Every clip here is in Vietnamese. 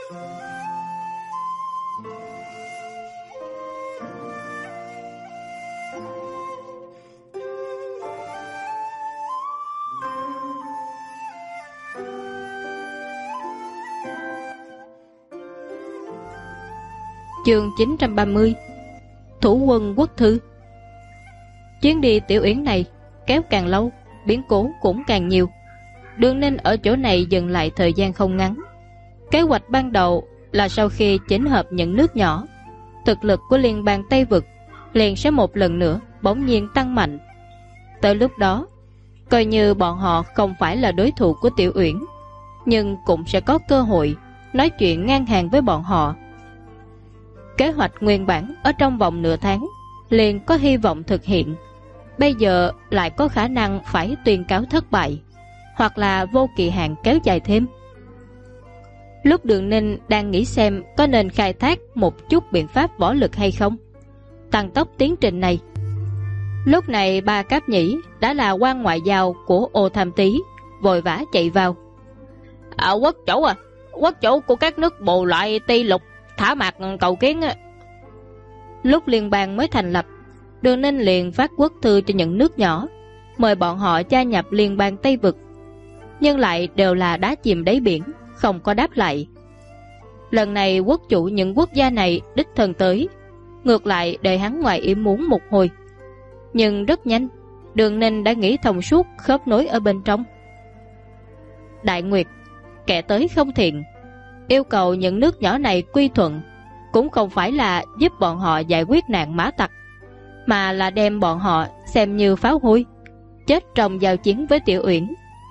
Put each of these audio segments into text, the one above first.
Chương 930 Thủ quân quốc thư. Chuyến đi Tiểu Uyển này kéo càng lâu, biến cố cũng càng nhiều. Đường Ninh ở chỗ này dừng lại thời gian không ngắn. Kế hoạch ban đầu là sau khi chỉnh hợp những nước nhỏ, thực lực của liên bang Tây Vực liền sẽ một lần nữa bỗng nhiên tăng mạnh. Tới lúc đó, coi như bọn họ không phải là đối thủ của Tiểu Uyển, nhưng cũng sẽ có cơ hội nói chuyện ngang hàng với bọn họ. Kế hoạch nguyên bản ở trong vòng nửa tháng liền có hy vọng thực hiện, bây giờ lại có khả năng phải tuyên cáo thất bại, hoặc là vô kỳ hạn kéo dài thêm. Lúc Đường Ninh đang nghĩ xem có nên khai thác một chút biện pháp võ lực hay không, tăng tốc tiến trình này, lúc này Ba Cáp Nhĩ đã là quan ngoại giao của Ô Tham Tý vội vã chạy vào. Quốc chủ quốc chủ của các nước bù lại Ti Lục Thả Mạc cầu kiến. Lúc liên bang mới thành lập, Đường Ninh liền phát quốc thư cho những nước nhỏ, mời bọn họ gia nhập liên bang Tây Vực, nhưng lại đều là đá chìm đáy biển, không có đáp lại. Lần này quốc chủ những quốc gia này đích thân tới, ngược lại để hắn ngoài ý muốn một hồi. Nhưng rất nhanh, Đường Ninh đã nghĩ thông suốt khớp nối ở bên trong. Đại Nguyệt, kẻ tới không thiện, yêu cầu những nước nhỏ này quy thuận cũng không phải là giúp bọn họ giải quyết nạn mã tặc, mà là đem bọn họ xem như pháo hôi, chết trong giao chiến với Tiểu Uyển.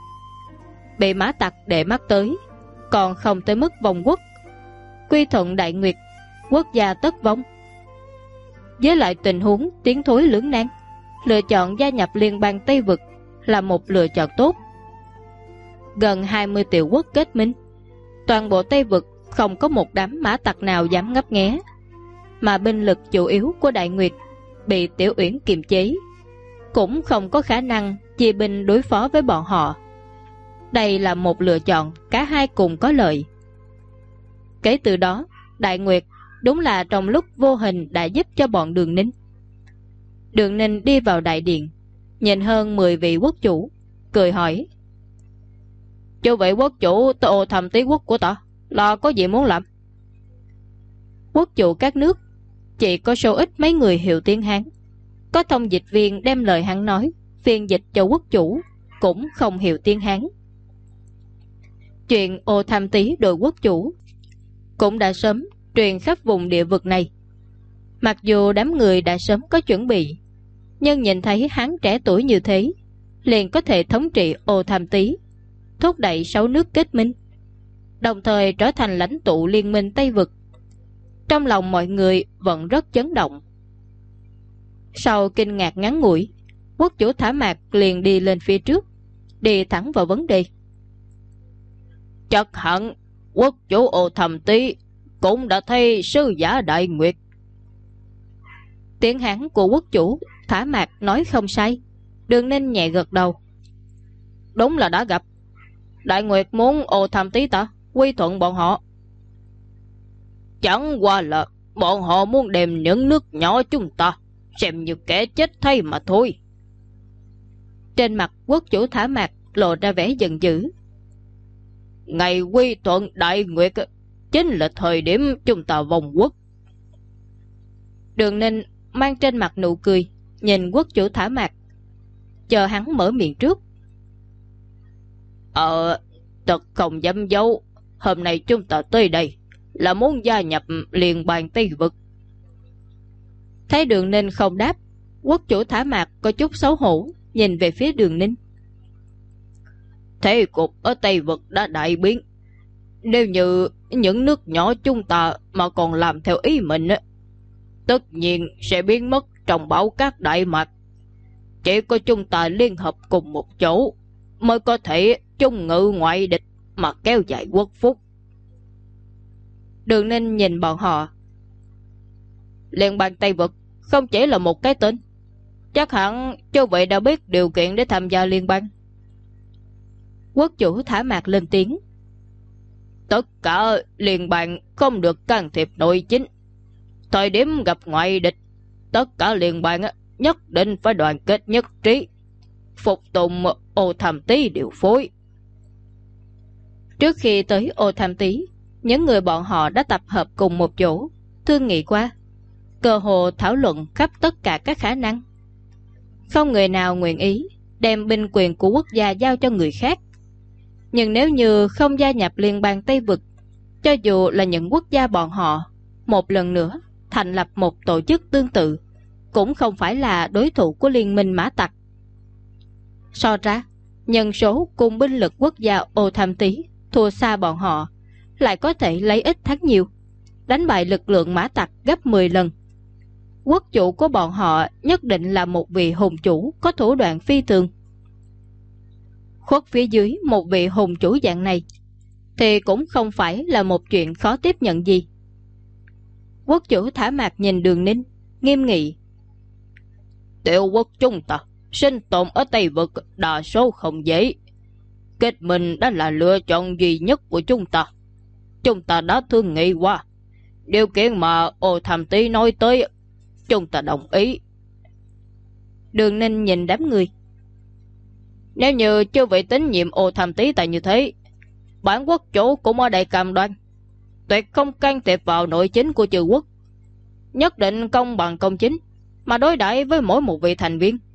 Bị mã tặc để mắt tới, còn không tới mức vong quốc. Quy thuận Đại Nguyệt, quốc gia tất vong. Với lại tình huống tiến thối lưỡng nan, lựa chọn gia nhập liên bang Tây Vực là một lựa chọn tốt. Gần 20 tiểu quốc kết minh, toàn bộ Tây Vực không có một đám mã tặc nào dám ngấp nghé, mà binh lực chủ yếu của Đại Nguyệt bị Tiểu Uyển kiềm chế, cũng không có khả năng chia binh đối phó với bọn họ. Đây là một lựa chọn cả hai cùng có lợi. Kể từ đó, Đại Nguyệt đúng là trong lúc vô hình đã giúp cho bọn Đường Ninh. Đường Ninh đi vào đại điện, nhìn hơn 10 vị quốc chủ, cười hỏi: Chư vị quốc chủ tới Ô Tham Tý quốc của ta là có gì muốn làm? Quốc chủ các nước chỉ có số ít mấy người hiểu tiếng Hán, có thông dịch viên đem lời hắn nói phiên dịch cho quốc chủ, cũng không hiểu tiếng Hán. Chuyện Ô Tham Tý đội quốc chủ cũng đã sớm truyền khắp vùng địa vực này. Mặc dù đám người đã sớm có chuẩn bị, nhưng nhìn thấy hắn trẻ tuổi như thế, liền có thể thống trị Ô Tham Tý, thúc đẩy 6 nước kết minh, đồng thời trở thành lãnh tụ liên minh Tây Vực. Trong lòng mọi người vẫn rất chấn động. Sau kinh ngạc ngắn ngủi, quốc chủ Thả Mạc liền đi lên phía trước, đi thẳng vào vấn đề. Chắc hẳn quốc chủ Ô Tham Tý cũng đã thấy sư giả Đại Nguyệt. Tiếng Hán của quốc chủ Thả Mạc nói không sai. Đường Ninh nhẹ gật đầu. Đúng là đã gặp. Đại Nguyệt muốn Ô Tham Tý ta quy thuận bọn họ. Chẳng qua là bọn họ muốn đem những nước nhỏ chúng ta xem như kẻ chết thay mà thôi. Trên mặt quốc chủ Thả Mạc lộ ra vẻ giận dữ. Ngày quy thuận Đại Nguyệt chính là thời điểm chúng ta vong quốc. Đường Ninh mang trên mặt nụ cười, nhìn quốc chủ Thả Mạc, chờ hắn mở miệng trước. Thật không dám giấu, hôm nay chúng ta tới đây là muốn gia nhập liên bang Tây Vực. Thấy Đường Ninh không đáp, quốc chủ Thả Mạc có chút xấu hổ, nhìn về phía Đường Ninh. Thế cục ở Tây Vực đã đại biến. Nếu như những nước nhỏ chúng ta mà còn làm theo ý mình, tất nhiên sẽ biến mất trong bão cát Đại Mạc. Chỉ có chúng ta liên hợp cùng một chỗ mới có thể chung ngự ngoại địch mà kéo dài quốc phúc. Đường Ninh nhìn bọn họ. Liên bang Tây Vực không chỉ là một cái tên, chắc hẳn chư vị đã biết điều kiện để tham gia liên bang. Quốc chủ Thả Mạc lên tiếng. Tất cả liên bang không được can thiệp nội chính. Thời điểm gặp ngoại địch, tất cả liên bang nhất định phải đoàn kết nhất trí, phục tùng Ô Tham Tý điều phối. Trước khi tới Ô Tham Tý, những người bọn họ đã tập hợp cùng một chỗ, thương nghị qua, cơ hồ thảo luận khắp tất cả các khả năng. Không người nào nguyện ý đem binh quyền của quốc gia giao cho người khác. Nhưng nếu như không gia nhập Liên bang Tây Vực, cho dù là những quốc gia bọn họ một lần nữa thành lập một tổ chức tương tự, cũng không phải là đối thủ của Liên minh Mã Tặc. So ra, nhân số cùng binh lực quốc gia Ô Tham Tý thua xa bọn họ, lại có thể lấy ít thắng nhiều, đánh bại lực lượng Mã Tặc gấp 10 lần. Quốc chủ của bọn họ nhất định là một vị hùng chủ có thủ đoạn phi thường. Khuất phía dưới một vị hùng chủ dạng này thì cũng không phải là một chuyện khó tiếp nhận gì. Quốc chủ thả mặt nhìn Đường Ninh, nghiêm nghị: Tiểu quốc chúng ta sinh tồn ở Tây Vực đa số không dễ. Kết minh đã là lựa chọn duy nhất của chúng ta. Chúng ta đã thương nghị qua, điều kiện mà Ô Tham Tý nói tới, chúng ta đồng ý. Đường Ninh nhìn đám người: Nếu như chưa vị tín nhiệm Ô Tham Tý tại như thế, bản quốc chủ cũng ở đây cam đoan tuyệt không can thiệp vào nội chính của chư quốc, nhất định công bằng công chính mà đối đãi với mỗi một vị thành viên.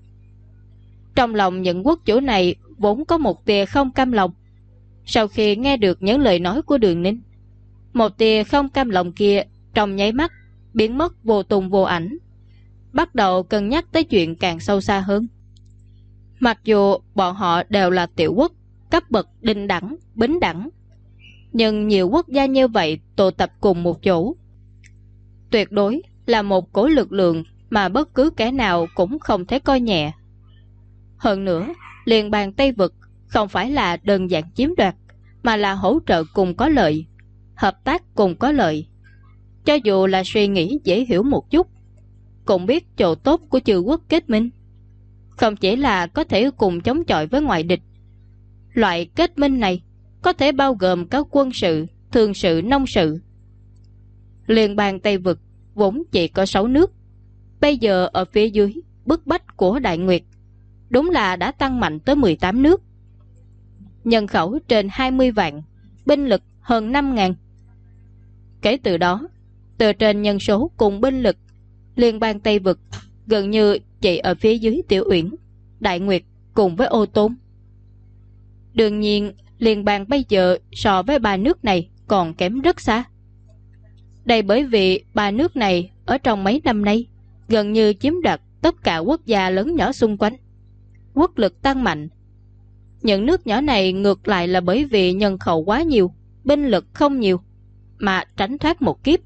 Trong lòng những quốc chủ này vốn có một tia không cam lòng. Sau khi nghe được những lời nói của Đường Ninh, một tia không cam lòng kia trong nháy mắt biến mất vô tung vô ảnh, bắt đầu cân nhắc tới chuyện càng sâu xa hơn. Mặc dù bọn họ đều là tiểu quốc cấp bậc đinh đẳng, bính đẳng, nhưng nhiều quốc gia như vậy tụ tập cùng một chỗ, tuyệt đối là một cỗ lực lượng mà bất cứ kẻ nào cũng không thể coi nhẹ. Hơn nữa, Liên bang Tây Vực không phải là đơn giản chiếm đoạt, mà là hỗ trợ cùng có lợi, hợp tác cùng có lợi. Cho dù là suy nghĩ dễ hiểu một chút, cũng biết chỗ tốt của chư quốc kết minh không chỉ là có thể cùng chống chọi với ngoại địch. Loại kết minh này có thể bao gồm các quân sự, thương sự, nông sự. Liên bang Tây Vực vốn chỉ có 6 nước, bây giờ ở phía dưới bức bách của Đại Nguyệt đúng là đã tăng mạnh tới 18 nước. Nhân khẩu trên 20 vạn, binh lực hơn 5.000. Kể từ đó, từ trên nhân số cùng binh lực, Liên bang Tây Vực gần như chỉ ở phía dưới Tiểu Uyển, Đại Nguyệt cùng với Ô Tôn. Đương nhiên, liên bang bây giờ so với ba nước này còn kém rất xa. Đây bởi vì ba nước này ở trong mấy năm nay gần như chiếm đoạt tất cả quốc gia lớn nhỏ xung quanh, quốc lực tăng mạnh. Những nước nhỏ này ngược lại là bởi vì nhân khẩu quá nhiều, binh lực không nhiều, mà tránh thoát một kiếp.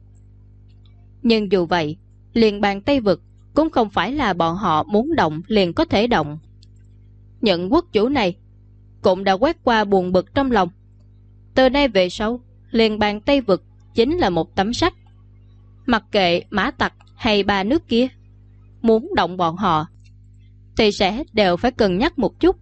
Nhưng dù vậy, liên bang Tây Vực cũng không phải là bọn họ muốn động liền có thể động. Những quốc chủ này cũng đã quét qua buồn bực trong lòng. Từ nay về sau, liên bang Tây Vực chính là một tấm sắt. Mặc kệ Mã Tặc hay ba nước kia muốn động bọn họ thì sẽ đều phải cân nhắc một chút.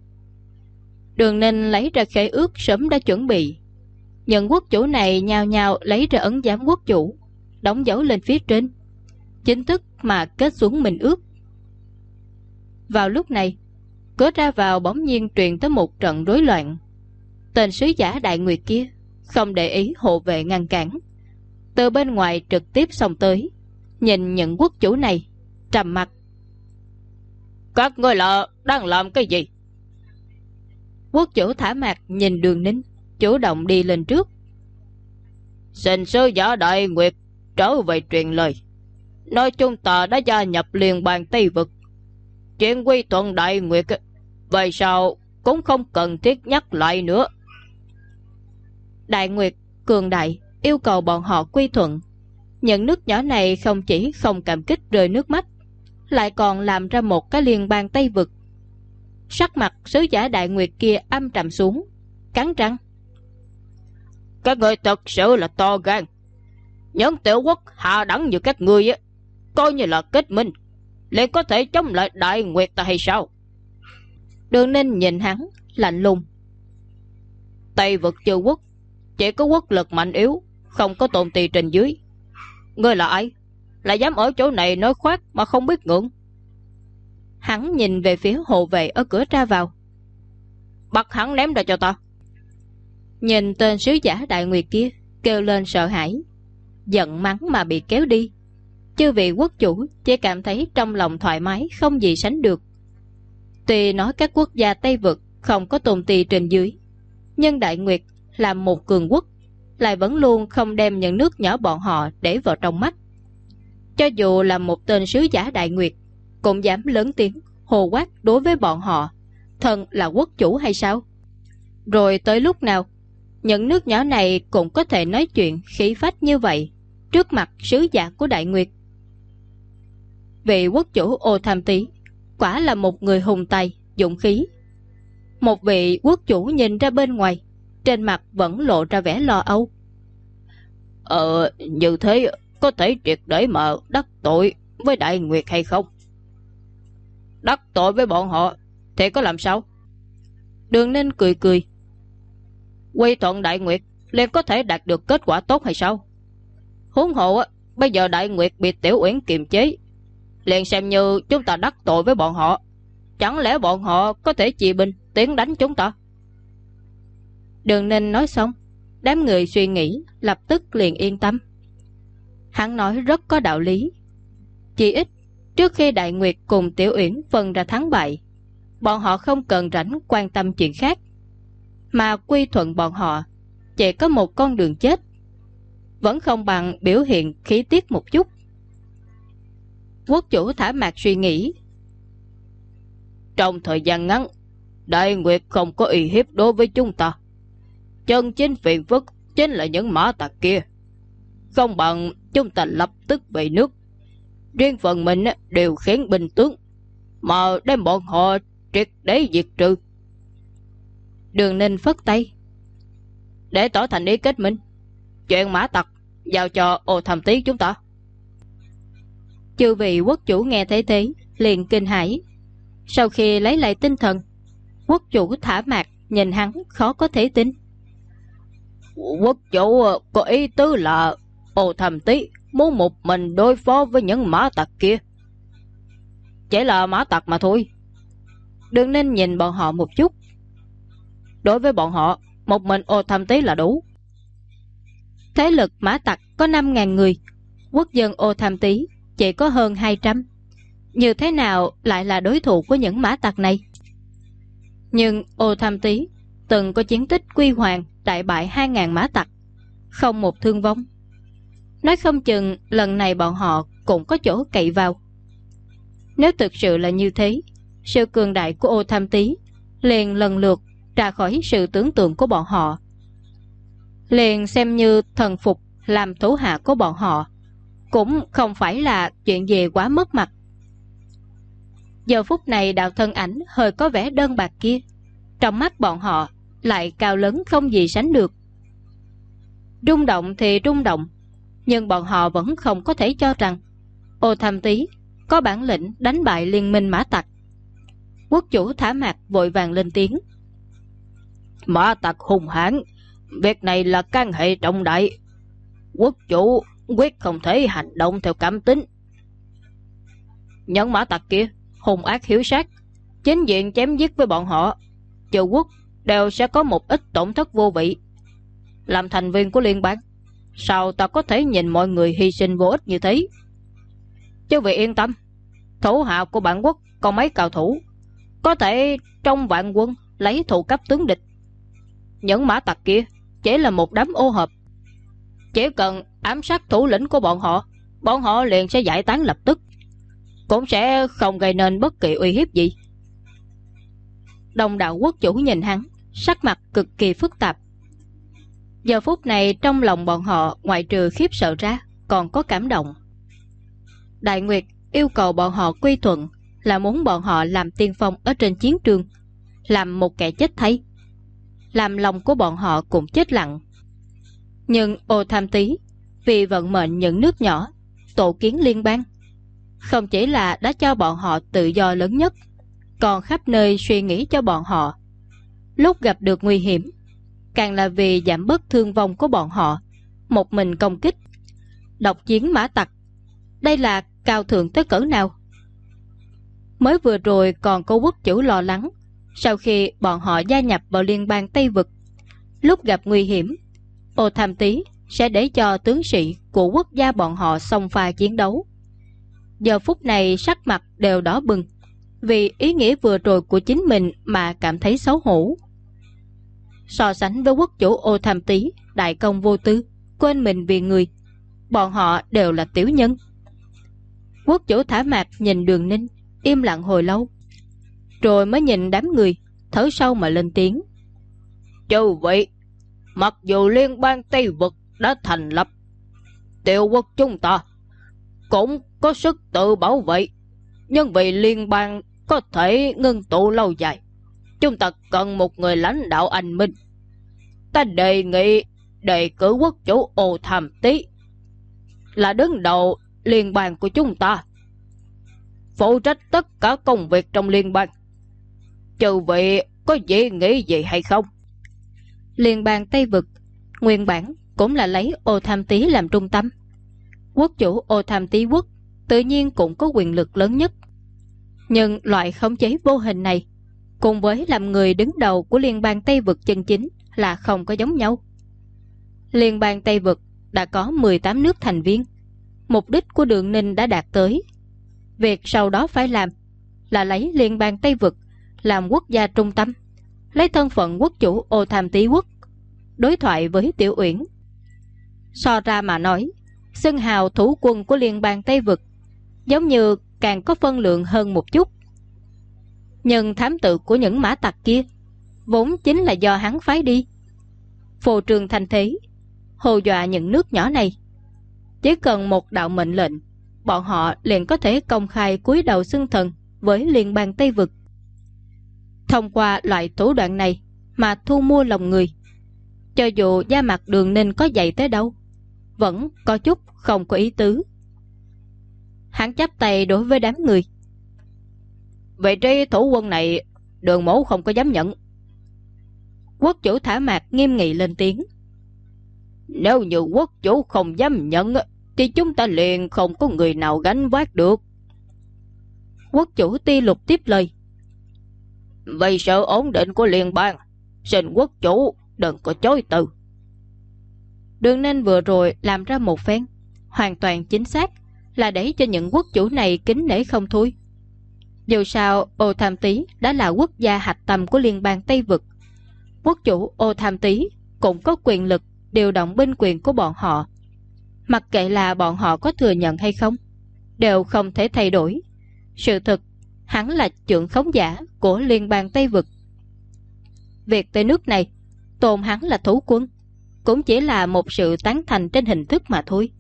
Đường Ninh lấy ra khế ước sớm đã chuẩn bị. Những quốc chủ này nhao nhao lấy ra ấn giám quốc chủ, đóng dấu lên phía trên, chính thức mà kết xuống minh ước. Vào lúc này, cửa ra vào bỗng nhiên truyền tới một trận rối loạn. Tên sứ giả Đại Nguyệt kia không để ý hộ vệ ngăn cản, từ bên ngoài trực tiếp xông tới, nhìn những quốc chủ này trầm mặt. Các ngươi là đang làm cái gì? Quốc chủ thả mặt nhìn Đường Ninh, chủ động đi lên trước. Xin sứ giả Đại Nguyệt trở về truyền lời, nói chúng ta đã gia nhập liên bang Tây Vực. Chuyện quy thuận Đại Nguyệt vậy sao cũng không cần thiết nhắc lại nữa. Đại Nguyệt cường đại yêu cầu bọn họ quy thuận. Những nước nhỏ này không chỉ không cảm kích rơi nước mắt, lại còn làm ra một cái liên bang Tây Vực. Sắc mặt sứ giả Đại Nguyệt kia âm trầm xuống, cắn răng. Các người thật sự là to gan. Những tiểu quốc hạ đẳng như các ngươi á, coi như là kết minh liền có thể chống lại Đại Nguyệt ta hay sao? Đường Ninh nhìn hắn lạnh lùng. Tây Vực chư quốc chỉ có quốc lực mạnh yếu, không có tôn ti trên dưới. Ngươi là ai? Lại dám ở chỗ này nói khoác mà không biết ngượng? Hắn nhìn về phía hộ vệ ở cửa ra vào. Bắt hắn ném ra cho ta. Nhìn tên sứ giả Đại Nguyệt kia, kêu lên sợ hãi, giận mắng mà bị kéo đi. Chư vị quốc chủ chỉ cảm thấy trong lòng thoải mái không gì sánh được. Tuy nói các quốc gia Tây Vực không có tôn ti trên dưới, nhưng Đại Nguyệt là một cường quốc, lại vẫn luôn không đem những nước nhỏ bọn họ để vào trong mắt. Cho dù là một tên sứ giả Đại Nguyệt cũng dám lớn tiếng hồ quát đối với bọn họ, thần là quốc chủ hay sao? Rồi tới lúc nào những nước nhỏ này cũng có thể nói chuyện khí phách như vậy trước mặt sứ giả của Đại Nguyệt? Vị quốc chủ Ô Tham Tý quả là một người hùng tài, dũng khí. Một vị quốc chủ nhìn ra bên ngoài, trên mặt vẫn lộ ra vẻ lo âu. Như thế có thể triệt để mà đắc tội với Đại Nguyệt hay không? Đắc tội với bọn họ thì có làm sao? Đường Ninh cười cười. Quy thuận Đại Nguyệt liền có thể đạt được kết quả tốt hay sao? Huống hộ bây giờ Đại Nguyệt bị Tiểu Uyển kiềm chế, liền xem như chúng ta đắc tội với bọn họ. Chẳng lẽ bọn họ có thể trị binh tiến đánh chúng ta? Đường Ninh nói xong, đám người suy nghĩ lập tức liền yên tâm. Hắn nói rất có đạo lý. Chỉ ít trước khi Đại Nguyệt cùng Tiểu Uyển phân ra thắng bại, bọn họ không cần rảnh quan tâm chuyện khác, mà quy thuận bọn họ chỉ có một con đường chết, vẫn không bằng biểu hiện khí tiết một chút. Quốc chủ thả mạc suy nghĩ. Trong thời gian ngắn, Đại Nguyệt không có uy hiếp đối với chúng ta. Chân chính phiền phức chính là những mã tặc kia. Không bằng chúng ta lập tức về nước, riêng phần mình đều khiến binh tướng, mà đem bọn họ triệt để diệt trừ. Đường Ninh phất tay. Để tỏ thành ý kết minh, chuyện mã tặc giao cho Ô Tham Tý chúng ta. Chư vị quốc chủ nghe thấy thế liền kinh hãi. Sau khi lấy lại tinh thần, quốc chủ thả mạc nhìn hắn khó có thể tin. Quốc chủ có ý tứ là Ô Tham Tý muốn một mình đối phó với những mã tặc kia? Chỉ là mã tặc mà thôi. Đường Ninh nhìn bọn họ một chút. Đối với bọn họ, một mình Ô Tham Tý là đủ. Thế lực mã tặc có 5.000 người, quốc dân Ô Tham Tý chỉ có hơn 200. Như thế nào lại là đối thủ của những mã tặc này? Nhưng Ô Tham Tý từng có chiến tích quy hoàng đại bại 2.000 mã tặc, không một thương vong. Nói không chừng lần này bọn họ cũng có chỗ cậy vào. Nếu thực sự là như thế, sự cường đại của Ô Tham Tý liền lần lượt ra khỏi sự tưởng tượng của bọn họ, liền xem như thần phục làm thủ hạ của bọn họ cũng không phải là chuyện gì quá mất mặt. Giờ phút này đạo thân ảnh hơi có vẻ đơn bạc kia, trong mắt bọn họ lại cao lớn không gì sánh được. Rung động thì rung động, nhưng bọn họ vẫn không có thể cho rằng Ô Tham Tý có bản lĩnh đánh bại liên minh mã tặc. Quốc chủ thả mạc vội vàng lên tiếng. Mã tặc hung hãn, việc này là can hệ trọng đại. Quốc chủ quyết không thể hành động theo cảm tính. Những mã tặc kia hung ác hiếu sát, chính diện chém giết với bọn họ, chư quốc đều sẽ có một ít tổn thất vô vị. Làm thành viên của liên bang, sao ta có thể nhìn mọi người hy sinh vô ích như thế? Chứ vì yên tâm, thủ hạ của bản quốc có mấy cao thủ có thể trong vạn quân lấy thủ cấp tướng địch. Những mã tặc kia chỉ là một đám ô hợp, chỉ cần ám sát thủ lĩnh của bọn họ liền sẽ giải tán lập tức, cũng sẽ không gây nên bất kỳ uy hiếp gì. Đồng đạo quốc chủ nhìn hắn, sắc mặt cực kỳ phức tạp. Giờ phút này trong lòng bọn họ ngoại trừ khiếp sợ ra còn có cảm động. Đại Nguyệt yêu cầu bọn họ quy thuận là muốn bọn họ làm tiên phong ở trên chiến trường, làm một kẻ chết thay, làm lòng của bọn họ cũng chết lặng. Nhưng Ô Tham Tý vì vận mệnh những nước nhỏ tổ kiến liên bang, không chỉ là đã cho bọn họ tự do lớn nhất, còn khắp nơi suy nghĩ cho bọn họ. Lúc gặp được nguy hiểm, càng là vì giảm bớt thương vong của bọn họ, một mình công kích, độc chiến mã tặc. Đây là cao thượng tới cỡ nào? Mới vừa rồi còn có quốc chủ lo lắng, sau khi bọn họ gia nhập vào liên bang Tây Vực, lúc gặp nguy hiểm, Ô Tham Tý sẽ để cho tướng sĩ của quốc gia bọn họ xông pha chiến đấu. Giờ phút này sắc mặt đều đỏ bừng, vì ý nghĩa vừa rồi của chính mình mà cảm thấy xấu hổ. So sánh với quốc chủ Ô Tham Tý đại công vô tư, quên mình vì người, bọn họ đều là tiểu nhân. Quốc chủ Thả Mạc nhìn Đường Ninh, im lặng hồi lâu, rồi mới nhìn đám người, thở sâu mà lên tiếng. Chư vị, mặc dù liên bang Tây Vực đã thành lập, tiểu quốc chúng ta cũng có sức tự bảo vệ, nhưng vì liên bang có thể ngưng tụ lâu dài, chúng ta cần một người lãnh đạo anh minh. Ta đề nghị đề cử quốc chủ Ô Tham Tý là đứng đầu liên bang của chúng ta, phụ trách tất cả công việc trong liên bang. Chư vị có gì nghĩ gì hay không? Liên bang Tây Vực nguyên bản cũng là lấy Ô Tham Tý làm trung tâm. Quốc chủ Ô Tham Tý quốc tự nhiên cũng có quyền lực lớn nhất, nhưng loại khống chế vô hình này cùng với làm người đứng đầu của liên bang Tây Vực chân chính là không có giống nhau. Liên bang Tây Vực đã có 18 nước thành viên, mục đích của Đường Ninh đã đạt tới. Việc sau đó phải làm là lấy liên bang Tây Vực làm quốc gia trung tâm, lấy thân phận quốc chủ Ô Tham Tý quốc đối thoại với Tiểu Uyển. So ra mà nói, xưng hào thủ quân của liên bang Tây Vực giống như càng có phân lượng hơn một chút. Nhưng thám tử của những mã tặc kia vốn chính là do hắn phái đi, phô trương thành thế, hù dọa những nước nhỏ này. Chỉ cần một đạo mệnh lệnh, bọn họ liền có thể công khai cúi đầu xưng thần với liên bang Tây Vực. Thông qua loại thủ đoạn này mà thu mua lòng người, cho dù da mặt Đường Ninh có dày tới đâu, vẫn có chút không có ý tứ. Hắn chắp tay đối với đám người. Vị trí thủ quân này Đường mẫu không có dám nhận. Quốc chủ Thả Mạc nghiêm nghị lên tiếng. Nếu như quốc chủ không dám nhận thì chúng ta liền không có người nào gánh vác được. Quốc chủ Ti Lục tiếp lời. Vì sự ổn định của liên bang, xin quốc chủ đừng có chối từ. Đường Ninh vừa rồi làm ra một phen hoàn toàn chính xác, là để cho những quốc chủ này kính nể không thôi. Dù sao Ô Tham Tý đã là quốc gia hạch tâm của liên bang Tây Vực, quốc chủ Ô Tham Tý cũng có quyền lực điều động binh quyền của bọn họ. Mặc kệ là bọn họ có thừa nhận hay không, đều không thể thay đổi sự thực hắn là trưởng khống giả của liên bang Tây Vực. Việc tới nước này, tôn hắn là thủ quân cũng chỉ là một sự tán thành trên hình thức mà thôi.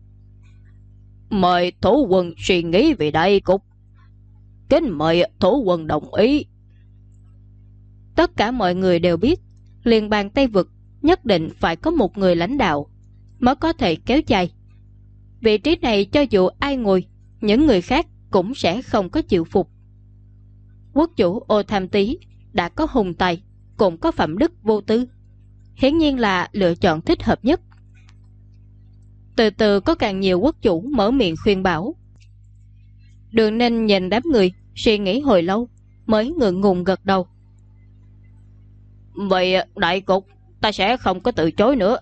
Mời thủ quân suy nghĩ về đại cục. Kính mời thủ quân đồng ý. Tất cả mọi người đều biết liên bang Tây Vực nhất định phải có một người lãnh đạo mới có thể kéo dài. Vị trí này cho dù ai ngồi, những người khác cũng sẽ không có chịu phục. Quốc chủ Ô Tham Tý đã có hùng tài, cũng có phẩm đức vô tư, hiển nhiên là lựa chọn thích hợp nhất. Từ từ có càng nhiều quốc chủ mở miệng khuyên bảo. Đường Ninh nhìn đám người, suy nghĩ hồi lâu mới ngượng ngùng gật đầu. Vậy đại cục ta sẽ không có từ chối nữa.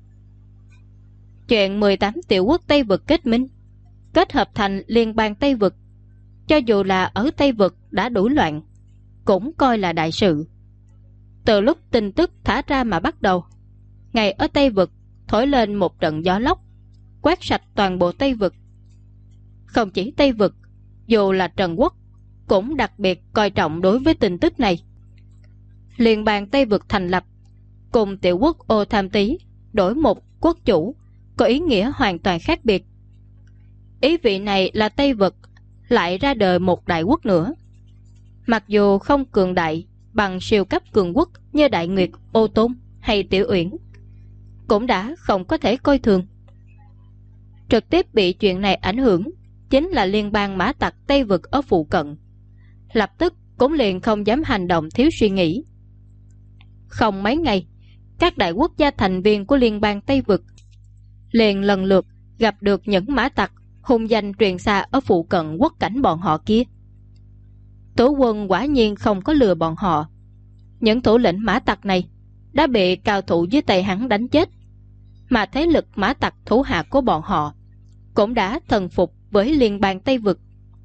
Chuyện 18 tiểu quốc Tây Vực kết minh, kết hợp thành liên bang Tây Vực, cho dù là ở Tây Vực đã đủ loạn, cũng coi là đại sự. Từ lúc tin tức thả ra mà bắt đầu, ngày ở Tây Vực thổi lên một trận gió lốc, quét sạch toàn bộ Tây Vực. Không chỉ Tây Vực, dù là Trần Quốc cũng đặc biệt coi trọng đối với tin tức này. Liên bang Tây Vực thành lập, cùng tiểu quốc Ô Tham Tý đổi một quốc chủ, có ý nghĩa hoàn toàn khác biệt. Ý vị này là Tây Vực lại ra đời một đại quốc nữa. Mặc dù không cường đại bằng siêu cấp cường quốc như Đại Nguyệt, Ô Tôn hay Tiểu Uyển, cũng đã không có thể coi thường. Trực tiếp bị chuyện này ảnh hưởng chính là liên bang mã tặc Tây Vực ở phụ cận, lập tức cũng liền không dám hành động thiếu suy nghĩ. Không mấy ngày, các đại quốc gia thành viên của Liên bang Tây Vực liền lần lượt gặp được những mã tặc hung danh truyền xa ở phụ cận quốc cảnh bọn họ kia. Thủ quân quả nhiên không có lừa bọn họ. Những thủ lĩnh mã tặc này đã bị cao thủ dưới tay hắn đánh chết, mà thế lực mã tặc thủ hạ của bọn họ cũng đã thần phục với Liên bang Tây Vực.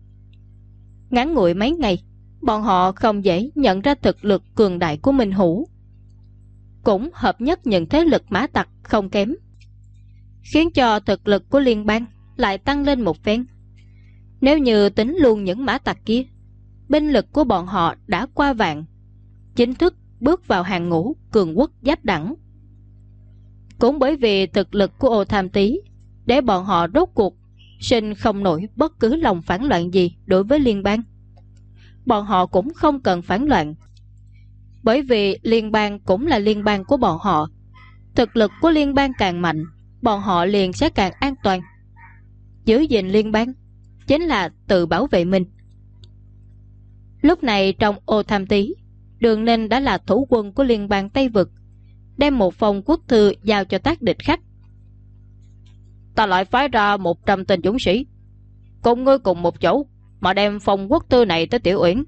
Ngắn ngủi mấy ngày, bọn họ không dễ nhận ra thực lực cường đại của Minh Hữu, cũng hợp nhất những thế lực mã tặc không kém, khiến cho thực lực của liên bang lại tăng lên một phen. Nếu như tính luôn những mã tặc kia, binh lực của bọn họ đã qua vạn, chính thức bước vào hàng ngũ cường quốc giáp đẳng. Cũng bởi vì thực lực của Ô Tham Tý, để bọn họ rốt cuộc sinh không nổi bất cứ lòng phản loạn gì đối với liên bang. Bọn họ cũng không cần phản loạn, bởi vì liên bang cũng là liên bang của bọn họ. Thực lực của liên bang càng mạnh, bọn họ liền sẽ càng an toàn. Giữ gìn liên bang chính là tự bảo vệ mình. Lúc này trong Ô Tham Tý, Đường Ninh đã là thủ quân của Liên bang Tây Vực, đem một phong quốc thư giao cho Tác Địch Khắc. Ta lại phái ra 100 tên dũng sĩ cùng ngươi cùng một chỗ mà đem phong quốc thư này tới Tiểu Uyển.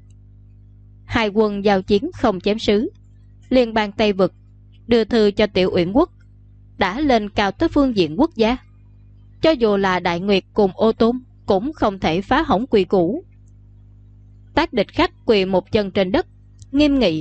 Hai quân giao chiến không chém sứ, Liên bang Tây Vực đưa thư cho Tiểu Uyển quốc đã lên cao tới phương diện quốc gia. Cho dù là Đại Nguyệt cùng Ô Tôn cũng không thể phá hỏng quy củ. Tác Địch Khắc quỳ một chân trên đất, nghiêm nghị: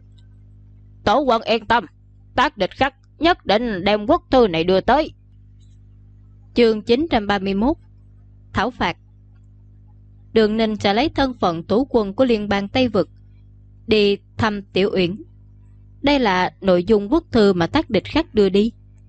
Tổ quân yên tâm, Tác Địch Khắc nhất định đem quốc thư này đưa tới. Chương 931 Thảo phạt. Đường Ninh sẽ lấy thân phận thủ quân của Liên bang Tây Vực đi thăm Tiểu Uyển. Đây là nội dung quốc thư mà Tác Địch Khắc đưa đi.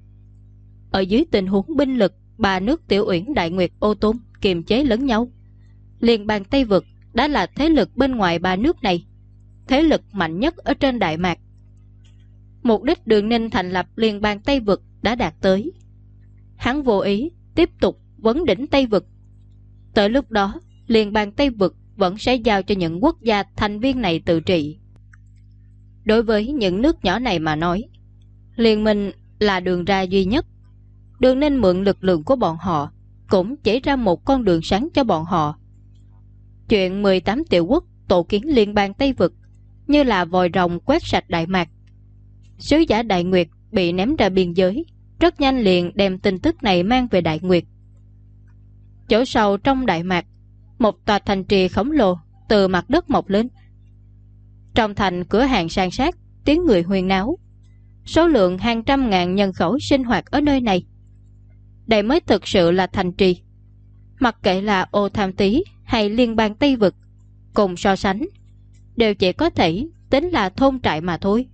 Ở dưới tình huống binh lực ba nước Tiểu Uyển, Đại Nguyệt, Ô Tôn kiềm chế lẫn nhau, Liên bang Tây Vực đã là thế lực bên ngoài ba nước này, thế lực mạnh nhất ở trên Đại Mạc. Mục đích Đường Ninh thành lập Liên bang Tây Vực đã đạt tới. Hắn vô ý tiếp tục vấn đỉnh Tây Vực. Tới lúc đó, Liên bang Tây Vực vẫn sẽ giao cho những quốc gia thành viên này tự trị. Đối với những nước nhỏ này mà nói, liên minh là đường ra duy nhất. Đường Ninh mượn lực lượng của bọn họ, cũng chỉ ra một con đường sáng cho bọn họ. Chuyện 18 tiểu quốc tổ kiến Liên bang Tây Vực như là vòi rồng quét sạch Đại Mạc. Sứ giả Đại Nguyệt bị ném ra biên giới, rất nhanh liền đem tin tức này mang về Đại Nguyệt. Chỗ sâu trong Đại Mạc, một tòa thành trì khổng lồ từ mặt đất mọc lên. Trong thành cửa hàng san sát, tiếng người huyên náo, số lượng hàng trăm ngàn nhân khẩu sinh hoạt ở nơi này. Đây mới thực sự là thành trì. Mặc kệ là Ô Tham Tý hay Liên bang Tây Vực, cùng so sánh đều chỉ có thể tính là thôn trại mà thôi.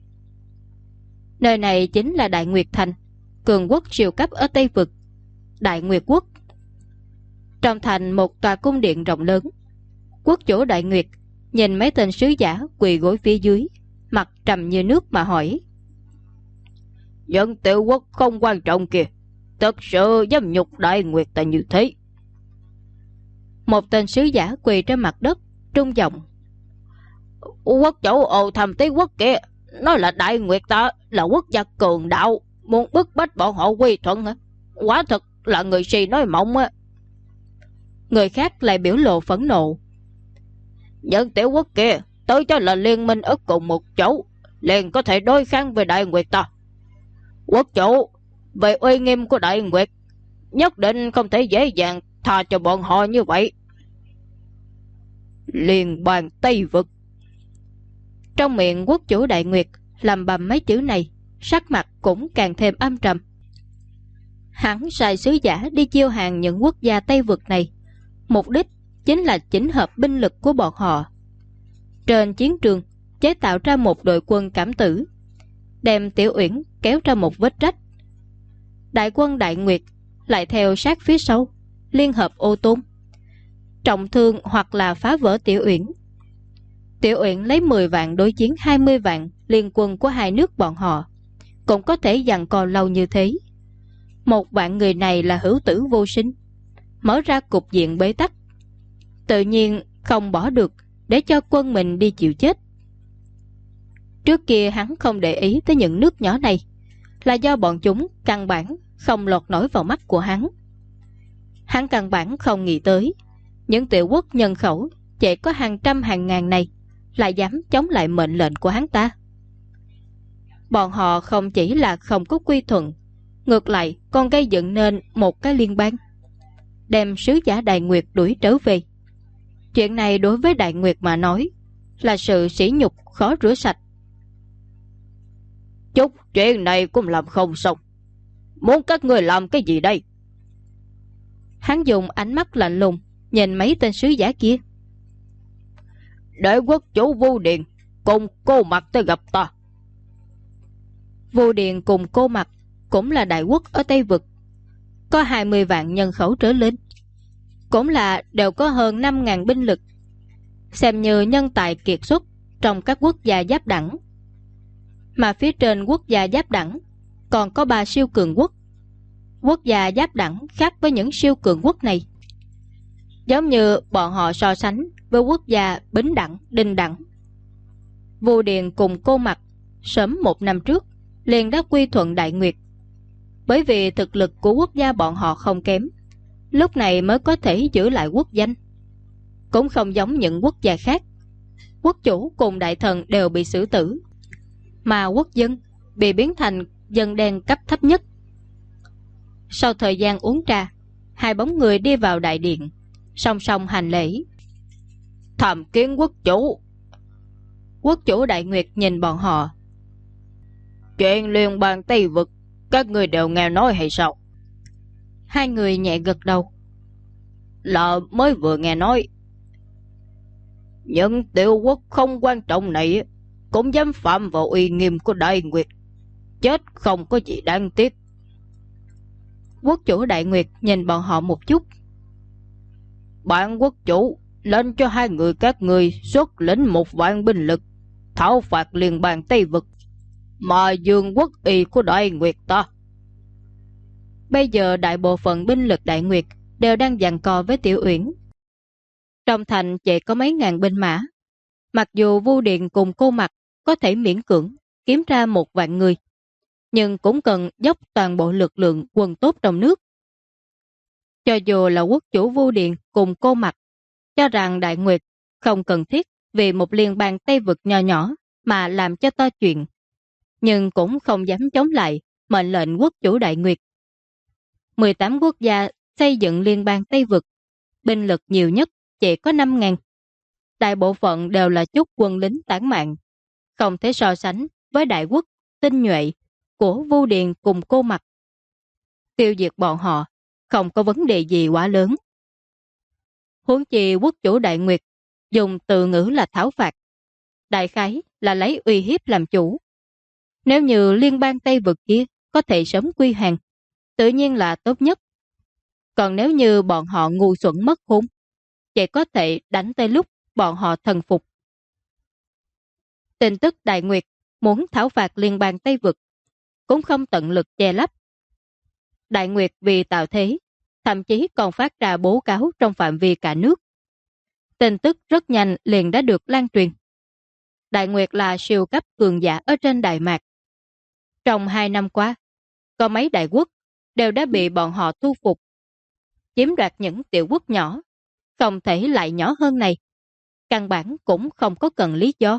Nơi này chính là Đại Nguyệt Thành, cường quốc siêu cấp ở Tây Vực, Đại Nguyệt Quốc. Trong thành một tòa cung điện rộng lớn. Quốc chủ Đại Nguyệt nhìn mấy tên sứ giả quỳ gối phía dưới, mặt trầm như nước mà hỏi: Dân tiểu quốc không quan trọng kìa, thật sự dám nhục Đại Nguyệt ta như thế? Một tên sứ giả quỳ trên mặt đất, trung giọng: Quốc chủ Ô Tham Tý quốc kia nói là Đại Nguyệt ta là quốc gia cường đạo, muốn bức bách bọn họ quy thuận hả? Quả thật là người si nói mộng á. Người khác lại biểu lộ phẫn nộ: Những tiểu quốc kia tôi cho là liên minh ở cùng một chỗ, liền có thể đối kháng với Đại Nguyệt ta. Quốc chủ, về uy nghiêm của Đại Nguyệt, nhất định không thể dễ dàng tha cho bọn họ như vậy. Liên bang Tây Vực. Trong miệng quốc chủ Đại Nguyệt làm bầm mấy chữ này, sắc mặt cũng càng thêm âm trầm. Hắn sai sứ giả đi chiêu hàng những quốc gia Tây Vực này, mục đích chính là chỉnh hợp binh lực của bọn họ. Trên chiến trường chế tạo ra một đội quân cảm tử, đem Tiểu Uyển kéo ra một vết rách. Đại quân Đại Nguyệt lại theo sát phía sau, liên hợp Ô Tôn, trọng thương hoặc là phá vỡ Tiểu Uyển. Tiểu Uyển lấy 10 vạn đối chiến 20 vạn liên quân của hai nước bọn họ, cũng có thể giằng co lâu như thế. Một vạn người này là hữu tử vô sinh, mở ra cục diện bế tắc, tự nhiên không bỏ được để cho quân mình đi chịu chết. Trước kia hắn không để ý tới những nước nhỏ này, là do bọn chúng căn bản không lọt nổi vào mắt của hắn. Hắn căn bản không nghĩ tới những tiểu quốc nhân khẩu chỉ có hàng trăm hàng ngàn này lại dám chống lại mệnh lệnh của hắn ta. Bọn họ không chỉ là không có quy thuận, ngược lại còn gây dựng nên một cái liên bang, đem sứ giả Đại Nguyệt đuổi trở về. Chuyện này đối với Đại Nguyệt mà nói là sự sỉ nhục khó rửa sạch. Chút chuyện này cũng làm không xong. Muốn các người làm cái gì đây? Hắn dùng ánh mắt lạnh lùng nhìn mấy tên sứ giả kia. Để quốc chủ Vu Điền cùng Cô Mặc tới gặp ta. Vu Điền cùng Cô Mặc cũng là đại quốc ở Tây Vực, có 20 vạn nhân khẩu trở lên, cũng là đều có hơn 5.000 binh lực, xem như nhân tài kiệt xuất trong các quốc gia giáp đẳng. Mà phía trên quốc gia giáp đẳng còn có 3 siêu cường quốc. Quốc gia giáp đẳng khác với những siêu cường quốc này, giống như bọn họ so sánh với quốc gia bính đẳng, đinh đẳng. Vu Điền cùng Cô Mặc sớm 1 năm trước liền đã quy thuận Đại Nguyệt, bởi vì thực lực của quốc gia bọn họ không kém, lúc này mới có thể giữ lại quốc danh. Cũng không giống những quốc gia khác, quốc chủ cùng đại thần đều bị xử tử, mà quốc dân bị biến thành dân đen cấp thấp nhất. Sau thời gian uống trà, hai bóng người đi vào đại điện, song song hành lễ. Tham kiến quốc chủ. Quốc chủ Đại Nguyệt nhìn bọn họ. Chuyện liên bang Tây Vực các người đều nghe nói hay sao? Hai người nhẹ gật đầu. Là mới vừa nghe nói. Những tiểu quốc không quan trọng này cũng dám phạm vào uy nghiêm của Đại Nguyệt, chết không có gì đáng tiếc. Quốc chủ Đại Nguyệt nhìn bọn họ một chút. Bản quốc chủ lên cho hai người các người xuất lĩnh 1 vạn binh lực thảo phạt liên bang Tây Vực, mà dương quốc y của Đại Nguyệt ta. Bây giờ đại bộ phận binh lực Đại Nguyệt đều đang giằng co với Tiểu Uyển. Trong thành chỉ có mấy ngàn binh mã, mặc dù Vu Điền cùng Cô Mặc có thể miễn cưỡng kiếm ra 1 vạn người, nhưng cũng cần dốc toàn bộ lực lượng quân tốt trong nước. Cho dù là quốc chủ Vu Điền cùng Cô Mặc cho rằng Đại Nguyệt không cần thiết vì một liên bang Tây Vực nhỏ nhỏ mà làm cho to chuyện, nhưng cũng không dám chống lại mệnh lệnh quốc chủ Đại Nguyệt. 18 quốc gia xây dựng liên bang Tây Vực, binh lực nhiều nhất chỉ có 5.000. Đại bộ phận đều là chút quân lính tản mạn, không thể so sánh với đại quốc tinh nhuệ của Vu Điền cùng Cô Mặc. Tiêu diệt bọn họ không có vấn đề gì quá lớn. Huống chi quốc chủ Đại Nguyệt dùng từ ngữ là thảo phạt, đại khái là lấy uy hiếp làm chủ. Nếu như liên bang Tây Vực kia có thể sớm quy hàng, tự nhiên là tốt nhất. Còn nếu như bọn họ ngu xuẩn mất khôn, chỉ có thể đánh tới lúc bọn họ thần phục. Tin tức Đại Nguyệt muốn thảo phạt liên bang Tây Vực cũng không tận lực che lấp. Đại Nguyệt vì tạo thế, thậm chí còn phát ra báo cáo trong phạm vi cả nước. Tin tức rất nhanh liền đã được lan truyền. Đại Nguyệt là siêu cấp cường giả ở trên Đại Mạc. Trong 2 năm qua, có mấy đại quốc đều đã bị bọn họ thu phục, chiếm đoạt những tiểu quốc nhỏ, không thể lại nhỏ hơn này. Căn bản cũng không có cần lý do.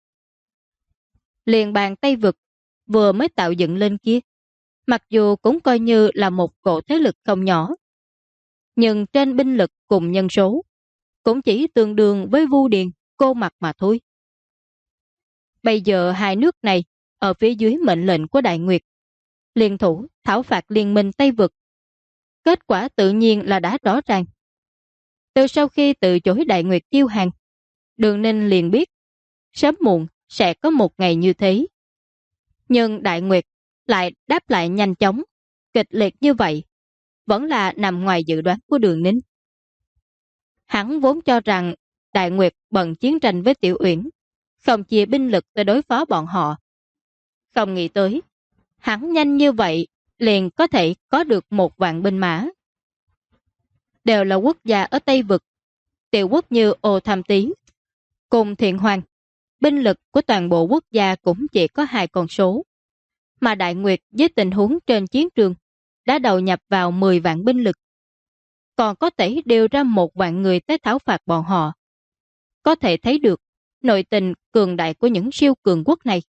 Liên bang Tây Vực vừa mới tạo dựng lên kia, mặc dù cũng coi như là một cỗ thế lực không nhỏ, nhưng trên binh lực cùng nhân số cũng chỉ tương đương với Vu Điền, Cô Mặc mà thôi. Bây giờ hai nước này ở phía dưới mệnh lệnh của Đại Nguyệt liên thủ thảo phạt liên minh Tây Vực. Kết quả tự nhiên là đã rõ ràng. Từ sau khi từ chối Đại Nguyệt chiêu hàng, Đường Ninh liền biết sớm muộn sẽ có một ngày như thế. Nhưng Đại Nguyệt lại đáp lại nhanh chóng, kịch liệt như vậy, vẫn là nằm ngoài dự đoán của Đường Ninh. Hắn vốn cho rằng Đại Nguyệt bận chiến tranh với Tiểu Uyển, không chia binh lực để đối phó bọn họ. Không nghĩ tới, hắn nhanh như vậy liền có thể có được 1 vạn binh mã. Đều là quốc gia ở Tây Vực, tiểu quốc như Ô Tham Tý cùng Thiện Hoàng, binh lực của toàn bộ quốc gia cũng chỉ có 2 con số. Mà Đại Nguyệt với tình huống trên chiến trường đã đầu nhập vào 10 vạn binh lực. Còn có thể điều ra 1 vạn người tới thảo phạt bọn họ. Có thể thấy được nội tình cường đại của những siêu cường quốc này.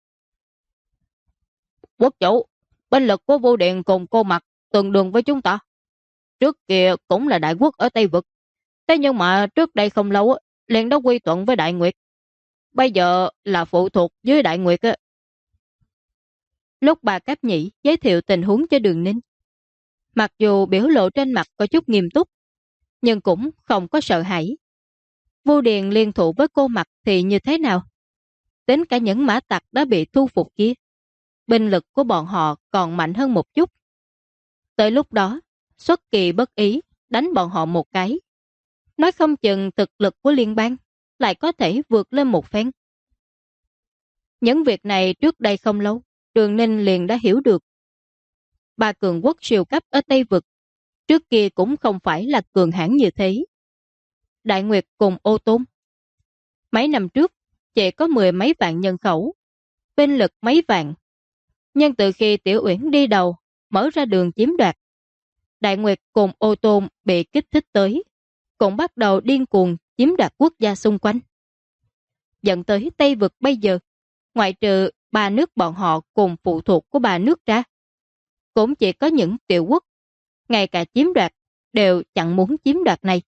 Quốc chủ, binh lực của Vu Điện cùng Cô Mặc tương đương với chúng ta. Trước kia cũng là đại quốc ở Tây Vực. Thế nhưng mà trước đây không lâu liền đã quy thuận với Đại Nguyệt. Bây giờ là phụ thuộc dưới Đại Nguyệt. Lúc bà Cáp Nhĩ giới thiệu tình huống cho Đường Ninh, mặc dù biểu lộ trên mặt có chút nghiêm túc, nhưng cũng không có sợ hãi. Vu Điền liên thủ với Cô Mặc thì như thế nào? Tính cả những mã tặc đã bị thu phục kia, binh lực của bọn họ còn mạnh hơn một chút. Tới lúc đó, xuất kỳ bất ý đánh bọn họ một cái. Nói không chừng thực lực của liên bang lại có thể vượt lên một phen. Những việc này trước đây không lâu, Đường Ninh liền đã hiểu được. Ba cường quốc siêu cấp ở Tây Vực trước kia cũng không phải là cường hãn như thế. Đại Nguyệt cùng Ô Tôn mấy năm trước chỉ có 10 mấy vạn nhân khẩu, binh lực mấy vạn. Nhưng từ khi Tiểu Uyển đi đầu mở ra đường chiếm đoạt, Đại Nguyệt cùng Ô Tôn bị kích thích tới, cũng bắt đầu điên cuồng chiếm đoạt quốc gia xung quanh. Dẫn tới Tây Vực bây giờ, ngoại trừ 3 nước bọn họ cùng phụ thuộc của 3 nước ra, cũng chỉ có những tiểu quốc, ngay cả chiếm đoạt đều chẳng muốn chiếm đoạt này.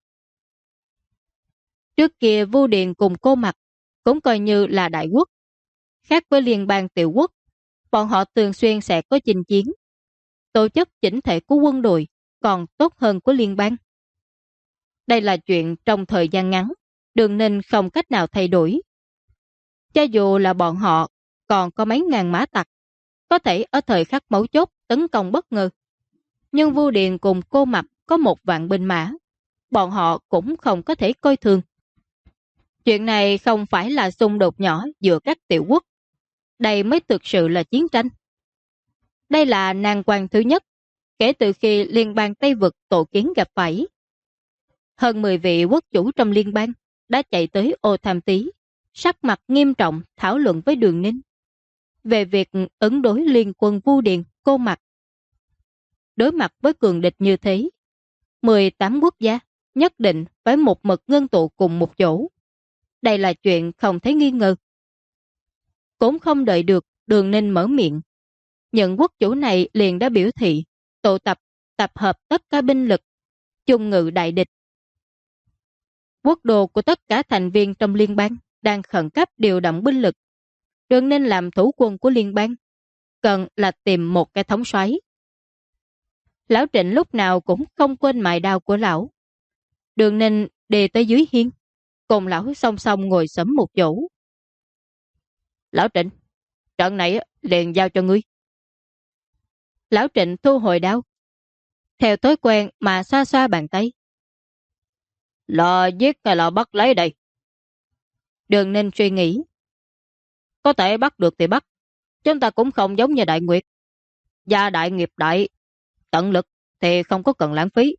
Trước kia Vu Điền cùng Cô Mặc cũng coi như là đại quốc. Khác với liên bang tiểu quốc, bọn họ thường xuyên sẽ có chinh chiến. Tổ chức chỉnh thể của quân đội còn tốt hơn của liên bang. Đây là chuyện trong thời gian ngắn, Đường Ninh không cách nào thay đổi. Cho dù là bọn họ còn có mấy ngàn mã tặc, có thể ở thời khắc mấu chốt tấn công bất ngờ. Nhưng Vu Điền cùng Cô Mặc có 1 vạn binh mã, bọn họ cũng không có thể coi thường. Chuyện này không phải là xung đột nhỏ giữa các tiểu quốc. Đây mới thực sự là chiến tranh. Đây là nan quan thứ nhất kể từ khi liên bang Tây Vực tổ kiến gặp phải. Hơn 10 vị quốc chủ trong liên bang đã chạy tới Ô Tham Tý, sắc mặt nghiêm trọng thảo luận với Đường Ninh về việc ứng đối liên quân Vu Điền, Cô Mặc. Đối mặt với cường địch như thế, 18 quốc gia nhất định phải một mực ngưng tụ cùng một chỗ. Đây là chuyện không thể nghi ngờ. Cũng không đợi được Đường Ninh mở miệng, những quốc chủ này liền đã biểu thị tụ tập hợp tất cả binh lực chung ngự đại địch. Quốc đồ của tất cả thành viên trong liên bang đang khẩn cấp điều động binh lực. Đường Ninh làm thủ quân của liên bang, cần là tìm một cái thống soái. Lão Trịnh lúc nào cũng không quên mài đao của lão. Đường Ninh đi tới dưới hiên, cùng lão song song ngồi xổm một chỗ. Lão Trịnh, trận này liền giao cho ngươi. Lão Trịnh thu hồi đao, theo thói quen mà xoa xoa bàn tay. Là giết hay là bắt lấy đây? Đường Ninh suy nghĩ. Có thể bắt được thì bắt. Chúng ta cũng không giống như Đại Nguyệt. Gia đại nghiệp đại, tận lực thì không có cần lãng phí.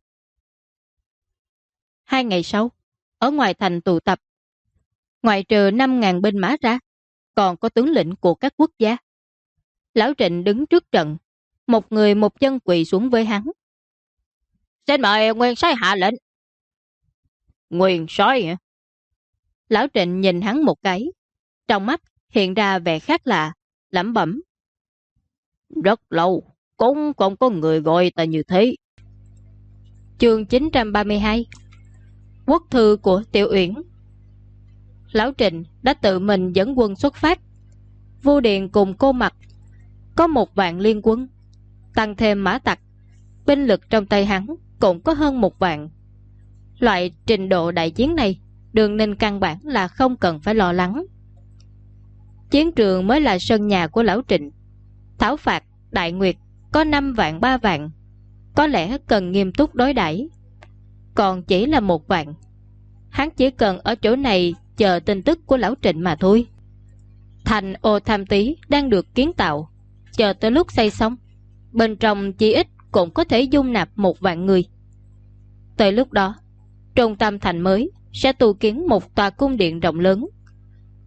2 ngày sau, ở ngoài thành tụ tập, ngoại trừ 5.000 binh mã ra, còn có tướng lĩnh của các quốc gia. Lão Trịnh đứng trước trận, một người một chân quỳ xuống với hắn. Xin mời Nguyên soái hạ lệnh. Nguyên soái hả? Lão Trịnh nhìn hắn một cái, trong mắt hiện ra vẻ khác lạ, lẩm bẩm. Rất lâu, cũng không có người gọi ta như thế. Chương 932. Quốc thư của Tiểu Uyển. Lão Trịnh đã tự mình dẫn quân xuất phát. Vu Điền cùng Cô Mặc có 1 vạn liên quân, tăng thêm mã tặc, binh lực trong tay hắn cũng có hơn 1 vạn. Loại trình độ đại chiến này, Đường Ninh căn bản là không cần phải lo lắng. Chiến trường mới là sân nhà của Lão Trịnh. Thảo phạt Đại Nguyệt có 5 vạn 3 vạn, có lẽ cần nghiêm túc đối đãi. Còn chỉ là 1 vạn, hắn chỉ cần ở chỗ này chờ tin tức của Lão Trịnh mà thôi. Thành Ô Tham Tý đang được kiến tạo, chờ tới lúc xây xong, bên trong chỉ ít cũng có thể dung nạp 1 vạn người. Tới lúc đó, trung tâm thành mới sẽ tu kiến một tòa cung điện rộng lớn.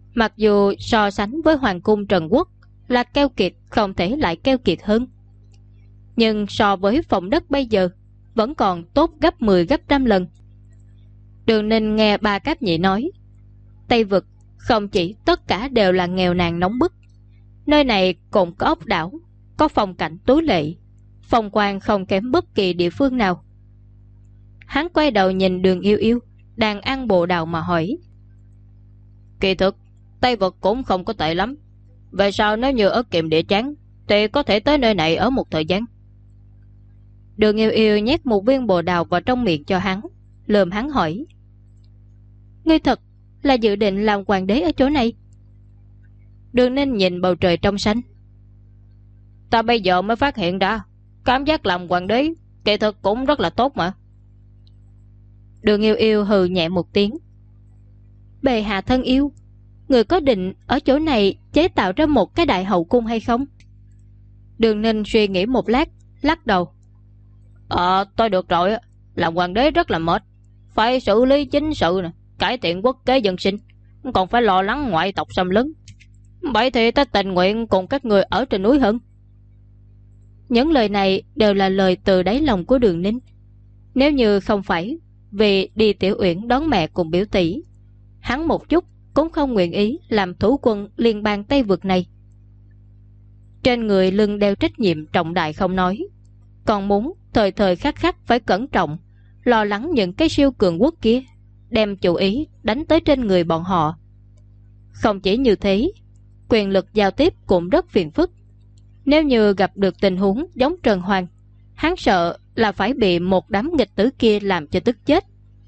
Mặc dù so sánh với hoàng cung Trần Quốc là keo kiệt không thể lại keo kiệt hơn, nhưng so với phòng đất bây giờ vẫn còn tốt gấp 10 gấp trăm lần. Đường Ninh nghe Ba Cáp Nhĩ nói, Tây Vực không chỉ tất cả đều là nghèo nàn nóng bức, nơi này cũng có ốc đảo, có phong cảnh tú lệ, phong quang không kém bất kỳ địa phương nào. Hắn quay đầu nhìn Đường Yêu Yêu đang ăn bồ đào mà hỏi, kỳ thực Tây Vực cũng không có tệ lắm, về sau nếu như ở Kiệm Địa chán thì có thể tới nơi này ở một thời gian. Đường Yêu Yêu nhét một viên bồ đào vào trong miệng cho hắn, lườm hắn hỏi, ngươi thật là dự định làm hoàng đế ở chỗ này? Đường Ninh nhìn bầu trời trong xanh, ta bây giờ mới phát hiện ra cảm giác làm hoàng đế kỳ thực cũng rất là tốt mà. Đường Yêu Yêu hừ nhẹ một tiếng, bệ hạ thân yêu, người có định ở chỗ này chế tạo ra một cái đại hậu cung hay không? Đường Ninh suy nghĩ một lát, lắc đầu, tôi được rồi, làm hoàng đế rất là mệt, phải xử lý chính sự nè, cải thiện quốc kế dân sinh, còn phải lo lắng ngoại tộc xâm lấn. Vậy thì ta tình nguyện cùng các người ở trên núi hơn. Những lời này đều là lời từ đáy lòng của Đường Ninh. Nếu như không phải vì đi Tiểu Uyển đón mẹ cùng biểu tỷ, hắn một chút cũng không nguyện ý làm thủ quân liên bang Tây Vực này. Trên người lưng đeo trách nhiệm trọng đại không nói, còn muốn thời thời khắc khắc phải cẩn trọng, lo lắng những cái siêu cường quốc kia đem chủ ý đánh tới trên người bọn họ. Không chỉ như thế, quyền lực giao tiếp cũng rất phiền phức. Nếu như gặp được tình huống giống Trần Hoàng, hắn sợ là phải bị một đám nghịch tử kia làm cho tức chết.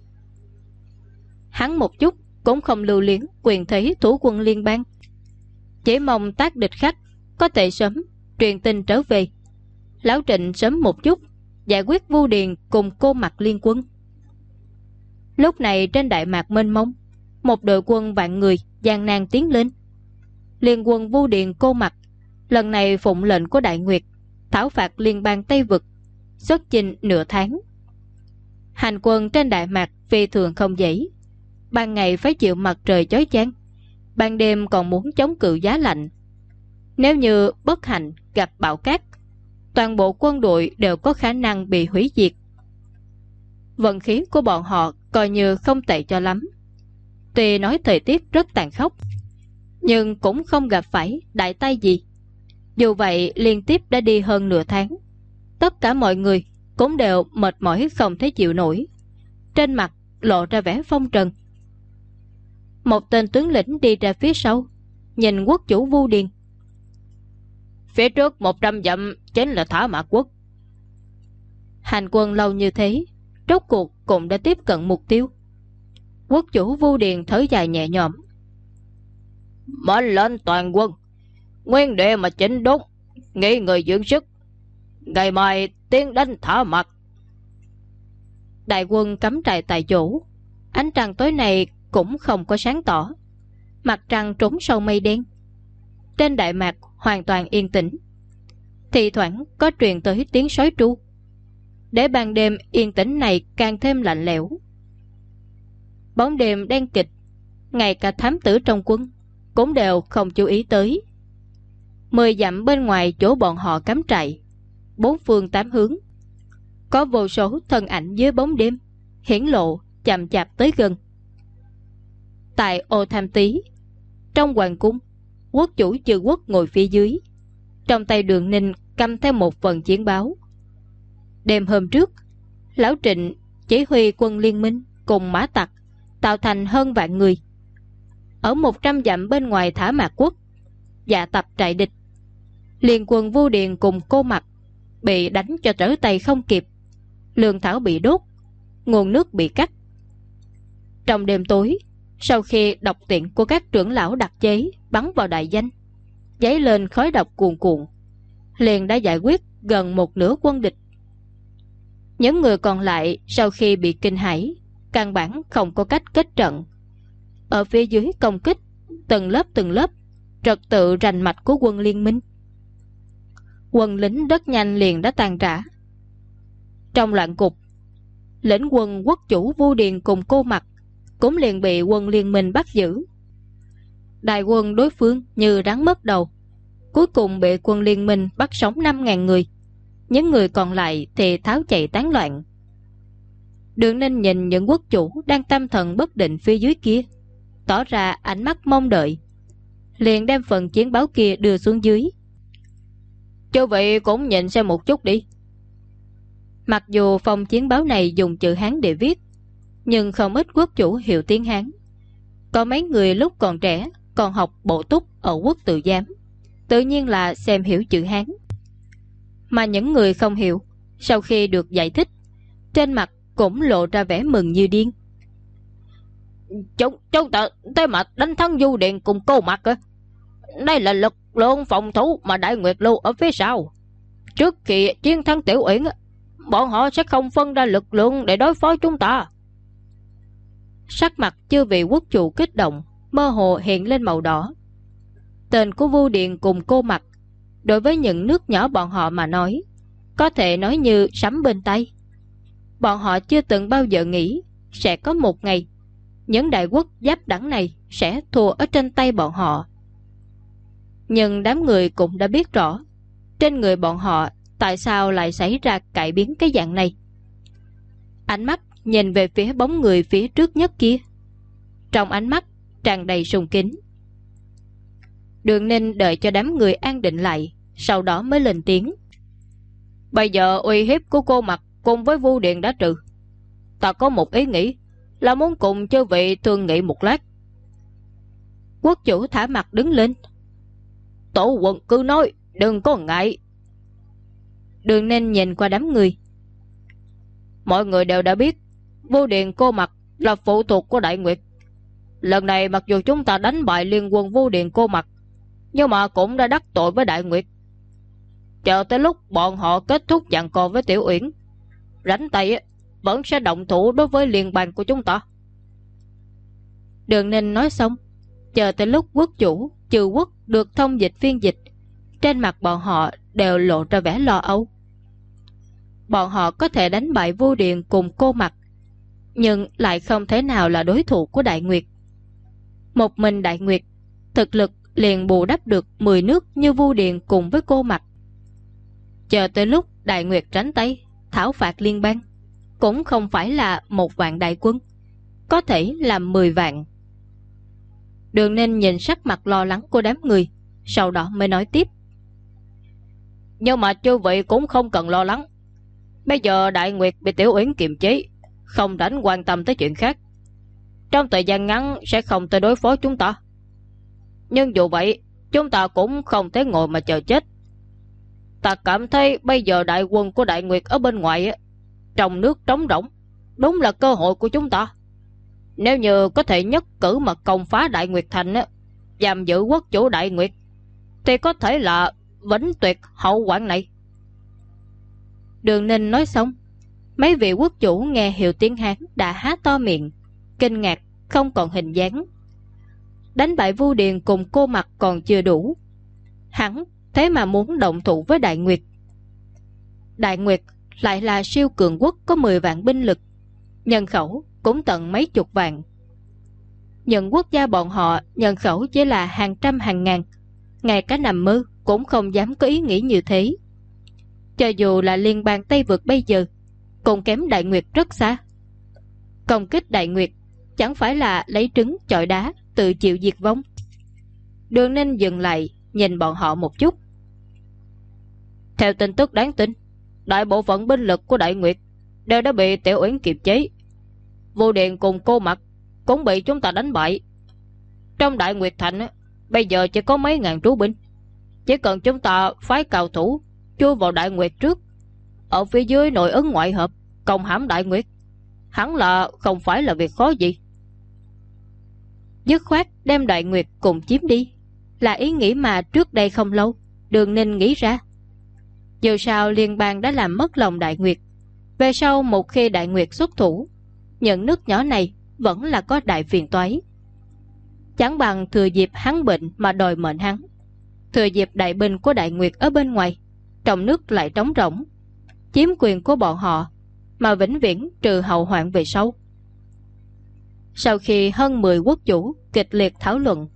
Hắn một chút cũng không lưu luyến quyền thế thủ quân liên bang, chỉ mong tác địch khách có thể sớm truyền tin trở về, Lão Trịnh sớm một chút giải quyết Vu Điền cùng Cô Mặc liên quân. Lúc này trên Đại Mạc mênh mông, một đội quân vạn người gian nan tiến lên. Liên quân Vu Điền Cô Mặc lần này phụng lệnh của Đại Nguyệt thảo phạt liên bang Tây Vực, xuất chinh nửa tháng. Hành quân trên Đại Mạc phi thường không dễ, ban ngày phải chịu mặt trời chói chang, ban đêm còn muốn chống cự giá lạnh. Nếu như bất hạnh gặp bão cát, toàn bộ quân đội đều có khả năng bị hủy diệt. Vận khí của bọn họ coi như không tệ cho lắm. Tuy nói thời tiết rất tàn khốc, nhưng cũng không gặp phải đại tai gì. Dù vậy liên tiếp đã đi hơn nửa tháng, tất cả mọi người cũng đều mệt mỏi không thể chịu nổi, trên mặt lộ ra vẻ phong trần. Một tên tướng lĩnh đi ra phía sau, nhìn quốc chủ Vu Điền. Phía trước 100 dặm chính là Thả Mạc Quốc. Hành quân lâu như thế, rốt cuộc cũng đã tiếp cận mục tiêu. Quốc chủ Vu Điền thở dài nhẹ nhõm. Mệnh lệnh toàn quân, nguyên địa mà chỉnh đốn, nghỉ người dưỡng sức, ngày mai tiến đánh Thả Mạc. Đại quân cắm trại tại chỗ. Ánh trăng tối nay cũng không có sáng tỏ, mặt trăng trốn sau mây đen. Trên Đại Mạc hoàn toàn yên tĩnh, thì thoảng có truyền tới tiếng sói tru, để ban đêm yên tĩnh này càng thêm lạnh lẽo. Bóng đêm đen kịch, ngay cả thám tử trong quân cũng đều không chú ý tới. 10 dặm bên ngoài chỗ bọn họ cắm trại, 4 phương 8 hướng có vô số thân ảnh dưới bóng đêm hiển lộ chậm chạp tới gần. Tại Ô Tham Tý, trong hoàng cung, quốc chủ Chư Quốc ngồi phía dưới, trong tay Đường Ninh cầm theo một phần chiến báo. Đêm hôm trước, Lão Trịnh chỉ huy quân liên minh cùng mã tặc tạo thành hơn vạn người, ở 100 dặm bên ngoài Thả Mạc Quốc dạ tập trại địch. Liên quân Vu Điền cùng Cô Mặc bị đánh cho trở tay không kịp, lương thảo bị đốt, nguồn nước bị cắt. Trong đêm tối, sau khi độc tiện của các trưởng lão đặc chế bắn vào đại danh, dấy lên khói độc cuồn cuộn, liền đã giải quyết gần một nửa quân địch. Những người còn lại sau khi bị kinh hãi, căn bản không có cách kết trận. Ở phía dưới công kích từng lớp trật tự rành mạch của quân liên minh. Quân lính rất nhanh liền đã tan rã. Trong loạn cục, lĩnh quân quốc chủ Vu Điền cùng Cô Mặc cũng liền bị quân liên minh bắt giữ. Đại quân đối phương như rắn mất đầu, cuối cùng bị quân liên minh bắt sống 5.000 người. Những người còn lại thì tháo chạy tán loạn. Đường Ninh nhìn những quốc chủ đang tâm thần bất định phía dưới kia, tỏ ra ánh mắt mong đợi, liền đem phần chiến báo kia đưa xuống dưới. Chư vị cũng nhìn xem một chút đi. Mặc dù phong chiến báo này dùng chữ Hán để viết, nhưng không ít quốc chủ hiểu tiếng Hán. Có mấy người lúc còn trẻ còn học bổ túc ở Quốc Tự Giám, tự nhiên là xem hiểu chữ Hán. Mà những người không hiểu, sau khi được giải thích, trên mặt cũng lộ ra vẻ mừng như điên. Chúng ta tới mặt đánh thắng Du Điện cùng Cô Mặc á. Đây là lực lượng phòng thủ mà Đại Nguyệt lưu ở phía sau. Trước khi chiến thắng Tiểu Uyển, bọn họ sẽ không phân ra lực lượng để đối phó chúng ta. Sắc mặt chư vị quốc chủ kích động, mơ hồ hiện lên màu đỏ. Tên của Vu Điện cùng Cô Mặc đối với những nước nhỏ bọn họ mà nói, có thể nói như sấm bên tay. Bọn họ chưa từng bao giờ nghĩ sẽ có một ngày những đại quốc giáp đẳng này sẽ thua ở trên tay bọn họ. Nhưng đám người cũng đã biết rõ trên người bọn họ tại sao lại xảy ra cải biến cái dạng này. Ánh mắt nhìn về phía bóng người phía trước nhất kia, trong ánh mắt tràn đầy sùng kính. Đường Ninh đợi cho đám người an định lại, sau đó mới lên tiếng. Bây giờ uy hiếp của Cô Mặc cùng với Vu Điện đã trừ, ta có một ý nghĩ là muốn cùng chư vị thương nghị một lát. Quốc chủ thả mặt đứng lên. Tổ quận cứ nói, đừng có ngại. Đường Ninh nhìn qua đám người. Mọi người đều đã biết Vu Điện Cô Mặc là phụ thuộc của Đại Nguyệt. Lần này mặc dù chúng ta đánh bại liên quân Vu Điện Cô Mặc, nhưng mà cũng đã đắc tội với Đại Nguyệt. Chờ tới lúc bọn họ kết thúc giằng co với Tiểu Uyển, rảnh tay vẫn sẽ động thủ đối với liên bang của chúng ta. Đường Ninh nói xong, chờ tới lúc quốc chủ trừ quốc được thông dịch phiên dịch, trên mặt bọn họ đều lộ ra vẻ lo âu. Bọn họ có thể đánh bại Vu Điện cùng Cô Mặc, nhưng lại không thể nào là đối thủ của Đại Nguyệt. Một mình Đại Nguyệt thực lực liền bù đắp được 10 nước như Vu Điện cùng với Cô Mặc. Chờ tới lúc Đại Nguyệt tránh tay thảo phạt liên bang, cũng không phải là 1 vạn đại quân, có thể là 10 vạn. Đường Ninh nhìn sắc mặt lo lắng của đám người, sau đó mới nói tiếp. Nhưng mà chư vị cũng không cần lo lắng. Bây giờ Đại Nguyệt bị Tiểu Uyển kiềm chế, không rảnh quan tâm tới chuyện khác. Trong thời gian ngắn sẽ không tới đối phó chúng ta. Nhưng dù vậy, chúng ta cũng không thể ngồi mà chờ chết. Ta cảm thấy bây giờ đại quân của Đại Nguyệt ở bên ngoài, trong nước trống rỗng, đúng là cơ hội của chúng ta. Nếu như có thể nhất cử mà công phá Đại Nguyệt Thành, giam giữ quốc chủ Đại Nguyệt, thì có thể là vĩnh tuyệt hậu quản này. Đường Ninh nói xong, mấy vị quốc chủ nghe hiểu tiếng Hán đã há to miệng, kinh ngạc không còn hình dáng. Đánh bại Vu Điện cùng Cô Mặc còn chưa đủ, hắn thế mà muốn động thủ với Đại Nguyệt. Đại Nguyệt lại là siêu cường quốc có 10 vạn binh lực, nhân khẩu cũng tận mấy chục vạn. Những quốc gia bọn họ nhân khẩu chỉ là hàng trăm hàng ngàn, ngay cả nằm mơ cũng không dám có ý nghĩ như thế. Cho dù là liên bang Tây Vực bây giờ cũng kém Đại Nguyệt rất xa. Công kích Đại Nguyệt chẳng phải là lấy trứng chọi đá, tự chịu diệt vong. Đường Ninh dừng lại nhìn bọn họ một chút. Theo tin tức đáng tin, đại bộ phận binh lực của Đại Nguyệt đều đã bị Tiểu Uyển kiềm chế. Vu Điện cùng Cô Mặc cũng bị chúng ta đánh bại. Trong Đại Nguyệt Thành bây giờ chỉ có mấy ngàn trú binh. Chỉ cần chúng ta phái cao thủ chui vào Đại Nguyệt trước, ở phía dưới nội ứng ngoại hợp, công hãm Đại Nguyệt, hẳn là không phải là việc khó gì. Dứt khoát đem Đại Nguyệt cùng chiếm đi là ý nghĩ mà trước đây không lâu Đường Ninh nghĩ ra. Dù sao liên bang đã làm mất lòng Đại Nguyệt, về sau một khi Đại Nguyệt xuất thủ, những nước nhỏ này vẫn là có đại phiền toái. Chẳng bằng thừa dịp hắn bệnh mà đòi mệnh hắn, thừa dịp đại binh của Đại Nguyệt ở bên ngoài, trong nước lại trống rỗng, chiếm quyền của bọn họ mà vĩnh viễn trừ hậu hoạn về sau. Sau khi hơn 10 quốc chủ kịch liệt thảo luận,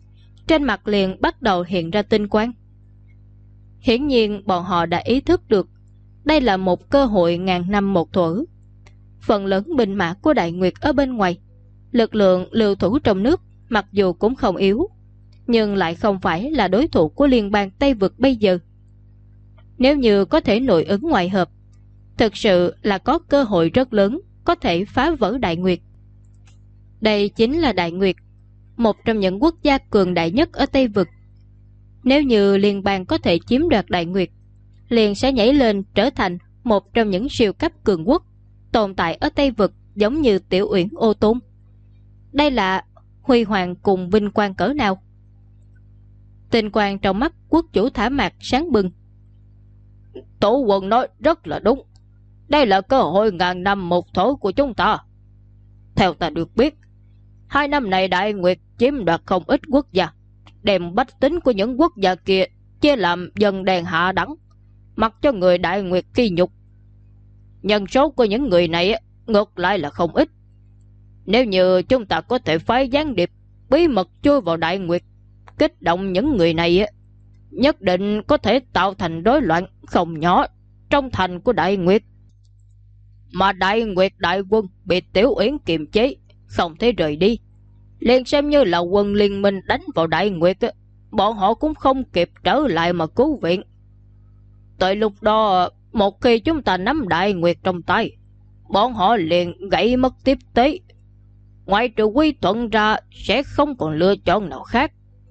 trên mặt liền bắt đầu hiện ra tinh quang. Hiển nhiên bọn họ đã ý thức được đây là một cơ hội ngàn năm một thuở. Phần lớn binh mã của Đại Nguyệt ở bên ngoài, lực lượng lưu thủ trong nước mặc dù cũng không yếu, nhưng lại không phải là đối thủ của liên bang Tây Vực bây giờ. Nếu như có thể nội ứng ngoại hợp, thực sự là có cơ hội rất lớn có thể phá vỡ Đại Nguyệt. Đây chính là Đại Nguyệt, một trong những quốc gia cường đại nhất ở Tây Vực. Nếu như liên bang có thể chiếm đoạt Đại Nguyệt, liền sẽ nhảy lên trở thành một trong những siêu cấp cường quốc tồn tại ở Tây Vực, giống như Tiểu Uyển Ô Tôn. Đây là huy hoàng cùng vinh quang cỡ nào. Tinh quang trong mắt quốc chủ Thả Mạc sáng bừng. Tổ quân nói rất là đúng. Đây là cơ hội ngàn năm một thổ của chúng ta. Theo ta được biết, 2 năm này Đại Nguyệt chiếm đoạt không ít quốc gia, đem bách tính của những quốc gia kia chia làm dân đen hạ đẳng, mặc cho người Đại Nguyệt kỳ nhục. Nhân số của những người này ngược lại là không ít. Nếu như chúng ta có thể phái gián điệp bí mật chui vào Đại Nguyệt, kích động những người này, nhất định có thể tạo thành rối loạn không nhỏ trong thành của Đại Nguyệt. Mà Đại Nguyệt đại quân bị Tiểu Uyển kiềm chế, không thể rời đi, liền xem như là quân liên minh đánh vào Đại Nguyệt, bọn họ cũng không kịp trở lại mà cứu viện. Tới lúc đó, một khi chúng ta nắm Đại Nguyệt trong tay, bọn họ liền gãy mất tiếp tế. Ngoại trừ quy thuận ra, sẽ không còn lựa chọn nào khác.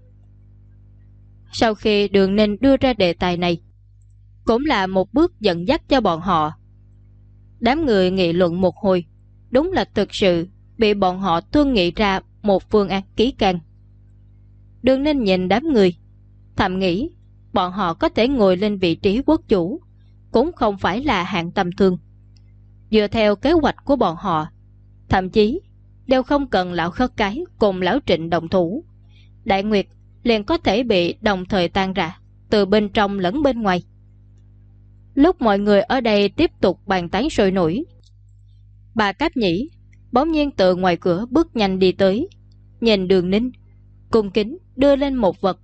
Sau khi Đường Ninh đưa ra đề tài này, cũng là một bước dẫn dắt cho bọn họ. Đám người nghị luận một hồi, đúng là thực sự bị bọn họ thương nghị ra một phương án kỹ càng. Đường Ninh nhìn đám người, thầm nghĩ bọn họ có thể ngồi lên vị trí quốc chủ cũng không phải là hạng tầm thường. Dựa theo kế hoạch của bọn họ, thậm chí đều không cần lão Khất Cái cùng lão Trịnh đồng thủ, Đại Nguyệt liền có thể bị đồng thời tan rã từ bên trong lẫn bên ngoài. Lúc mọi người ở đây tiếp tục bàn tán sôi nổi, bà Cáp Nhĩ bỗng nhiên từ ngoài cửa bước nhanh đi tới, nhìn Đường Ninh, cung kính đưa lên một vật.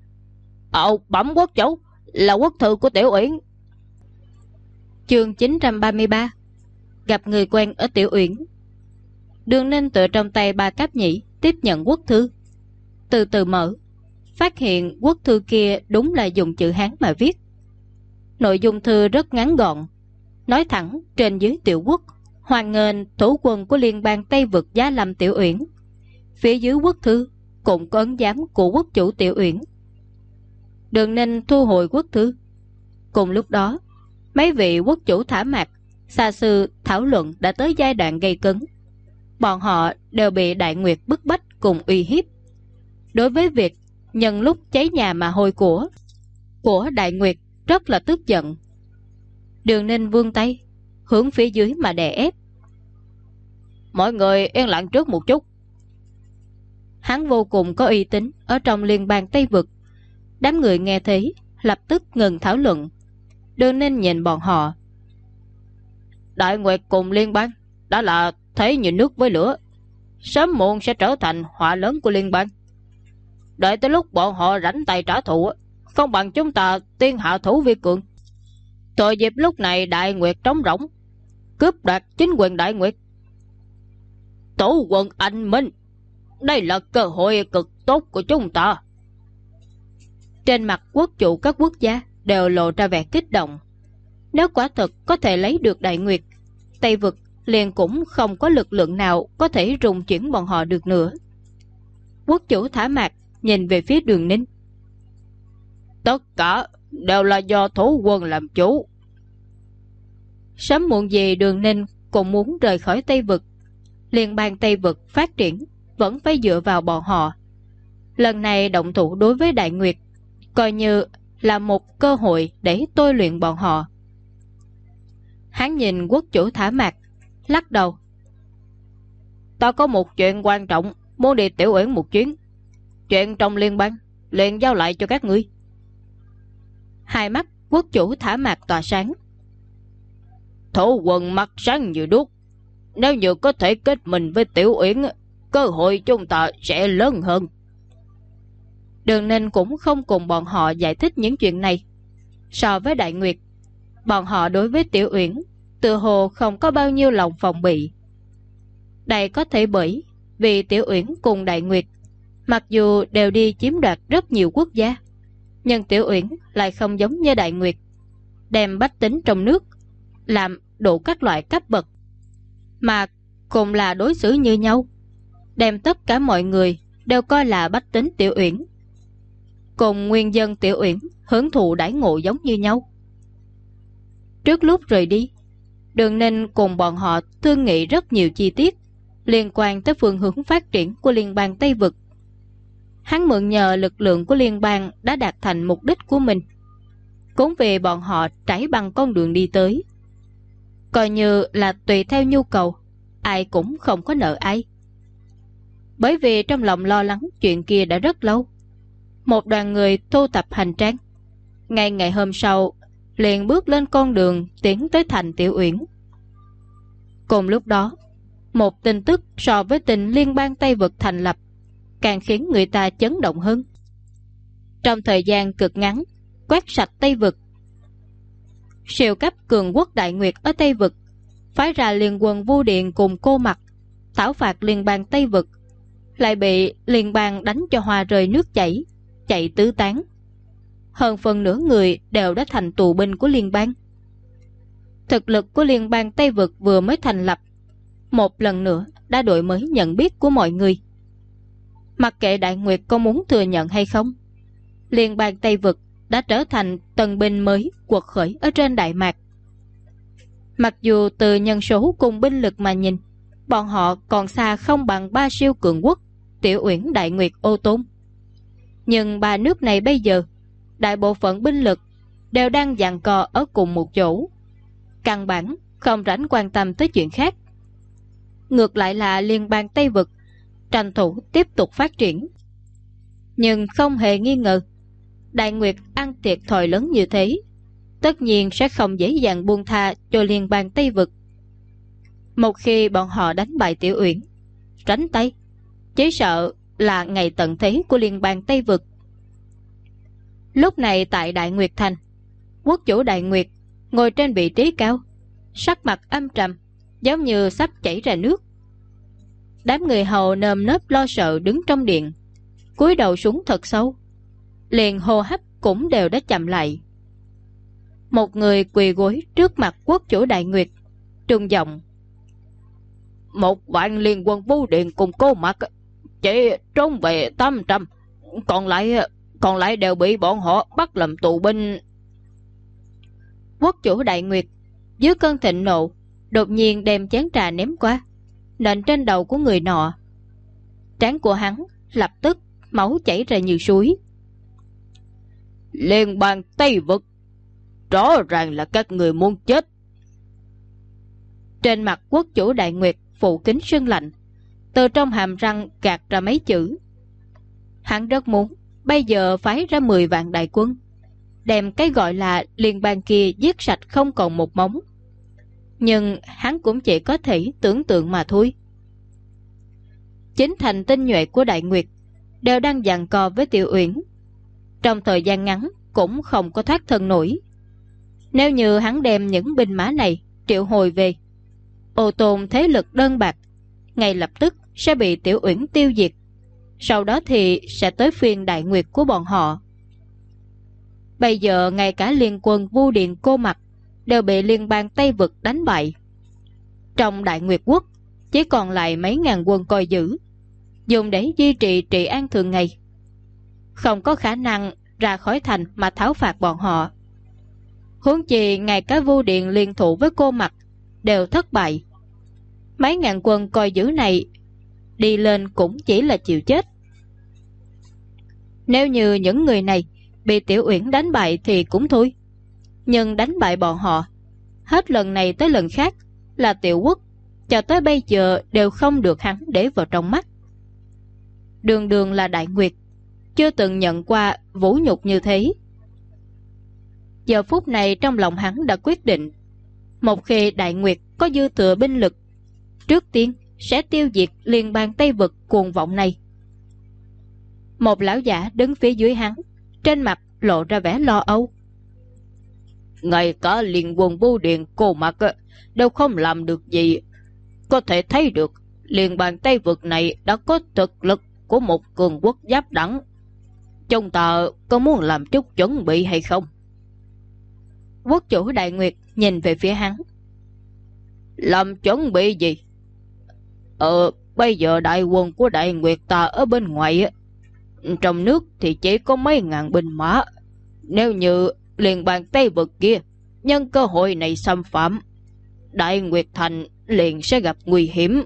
Bẩm quốc chủ, là quốc thư của Tiểu Uyển. Chương 933 gặp người quen ở Tiểu Uyển. Đường Ninh từ trong tay bà Cáp Nhĩ tiếp nhận quốc thư, từ từ mở, phát hiện quốc thư kia đúng là dùng chữ Hán mà viết. Nội dung thư rất ngắn gọn, nói thẳng trên dưới Tiểu Quốc hoan nghênh thủ quân của liên bang Tây Vực Giá Lâm Tiểu Uyển. Phía dưới quốc thư cũng có ấn giám của quốc chủ Tiểu Uyển. Đường Ninh thu hồi quốc thư. Cùng lúc đó, mấy vị quốc chủ Thả Mạc, Xa Sư thảo luận đã tới giai đoạn gây cấn. Bọn họ đều bị Đại Nguyệt bức bách cùng uy hiếp. Đối với việc nhân lúc cháy nhà mà hôi của Đại Nguyệt rất là tức giận. Đường Ninh vươn tay hướng phía dưới mà đè ép. Mọi người yên lặng trước một chút. Hắn vô cùng có uy tín ở trong liên bang Tây Vực. Đám người nghe thấy lập tức ngừng thảo luận. Đường Ninh nhìn bọn họ. Đại Nguyệt cùng liên bang đã là thế như nước với lửa, sớm muộn sẽ trở thành họa lớn của liên bang. Đợi tới lúc bọn họ rảnh tay trả thù, không bằng chúng ta tiên hạ thủ vi cường. Thời dịp lúc này Đại Nguyệt trống rỗng, cướp đoạt chính quyền Đại Nguyệt. Tổ quân anh minh, đây là cơ hội cực tốt của chúng ta. Trên mặt quốc chủ các quốc gia đều lộ ra vẻ kích động. Nếu quả thực có thể lấy được Đại Nguyệt, Tây Vực liền cũng không có lực lượng nào có thể rung chuyển bọn họ được nữa. Quốc chủ Thả Mạc nhìn về phía Đường Ninh. Tất cả đều là do thủ quân làm chủ. Sớm muộn gì Đường Ninh cũng muốn rời khỏi Tây Vực. Liên bang Tây Vực phát triển vẫn phải dựa vào bọn họ. Lần này động thủ đối với Đại Nguyệt coi như là một cơ hội để tôi luyện bọn họ. Hắn nhìn quốc chủ Thả Mạc, lắc đầu. Ta có một chuyện quan trọng muốn đi Tiểu Uyển một chuyến. Chuyện trong liên bang liền giao lại cho các ngươi. Hai mắt quốc chủ Thả Mạc tỏa sáng. Thủ quân mắt sáng như đuốc. Nếu như có thể kết mình với Tiểu Uyển, cơ hội chúng ta sẽ lớn hơn. Đường Ninh cũng không cùng bọn họ giải thích những chuyện này. So với Đại Nguyệt, bọn họ đối với Tiểu Uyển tự hồ không có bao nhiêu lòng phòng bị. Đây có thể bởi vì Tiểu Uyển cùng Đại Nguyệt mặc dù đều đi chiếm đoạt rất nhiều quốc gia, nhưng Tiểu Uyển lại không giống như Đại Nguyệt, đem bách tính trong nước làm đủ các loại cấp bậc, mà cùng là đối xử như nhau, đem tất cả mọi người đều coi là bách tính Tiểu Uyển, cùng nguyên dân Tiểu Uyển hưởng thụ đãi ngộ giống như nhau. Trước lúc rời đi, Đường Ninh cùng bọn họ thương nghị rất nhiều chi tiết liên quan tới phương hướng phát triển của liên bang Tây Vực. Hắn mượn nhờ lực lượng của liên bang đã đạt thành mục đích của mình, cũng vì bọn họ trải bằng con đường đi tới, coi như là tùy theo nhu cầu, ai cũng không có nợ ai. Bởi vì trong lòng lo lắng chuyện kia đã rất lâu, một đoàn người thu tập hành trang, ngay ngày hôm sau liền bước lên con đường tiến tới thành Tiểu Uyển. Cùng lúc đó, một tin tức so với tình liên bang Tây Vực thành lập càng khiến người ta chấn động hơn. Trong thời gian cực ngắn quét sạch Tây Vực, siêu cấp cường quốc Đại Nguyệt ở Tây Vực phái ra liên quân Vu Điện cùng Cô Mặc thảo phạt liên bang Tây Vực, lại bị liên bang đánh cho hoa rơi nước chảy, chạy tứ tán. Hơn phần nửa người đều đã thành tù binh của liên bang. Thực lực của liên bang Tây Vực vừa mới thành lập, một lần nữa đã đổi mới nhận biết của mọi người. Mặc kệ Đại Nguyệt có muốn thừa nhận hay không, liên bang Tây Vực đã trở thành tân binh mới quật khởi ở trên Đại Mạc. Mặc dù từ nhân số cùng binh lực mà nhìn, bọn họ còn xa không bằng ba siêu cường quốc Tiểu Uyển, Đại Nguyệt, Ô Tôn, nhưng ba nước này bây giờ đại bộ phận binh lực đều đang giằng co ở cùng một chỗ, căn bản không rảnh quan tâm tới chuyện khác. Ngược lại là liên bang Tây Vực tranh thủ tiếp tục phát triển. Nhưng không hề nghi ngờ, Đại Nguyệt ăn thiệt thòi lớn như thế, tất nhiên sẽ không dễ dàng buông tha cho liên bang Tây Vực. Một khi bọn họ đánh bại Tiểu Uyển, tránh tay, chỉ sợ là ngày tận thế của liên bang Tây Vực. Lúc này tại Đại Nguyệt Thành, quốc chủ Đại Nguyệt ngồi trên vị trí cao, sắc mặt âm trầm, giống như sắp chảy ra nước. Đám người hầu nơm nớp lo sợ đứng trong điện, cúi đầu xuống thật sâu, liền hô hấp cũng đều đã chậm lại. Một người quỳ gối trước mặt quốc chủ Đại Nguyệt, trùng giọng: "1 vạn liên quân Vu Điện cùng Cô Mặc chỉ trốn về 800, còn lại đều bị bọn họ bắt làm tù binh." Quốc chủ Đại Nguyệt dưới cơn thịnh nộ đột nhiên đem chén trà ném qua, nện trên đầu của người nọ. Trán của hắn lập tức máu chảy ra như suối. "Liên bang Tây Vực, rõ ràng là các người muốn chết." Trên mặt quốc chủ Đại Nguyệt phủ kính sưng lạnh, từ trong hàm răng gạt ra mấy chữ. Hắn rất muốn bây giờ phái ra 10 vạn đại quân, đem cái gọi là liên bang kia giết sạch không còn một mống. Nhưng hắn cũng chỉ có thể tưởng tượng mà thôi. Chính thành tinh nhuệ của Đại Nguyệt đều đang giằng co với Tiểu Uyển, trong thời gian ngắn cũng không có thoát thân nổi. Nếu như hắn đem những binh mã này triệu hồi về, Ô Tôn thế lực đơn bạc ngay lập tức sẽ bị Tiểu Uyển tiêu diệt, sau đó thì sẽ tới phiên Đại Nguyệt của bọn họ. Bây giờ ngay cả liên quân Vu Điện, Cô Mặc đều bị liên bang Tây Vực đánh bại. Trong Đại Nguyệt quốc chỉ còn lại mấy ngàn quân coi giữ, dùng để duy trì trị an thường ngày, không có khả năng ra khỏi thành mà thảo phạt bọn họ. Huống chi ngay cả Vu Điện liên thủ với Cô Mặc đều thất bại, mấy ngàn quân coi giữ này đi lên cũng chỉ là chịu chết. Nếu như những người này bị Tiểu Uyển đánh bại thì cũng thôi, nhưng đánh bại bọn họ hết lần này tới lần khác là Tiểu Quốc cho tới bây giờ đều không được hắn để vào trong mắt. Đường đường là Đại Nguyệt, chưa từng nhận qua vũ nhục như thế. Giờ phút này trong lòng hắn đã quyết định, một khi Đại Nguyệt có dư thừa binh lực, trước tiên sẽ tiêu diệt liên bang Tây Vực cuồng vọng này. Một lão giả đứng phía dưới hắn, trên mặt lộ ra vẻ lo âu. Ngay cả Liên Quân Bưu Điện cô mặc đều không làm được gì. Có thể thấy được Liên bang Tây Vực này đã có thực lực của một cường quốc giáp đẳng. Chúng ta có muốn làm chút chuẩn bị hay không? Quốc chủ Đại Nguyệt nhìn về phía hắn. Làm chuẩn bị gì? Bây giờ đại quân của Đại Nguyệt ta ở bên ngoài, trong nước thì chỉ có mấy ngàn binh mã. Nếu như Liên bang Tây Vực kia nhân cơ hội này xâm phạm, Đại Nguyệt Thành liền sẽ gặp nguy hiểm.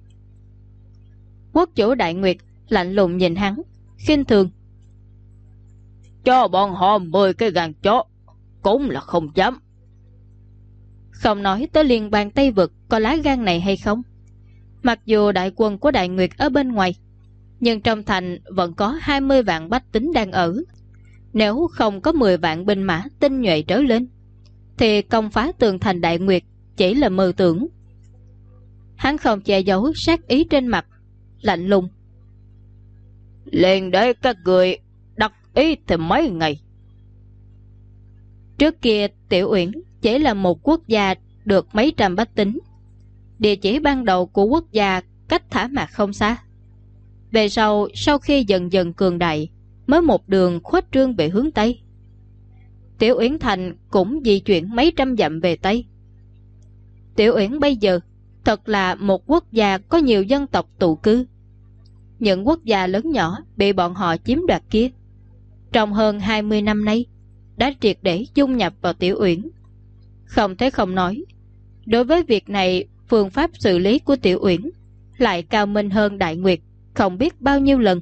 Quốc chủ Đại Nguyệt lạnh lùng nhìn hắn, khinh thường. Cho bọn họ 10 cái gan chó cũng là không dám. Không nói tới Liên bang Tây Vực có lá gan này hay không, mặc dù đại quân của Đại Nguyệt ở bên ngoài, nhưng trong thành vẫn có 20 vạn bách tính đang ở. Nếu không có 10 vạn binh mã tinh nhuệ trở lên, thì công phá tường thành Đại Nguyệt chỉ là mơ tưởng. Hắn không che giấu sát ý trên mặt, lạnh lùng. Liền để các người đắc ý thêm mấy ngày. Trước kia Tiểu Uyển chỉ là một quốc gia được mấy trăm bách tính. Địa chỉ ban đầu của quốc gia cách Thả Mạc không xa. Về sau khi dần dần cường đại, mới một đường khuếch trương về hướng Tây. Tiểu Uyển Thành cũng di chuyển mấy trăm dặm về Tây. Tiểu Uyển bây giờ thật là một quốc gia có nhiều dân tộc tụ cư. Những quốc gia lớn nhỏ bị bọn họ chiếm đoạt kia, trong hơn 20 năm nay đã triệt để dung nhập vào Tiểu Uyển. Không thể không nói, đối với việc này, phương pháp xử lý của Tiểu Uyển lại cao minh hơn Đại Nguyệt không biết bao nhiêu lần.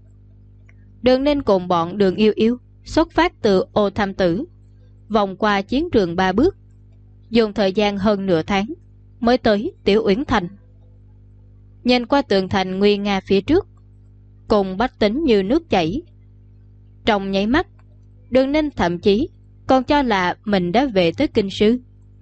Đường Ninh cùng bọn Đường Yêu Yêu xuất phát từ Ô Tham Tử, vòng qua chiến trường 3 bước, dùng thời gian hơn nửa tháng mới tới Tiểu Uyển Thành. Nhìn qua tường thành nguy nga phía trước, cùng bách tính như nước chảy, trong nháy mắt, Đường Ninh thậm chí còn cho là mình đã về tới kinh sư.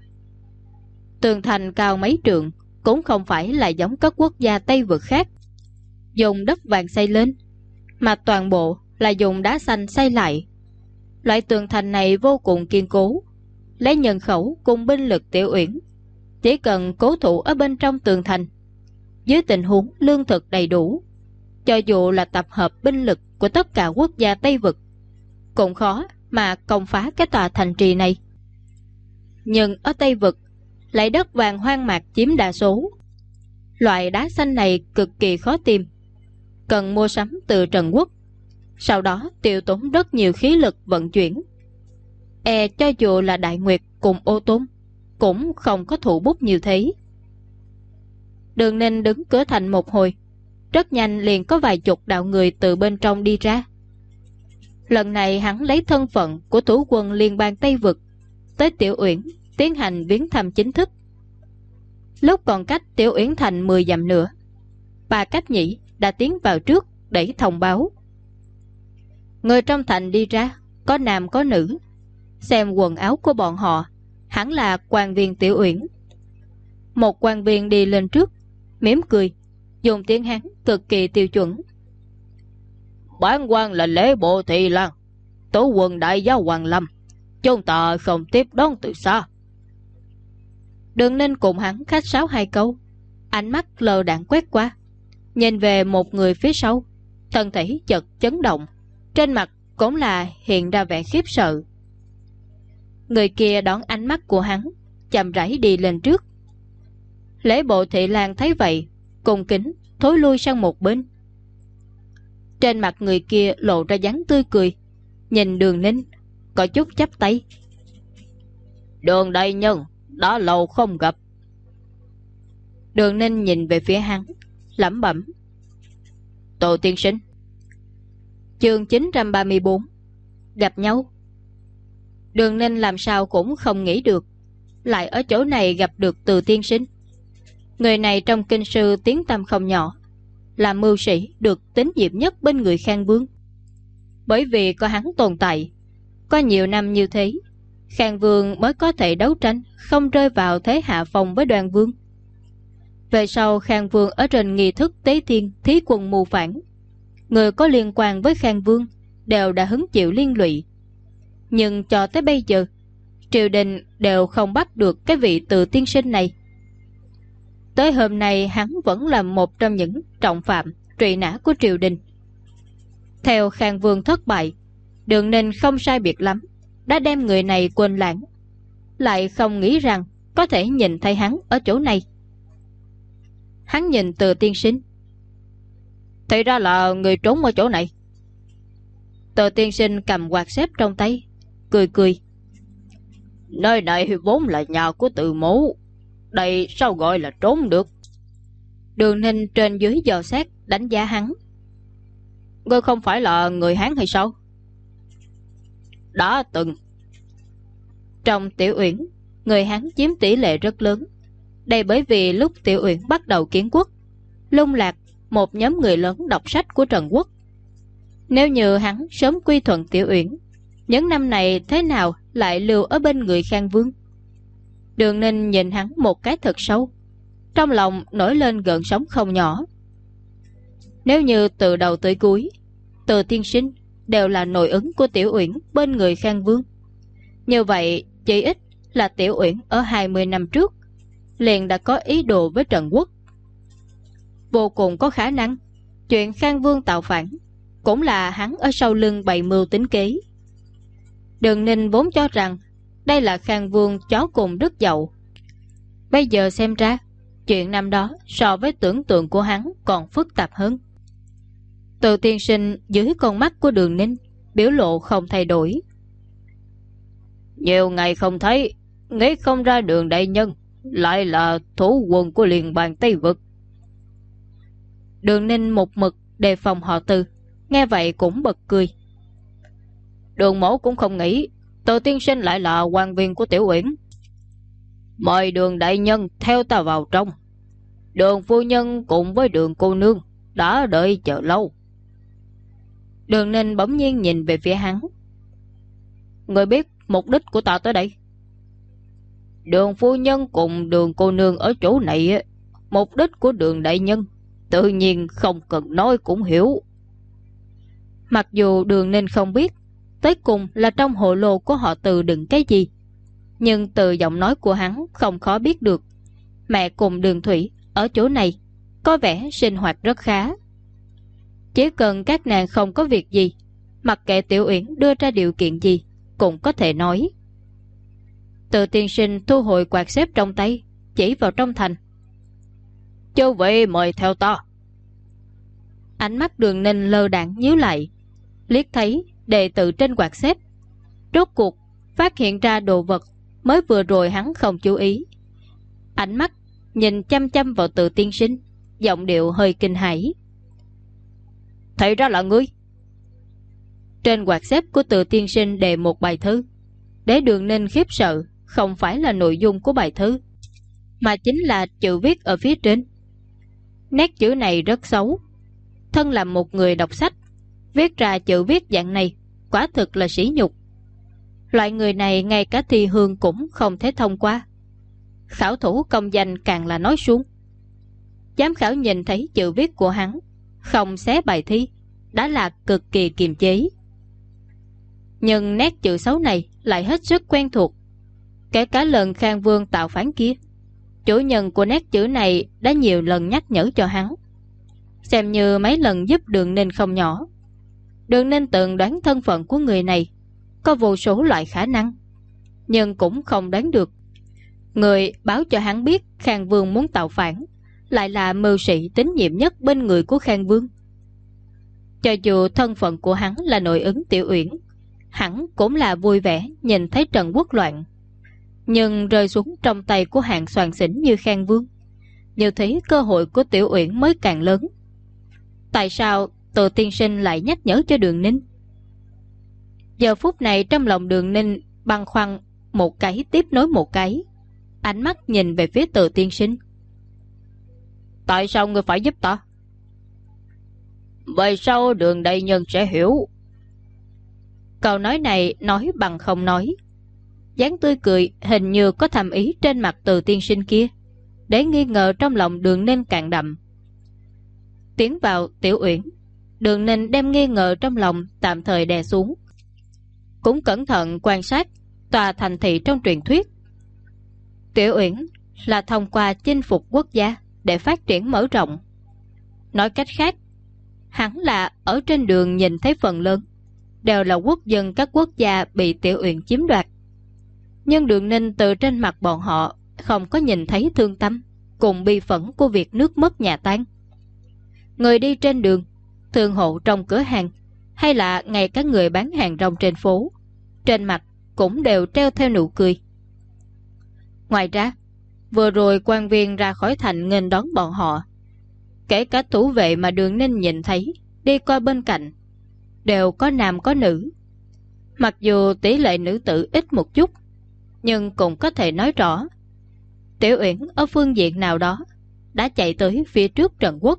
Tường thành cao mấy trượng, cũng không phải là giống các quốc gia Tây Vực khác dùng đất vàng xây lên, mà toàn bộ là dùng đá xanh xây lại. Loại tường thành này vô cùng kiên cố, lấy nhân khẩu cùng binh lực Tiểu Uyển, chỉ cần cố thủ ở bên trong tường thành, dưới tình huống lương thực đầy đủ, cho dù là tập hợp binh lực của tất cả quốc gia Tây Vực, cũng khó mà công phá cái tòa thành trì này. Nhưng ở Tây Vực lại đất vàng hoang mạc chiếm đa số. Loại đá xanh này cực kỳ khó tìm, cần mua sắm từ Trần Quốc, sau đó tiêu tốn rất nhiều khí lực vận chuyển. Cho dù là Đại Nguyệt cùng Ô Tôn cũng không có thủ bút như thế. Đường Ninh đứng cửa thành một hồi, rất nhanh liền có vài chục đạo người từ bên trong đi ra. Lần này hắn lấy thân phận của thủ quân liên bang Tây Vực tới Tiểu Uyển tiến hành viếng thăm chính thức. Lúc còn cách Tiểu Uyển Thành 10 dặm nữa, Bà Cách Nhĩ đã tiến vào trước để thông báo. Người trong thành đi ra, có nam có nữ. Xem quần áo của bọn họ, hẳn là quan viên Tiểu Uyển. Một quan viên đi lên trước, mỉm cười, dùng tiếng Hán cực kỳ tiêu chuẩn. Bản quan là Lễ Bộ Thị Lang, Tố quân đại giáo Hoàng Lâm, chúng ta không tiếp đón từ xa. Đường Ninh cùng hắn khách sáo 2 câu, ánh mắt lờ đãng quét qua, nhìn về một người phía sau, thân thể chợt chấn động, trên mặt cũng là hiện ra vẻ khiếp sợ. Người kia đón ánh mắt của hắn, chậm rãi đi lên trước. Lễ Bộ Thị Lang thấy vậy, cung kính thối lui sang một bên. Trên mặt người kia lộ ra dáng tươi cười, nhìn Đường Ninh có chút chắp tay. Đường đại nhân, đã lâu không gặp. Đường Ninh nhìn về phía hắn, lẩm bẩm. Tô tiên sinh. Chương 934, gặp nhau. Đường Ninh làm sao cũng không nghĩ được lại ở chỗ này gặp được Từ tiên sinh. Người này trong kinh sư tiếng tăm không nhỏ, là mưu sĩ được tín nhiệm nhất bên người Khang Vương. Bởi vì có hắn tồn tại, có nhiều năm như thế, Khang Vương mới có thể đấu tranh không rơi vào thế hạ phong với Đoan Vương. Về sau Khang Vương ở trên nghi thức tế thiên thí quân mưu phản, người có liên quan với Khang Vương đều đã hứng chịu liên lụy. Nhưng cho tới bây giờ, triều đình đều không bắt được cái vị Từ tiên sinh này. Tới hôm nay hắn vẫn là một trong những trọng phạm truy nã của triều đình. Theo Khang Vương thất bại, Đường Ninh không sai biệt lắm đã đem người này quên lãng, lại không nghĩ rằng có thể nhìn thấy hắn ở chỗ này. Hắn nhìn Từ tiên sinh. Thì ra là người trốn ở chỗ này. Từ tiên sinh cầm quạt xếp trong tay, cười cười. Nơi này vốn là nhà của Từ mẫu, đây sao gọi là trốn được? Đường Ninh trên dưới dò xét đánh giá hắn. Ngươi không phải là người Hán hay sao? Đã từng. Trong Tiểu Uyển, người Hán chiếm tỷ lệ rất lớn. Đây bởi vì lúc Tiểu Uyển bắt đầu kiến quốc, lung lạc một nhóm người lớn đọc sách của Trần Quốc. Nếu như hắn sớm quy thuận Tiểu Uyển, những năm này thế nào lại lưu ở bên người Khang Vương? Đường Ninh nhìn hắn một cái thật sâu, trong lòng nổi lên gợn sóng không nhỏ. Nếu như từ đầu tới cuối, Từ tiên sinh đều là nội ứng của Tiểu Uyển bên người Khang Vương, như vậy chỉ ít là Tiểu Uyển ở 20 năm trước liền đã có ý đồ với Trần Quốc. Vô cùng có khả năng chuyện Khang Vương tạo phản cũng là hắn ở sau lưng bày mưu tính kế. Đường Ninh vốn cho rằng đây là Khang Vương chó cùng đứt dậu. Bây giờ xem ra chuyện năm đó so với tưởng tượng của hắn còn phức tạp hơn. Từ tiên sinh dưới con mắt của Đường Ninh biểu lộ không thay đổi. Nhiều ngày không thấy, nghĩ không ra Đường đại nhân lại là thủ quân của liên bang Tây Vực. Đường Ninh một mực đề phòng họ Từ, nghe vậy cũng bật cười. Đường mẫu cũng không nghĩ Từ tiên sinh lại là quan viên của Tiểu Uyển. Mời Đường đại nhân theo ta vào trong. Đường phu nhân cùng với Đường cô nương đã đợi chờ lâu. Đường Ninh bỗng nhiên nhìn về phía hắn. Người biết mục đích của ta tới đây? Đường phu nhân cùng Đường cô nương ở chỗ này, mục đích của Đường đại nhân tự nhiên không cần nói cũng hiểu. Mặc dù Đường Ninh không biết tới cùng là trong hồ lô của họ Từ đựng cái gì, nhưng từ giọng nói của hắn không khó biết được mẹ cùng Đường Thủy ở chỗ này có vẻ sinh hoạt rất khá. Chỉ cần các nàng không có việc gì, mặc kệ Tiểu Uyển đưa ra điều kiện gì cũng có thể nói. Từ tiên sinh thu hồi quạt xếp trong tay, chỉ vào trong thành. Chư vị mời theo ta. Ánh mắt Đường Ninh lơ đãng nhíu lại, liếc thấy đệ tử trên quạt xếp, rốt cuộc phát hiện ra đồ vật mới vừa rồi hắn không chú ý. Ánh mắt nhìn chăm chăm vào Từ tiên sinh, giọng điệu hơi kinh hãi. Thì ra là ngươi. Trên quạt xếp của Từ tiên sinh đề một bài thư. Để Đường Ninh khiếp sợ không phải là nội dung của bài thư, mà chính là chữ viết ở phía trên. Nét chữ này rất xấu. Thân là một người đọc sách, viết ra chữ viết dạng này quả thực là sỉ nhục. Loại người này ngay cả thi hương cũng không thể thông qua, khảo thủ công danh càng là nói suông. Giám khảo nhìn thấy chữ viết của hắn, không xé bài thi đã là cực kỳ kiềm chế. Nhưng nét chữ xấu này lại hết sức quen thuộc. Kể cả lần Khang Vương tạo phản kia, chủ nhân của nét chữ này đã nhiều lần nhắc nhở cho hắn, xem như mấy lần giúp Đường Ninh không nhỏ. Đường Ninh từng đoán thân phận của người này có vô số loại khả năng, nhưng cũng không đoán được người báo cho hắn biết Khang Vương muốn tạo phản lại là mưu sĩ tín nhiệm nhất bên người của Khang Vương. Cho dù thân phận của hắn là nội ứng Tiểu Uyển, hắn cũng là vui vẻ nhìn thấy Trần Quốc loạn, nhưng rơi xuống trong tay của hạng soàn xỉn như Khang Vương, như thế cơ hội của Tiểu Uyển mới càng lớn. Tại sao Từ tiên sinh lại nhắc nhở cho Đường Ninh? Giờ phút này trong lòng Đường Ninh băn khoăn một cái tiếp nối một cái, ánh mắt nhìn về phía Từ tiên sinh. Tại sao ngươi phải giúp ta? Về sau Đường đại nhân sẽ hiểu. Câu nói này nói bằng không nói. Dáng tươi cười hình như có thầm ý trên mặt Từ tiên sinh kia, để nghi ngờ trong lòng Đường Ninh càng đậm. Tiến vào Tiểu Uyển, Đường Ninh đem nghi ngờ trong lòng tạm thời đè xuống, cũng cẩn thận quan sát tòa thành thị trong truyền thuyết. Tiểu Uyển là thông qua chinh phục quốc gia để phát triển mở rộng. Nói cách khác, hẳn là ở trên đường nhìn thấy phần lớn đều là quốc dân các quốc gia bị Tiểu Uyển chiếm đoạt. Nhưng Đường Ninh từ trên mặt bọn họ không có nhìn thấy thương tâm cùng bi phẫn của việc nước mất nhà tan. Người đi trên đường, thương hộ trong cửa hàng, hay là ngay cả người bán hàng rong trên phố, trên mặt cũng đều treo theo nụ cười. Ngoài ra, vừa rồi quan viên ra khỏi thành nghênh đón bọn họ, kể cả thủ vệ mà Đường Ninh nhìn thấy đi qua bên cạnh, đều có nam có nữ. Mặc dù tỷ lệ nữ tử ít một chút, nhưng cũng có thể nói rõ Tiểu Uyển ở phương diện nào đó đã chạy tới phía trước Trần Quốc.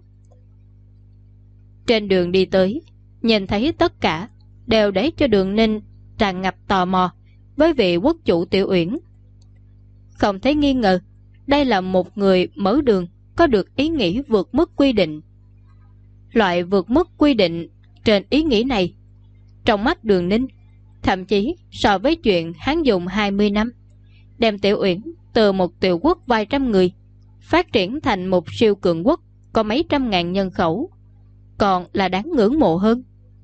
Trên đường đi tới, nhìn thấy tất cả đều để cho Đường Ninh tràn ngập tò mò với vị quốc chủ Tiểu Uyển. Không thấy nghi ngờ đây là một người mở đường có được ý nghĩ vượt mức quy định. Loại vượt mức quy định trên ý nghĩ này, trong mắt Đường Ninh, thậm chí so với chuyện hắn dùng 20 năm đem Tiểu Uyển từ một tiểu quốc vài trăm người phát triển thành một siêu cường quốc có mấy trăm ngàn nhân khẩu, còn là đáng ngưỡng mộ hơn.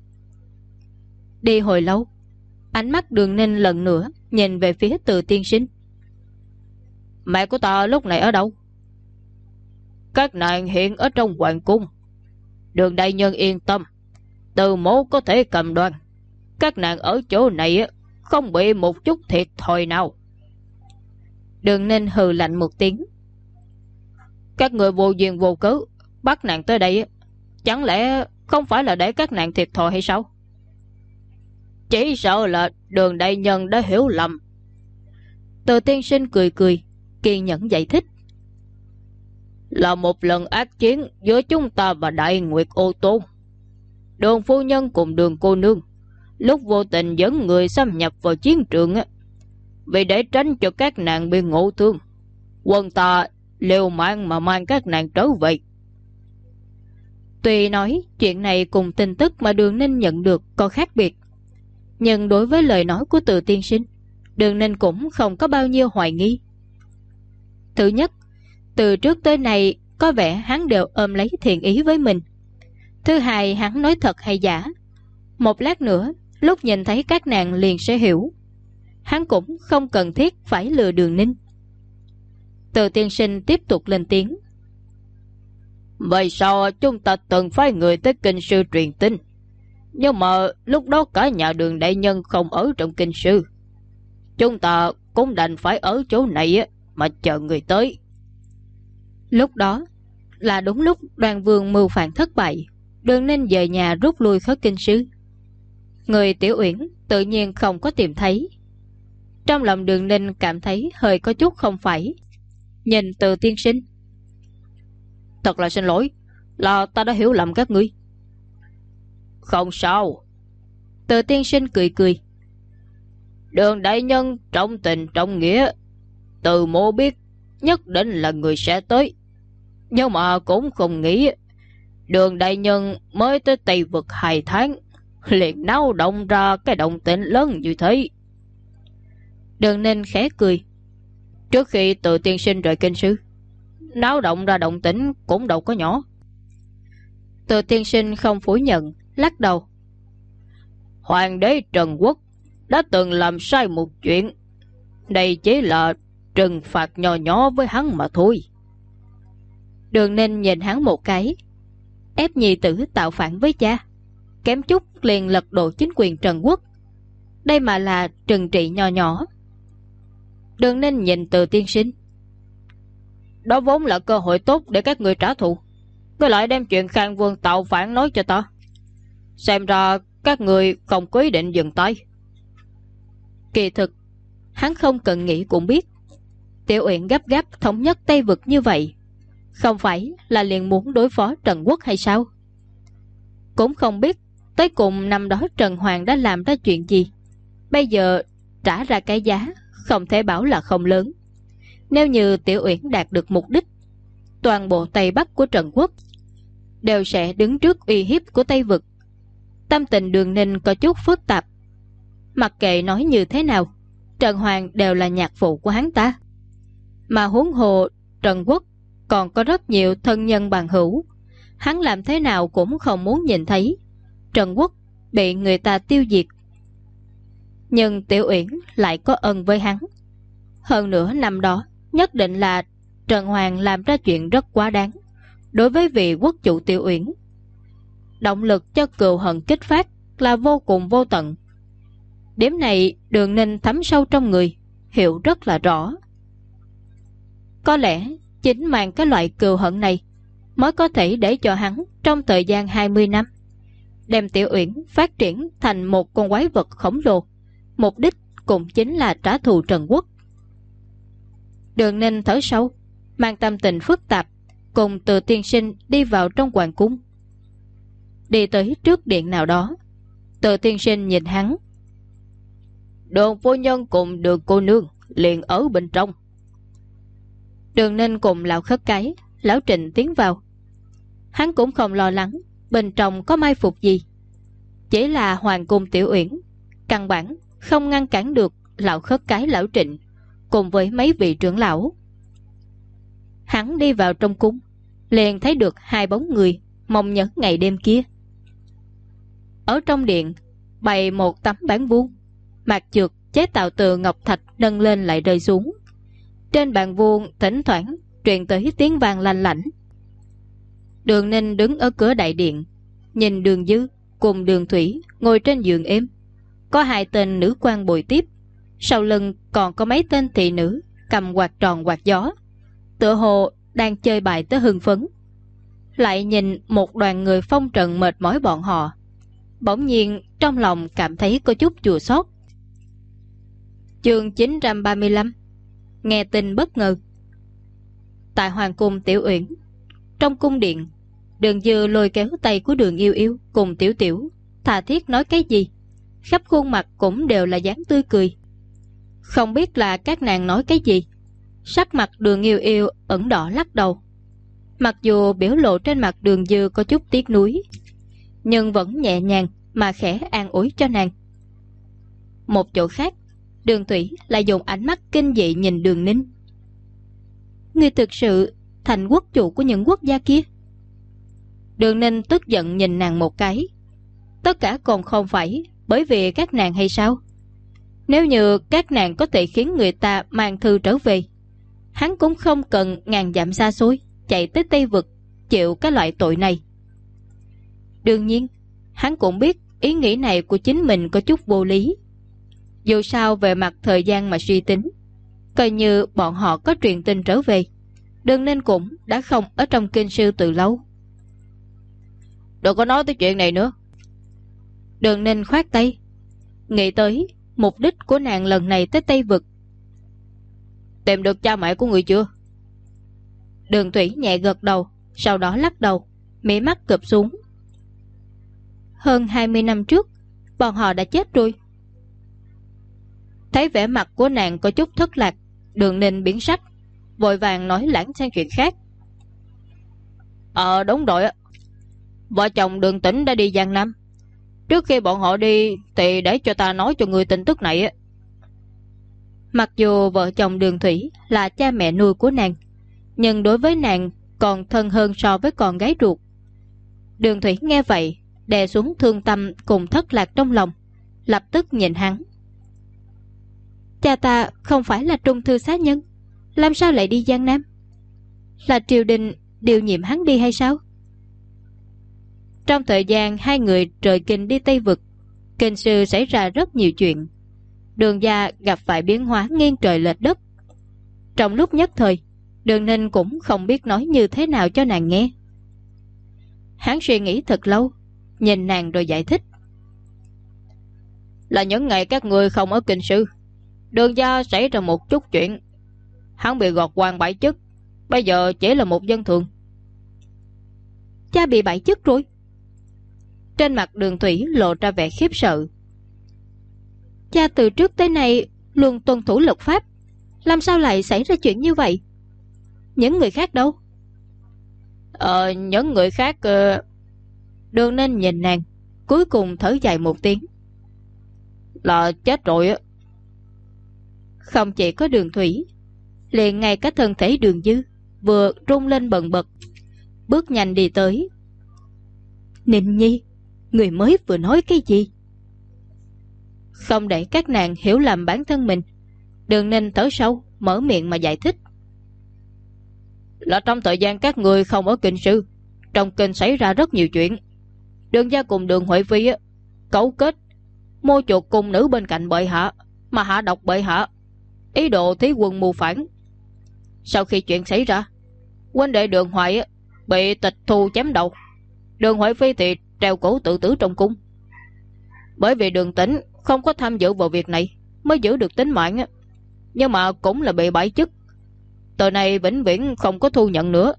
Đi hồi lâu, ánh mắt Đường Ninh lần nữa nhìn về phía Từ tiên sinh. Mẹ của ta lúc này ở đâu? Các nàng hiện ở trong hoàng cung. Đường đại nhân yên tâm, Từ mẫu có thể cầm đoan. Các nàng ở chỗ này không bị một chút thiệt thòi nào. Đường Ninh hừ lạnh một tiếng. Các người vô duyên vô cớ bắt nàng tới đây, chẳng lẽ không phải là để các nàng thiệt thòi hay sao? Chỉ sợ là Đường đại nhân đã hiểu lầm. Từ tiên sinh cười cười, kiên nhẫn giải thích. Là một lần ác chiến giữa chúng ta và Đại Nguyệt Ô Tôn. Đường phu nhân cùng Đường cô nương lúc vô tình dẫn người xâm nhập vào chiến trường, vì để tránh cho các nàng bị ngộ thương, quân ta liều mạng mà mang các nàng trở về. Tuy nói chuyện này cùng tin tức mà Đường Ninh nhận được có khác biệt, nhưng đối với lời nói của Từ tiên sinh, Đường Ninh cũng không có bao nhiêu hoài nghi. Thứ nhất, từ trước tới nay có vẻ hắn đều ôm lấy thiện ý với mình. Thứ hai, hắn nói thật hay giả, một lát nữa lúc nhìn thấy các nàng liền sẽ hiểu. Hắn cũng không cần thiết phải lừa Đường Ninh. Từ tiên sinh tiếp tục lên tiếng. Vậy sao chúng ta từng phái người tới kinh sư truyền tin, nhưng mà lúc đó cả nhà Đường đại nhân không ở trong kinh sư. Chúng ta cũng đành phải ở chỗ này mà chờ người tới. Lúc đó là đúng lúc Đoàn Vương mưu phản thất bại, Đường Ninh về nhà rút lui khỏi kinh sư. Người Tiểu Uyển tự nhiên không có tìm thấy. Trong lòng Đường Ninh cảm thấy hơi có chút không phải. Nhìn Từ tiên sinh. Thật là xin lỗi, là ta đã hiểu lầm các ngươi. Không sao. Từ tiên sinh cười cười. Đường đại nhân trọng tình trọng nghĩa, Từ mộ biết nhất định là người sẽ tới, nhưng mà cũng không nghĩ Đường đại nhân mới tới Tây Vực 2 tháng liền náo động ra cái động tĩnh lớn như thế. Đường Ninh khẽ cười. Trước khi Từ tiên sinh rời kinh sư, náo động ra động tĩnh cũng đâu có nhỏ. Từ tiên sinh không phủ nhận, lắc đầu. Hoàng đế Trần Quốc đã từng làm sai một chuyện, đây chỉ là trừng phạt nhỏ nhỏ với hắn mà thôi. Đường Ninh nhìn hắn một cái. Ép nhi tử tạo phản với cha, kém chút liền lật đổ chính quyền Trần Quốc, đây mà là trừng trị nhỏ nhỏ. Đường Ninh nhìn Từ tiên sinh. Đó vốn là cơ hội tốt để các người trả thù, cứ lại đem chuyện Khang Vương tạo phản nói cho ta. Xem ra các người không có ý định dừng tay. Kỳ thực hắn không cần nghĩ cũng biết, Tiểu Uyển gấp gáp thống nhất Tây Vực như vậy, không phải là liền muốn đối phó Trần Quốc hay sao? Cũng không biết tới cùng năm đó Trần Hoàng đã làm ra chuyện gì, bây giờ trả ra cái giá không thể bảo là không lớn. Nếu như Tiểu Uyển đạt được mục đích, toàn bộ Tây Bắc của Trần Quốc đều sẽ đứng trước uy hiếp của Tây Vực, Tâm tình Đường Ninh có chút phức tạp. Mặc kệ nói như thế nào, Trần Hoàng đều là nhạc phụ của hắn ta. Mà huống hồ Trần Quốc còn có rất nhiều thân nhân bằng hữu. Hắn làm thế nào cũng không muốn nhìn thấy Trần Quốc bị người ta tiêu diệt. Nhưng Tiểu Uyển lại có ân với hắn. Hơn nữa năm đó nhất định là Trần Hoàng làm ra chuyện rất quá đáng đối với vị quốc chủ Tiểu Uyển. Động lực cho cừu hận kích phát là vô cùng vô tận. Điểm này Đường Ninh thấm sâu trong người, hiểu rất là rõ. Có lẽ chính mang cái loại cừu hận này mới có thể để cho hắn trong thời gian 20 năm đem Tiểu Uyển phát triển thành một con quái vật khổng lồ. Mục đích cũng chính là trả thù Trần Quốc. Đường Ninh thở sâu, mang tâm tình phức tạp, cùng Từ tiên sinh đi vào trong hoàng cung. Đi tới trước điện nào đó, Từ tiên sinh nhìn hắn. Đường phu nhân cùng Đường cô nương liền ở bên trong. Đường Ninh cùng lão khất cái, lão Trịnh tiến vào. Hắn cũng không lo lắng bên trong có mai phục gì, chỉ là hoàng cung Tiểu Uyển căn bản không ngăn cản được lão khất cái lão Trịnh cùng với mấy vị trưởng lão. Hắn đi vào trong cung, liền thấy được hai bóng người mong nhớ ngày đêm kia. Ở trong điện bày một tấm bàn vuông, mạc trượt chế tạo từ ngọc thạch nâng lên lại rơi xuống. Trên bàn vuông thỉnh thoảng truyền tới tiếng vang lanh lảnh. Đường Ninh đứng ở cửa đại điện, nhìn Đường Dư cùng Đường Thủy ngồi trên giường êm. Có hai tên nữ quan bồi tiếp, sau lưng còn có mấy tên thị nữ cầm quạt tròn quạt gió, tựa hồ đang chơi bài tới hưng phấn. Lại nhìn một đoàn người phong trần mệt mỏi bọn họ, bỗng nhiên trong lòng cảm thấy có chút chua xót. Chương 935 nghe tin bất ngờ. Tại hoàng cung Tiểu Uyển, trong cung điện, Đường Dư lôi kéo tay của Đường Yêu Yêu cùng Tiểu Tiểu, tha thiết nói cái gì, khắp khuôn mặt cũng đều là dáng tươi cười. Không biết là các nàng nói cái gì, sắc mặt Đường Yêu Yêu ửng đỏ lắc đầu. Mặc dù biểu lộ trên mặt Đường Dư có chút tiếc nuối, nhưng vẫn nhẹ nhàng mà khẽ an ủi cho nàng. Một chỗ khác, Đường Thủy lại dùng ánh mắt kinh dị nhìn Đường Ninh. Ngươi thực sự thành quốc chủ của những quốc gia kia? Đường Ninh tức giận nhìn nàng một cái. Tất cả còn không phải bởi vì các nàng hay sao? Nếu như các nàng có thể khiến người ta mang thư trở về, hắn cũng không cần ngàn dặm xa xôi chạy tới Tây Vực chịu cái loại tội này. Đương nhiên, hắn cũng biết ý nghĩ này của chính mình có chút vô lý. Dù sao về mặt thời gian mà suy tính, coi như bọn họ có truyền tin trở về, Đường Ninh cũng đã không ở trong kinh sư từ lâu. Đừng có nói tới chuyện này nữa. Đường Ninh khoát tay, nghĩ tới mục đích của nàng lần này tới Tây Vực. Tìm được cha mẹ của người chưa? Đường Thủy nhẹ gật đầu, sau đó lắc đầu, mí mắt cụp xuống. Hơn 20 năm trước, bọn họ đã chết rồi. Thấy vẻ mặt của nàng có chút thất lạc, Đường Ninh biến sắc, vội vàng nói lãng sang chuyện khác. Đúng rồi, vợ chồng Đường Tĩnh đã đi Giang Nam. Trước khi bọn họ đi thì để cho ta nói cho người tin tức này. Mặc dù vợ chồng Đường Thủy là cha mẹ nuôi của nàng, nhưng đối với nàng còn thân hơn so với con gái ruột. Đường Thủy nghe vậy, đè xuống thương tâm cùng thất lạc trong lòng, lập tức nhìn hắn. Cha ta không phải là trung thư xá nhân, làm sao lại đi Giang Nam? Là triều đình điều nhiệm hắn đi hay sao? Trong thời gian hai người rời kinh đi Tây Vực, kinh sư xảy ra rất nhiều chuyện. Đường gia gặp phải biến hóa nghiêng trời lệch đất. Trong lúc nhất thời, Đường Ninh cũng không biết nói như thế nào cho nàng nghe. Hắn suy nghĩ thật lâu, nhìn nàng rồi giải thích. Là những ngày các người không ở kinh sư, Đường gia xảy ra một chút chuyện. Hắn bị gọt quan bãi chức, bây giờ chỉ là một dân thường. Cha bị bãi chức rồi? Trên mặt Đường Thủy lộ ra vẻ khiếp sợ. Cha từ trước tới nay luôn tuân thủ luật pháp, làm sao lại xảy ra chuyện như vậy? Những người khác đâu? Những người khác... Đường Ninh nhìn nàng, cuối cùng thở dài một tiếng. Là chết rồi á. Không chỉ có Đường Thủy, liền ngay cả thân thể Đường Dư vừa rung lên bần bật, bước nhanh đi tới. Ninh Nhi, người mới vừa nói cái gì? Không để các nàng hiểu lầm bản thân mình, Đường Ninh thở sâu, mở miệng mà giải thích. Là trong thời gian các người không ở kinh sư, trong kinh xảy ra rất nhiều chuyện. Đường gia cùng Đường Huệ Phi á, cấu kết mua chuộc cung nữ bên cạnh bệ hạ, mà hạ độc bệ hạ, ý đồ thí quân mưu phản. Sau khi chuyện xảy ra, huynh đệ Đường Hoài á, bị tịch thu chém đầu. Đường Huệ Phi thì treo cổ tự tử trong cung. Bởi vì Đường Tĩnh không có tham dự vào việc này mới giữ được tính mạng á, nhưng mà cũng là bị bãi chức. Từ này vĩnh viễn không có thu nhận nữa.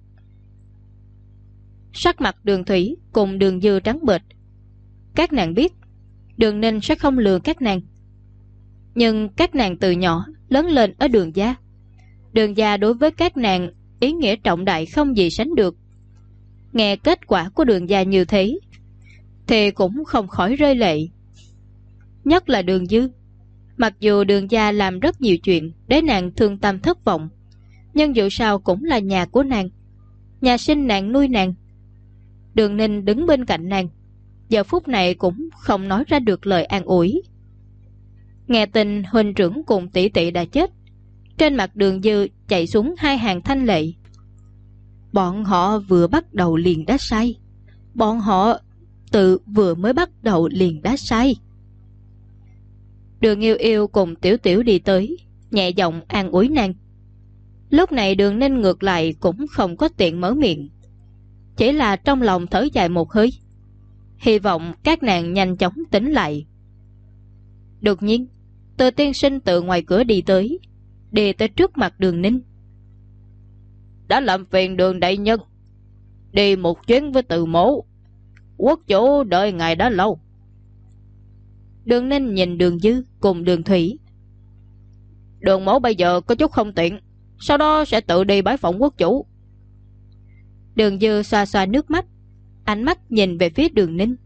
Sắc mặt Đường Thủy cùng Đường Dư trắng bệch. Các nàng biết Đường Ninh sẽ không lừa các nàng, nhưng các nàng từ nhỏ lớn lên ở Đường gia. Đường gia đối với các nàng ý nghĩa trọng đại không gì sánh được. Nghe kết quả của Đường gia như thế thì cũng không khỏi rơi lệ. Nhất là Đường Dư, mặc dù Đường gia làm rất nhiều chuyện để nàng thương tâm thất vọng, nhưng dù sao cũng là nhà của nàng, nhà sinh nàng nuôi nàng. Đường Ninh đứng bên cạnh nàng, giờ phút này cũng không nói ra được lời an ủi. Nghe tin huynh trưởng cùng tỷ tỷ đã chết, trên mặt Đường Dư chạy xuống hai hàng thanh lệ. Bọn họ vừa bắt đầu liền đã sai. Bọn họ vừa mới bắt đầu liền đã sai. Đường Yêu Yêu cùng Tiểu Tiểu đi tới, nhẹ giọng an ủi nàng. Lúc này Đường Ninh ngược lại cũng không có tiện mở miệng, chỉ là trong lòng thở dài một hơi, hy vọng các nàng nhanh chóng tỉnh lại. Đột nhiên Từ tiên sinh từ ngoài cửa đi tới trước mặt Đường Ninh. Đã làm phiền Đường đại nhân, đi một chuyến với Từ mẫu. Quốc chủ đợi ngài đã lâu. Đường Ninh nhìn Đường Dư cùng Đường Thủy. Đường mẫu bây giờ có chút không tiện, sau đó sẽ tự đi bái phỏng quốc chủ. Đường Dư xoa xoa nước mắt, ánh mắt nhìn về phía Đường Ninh.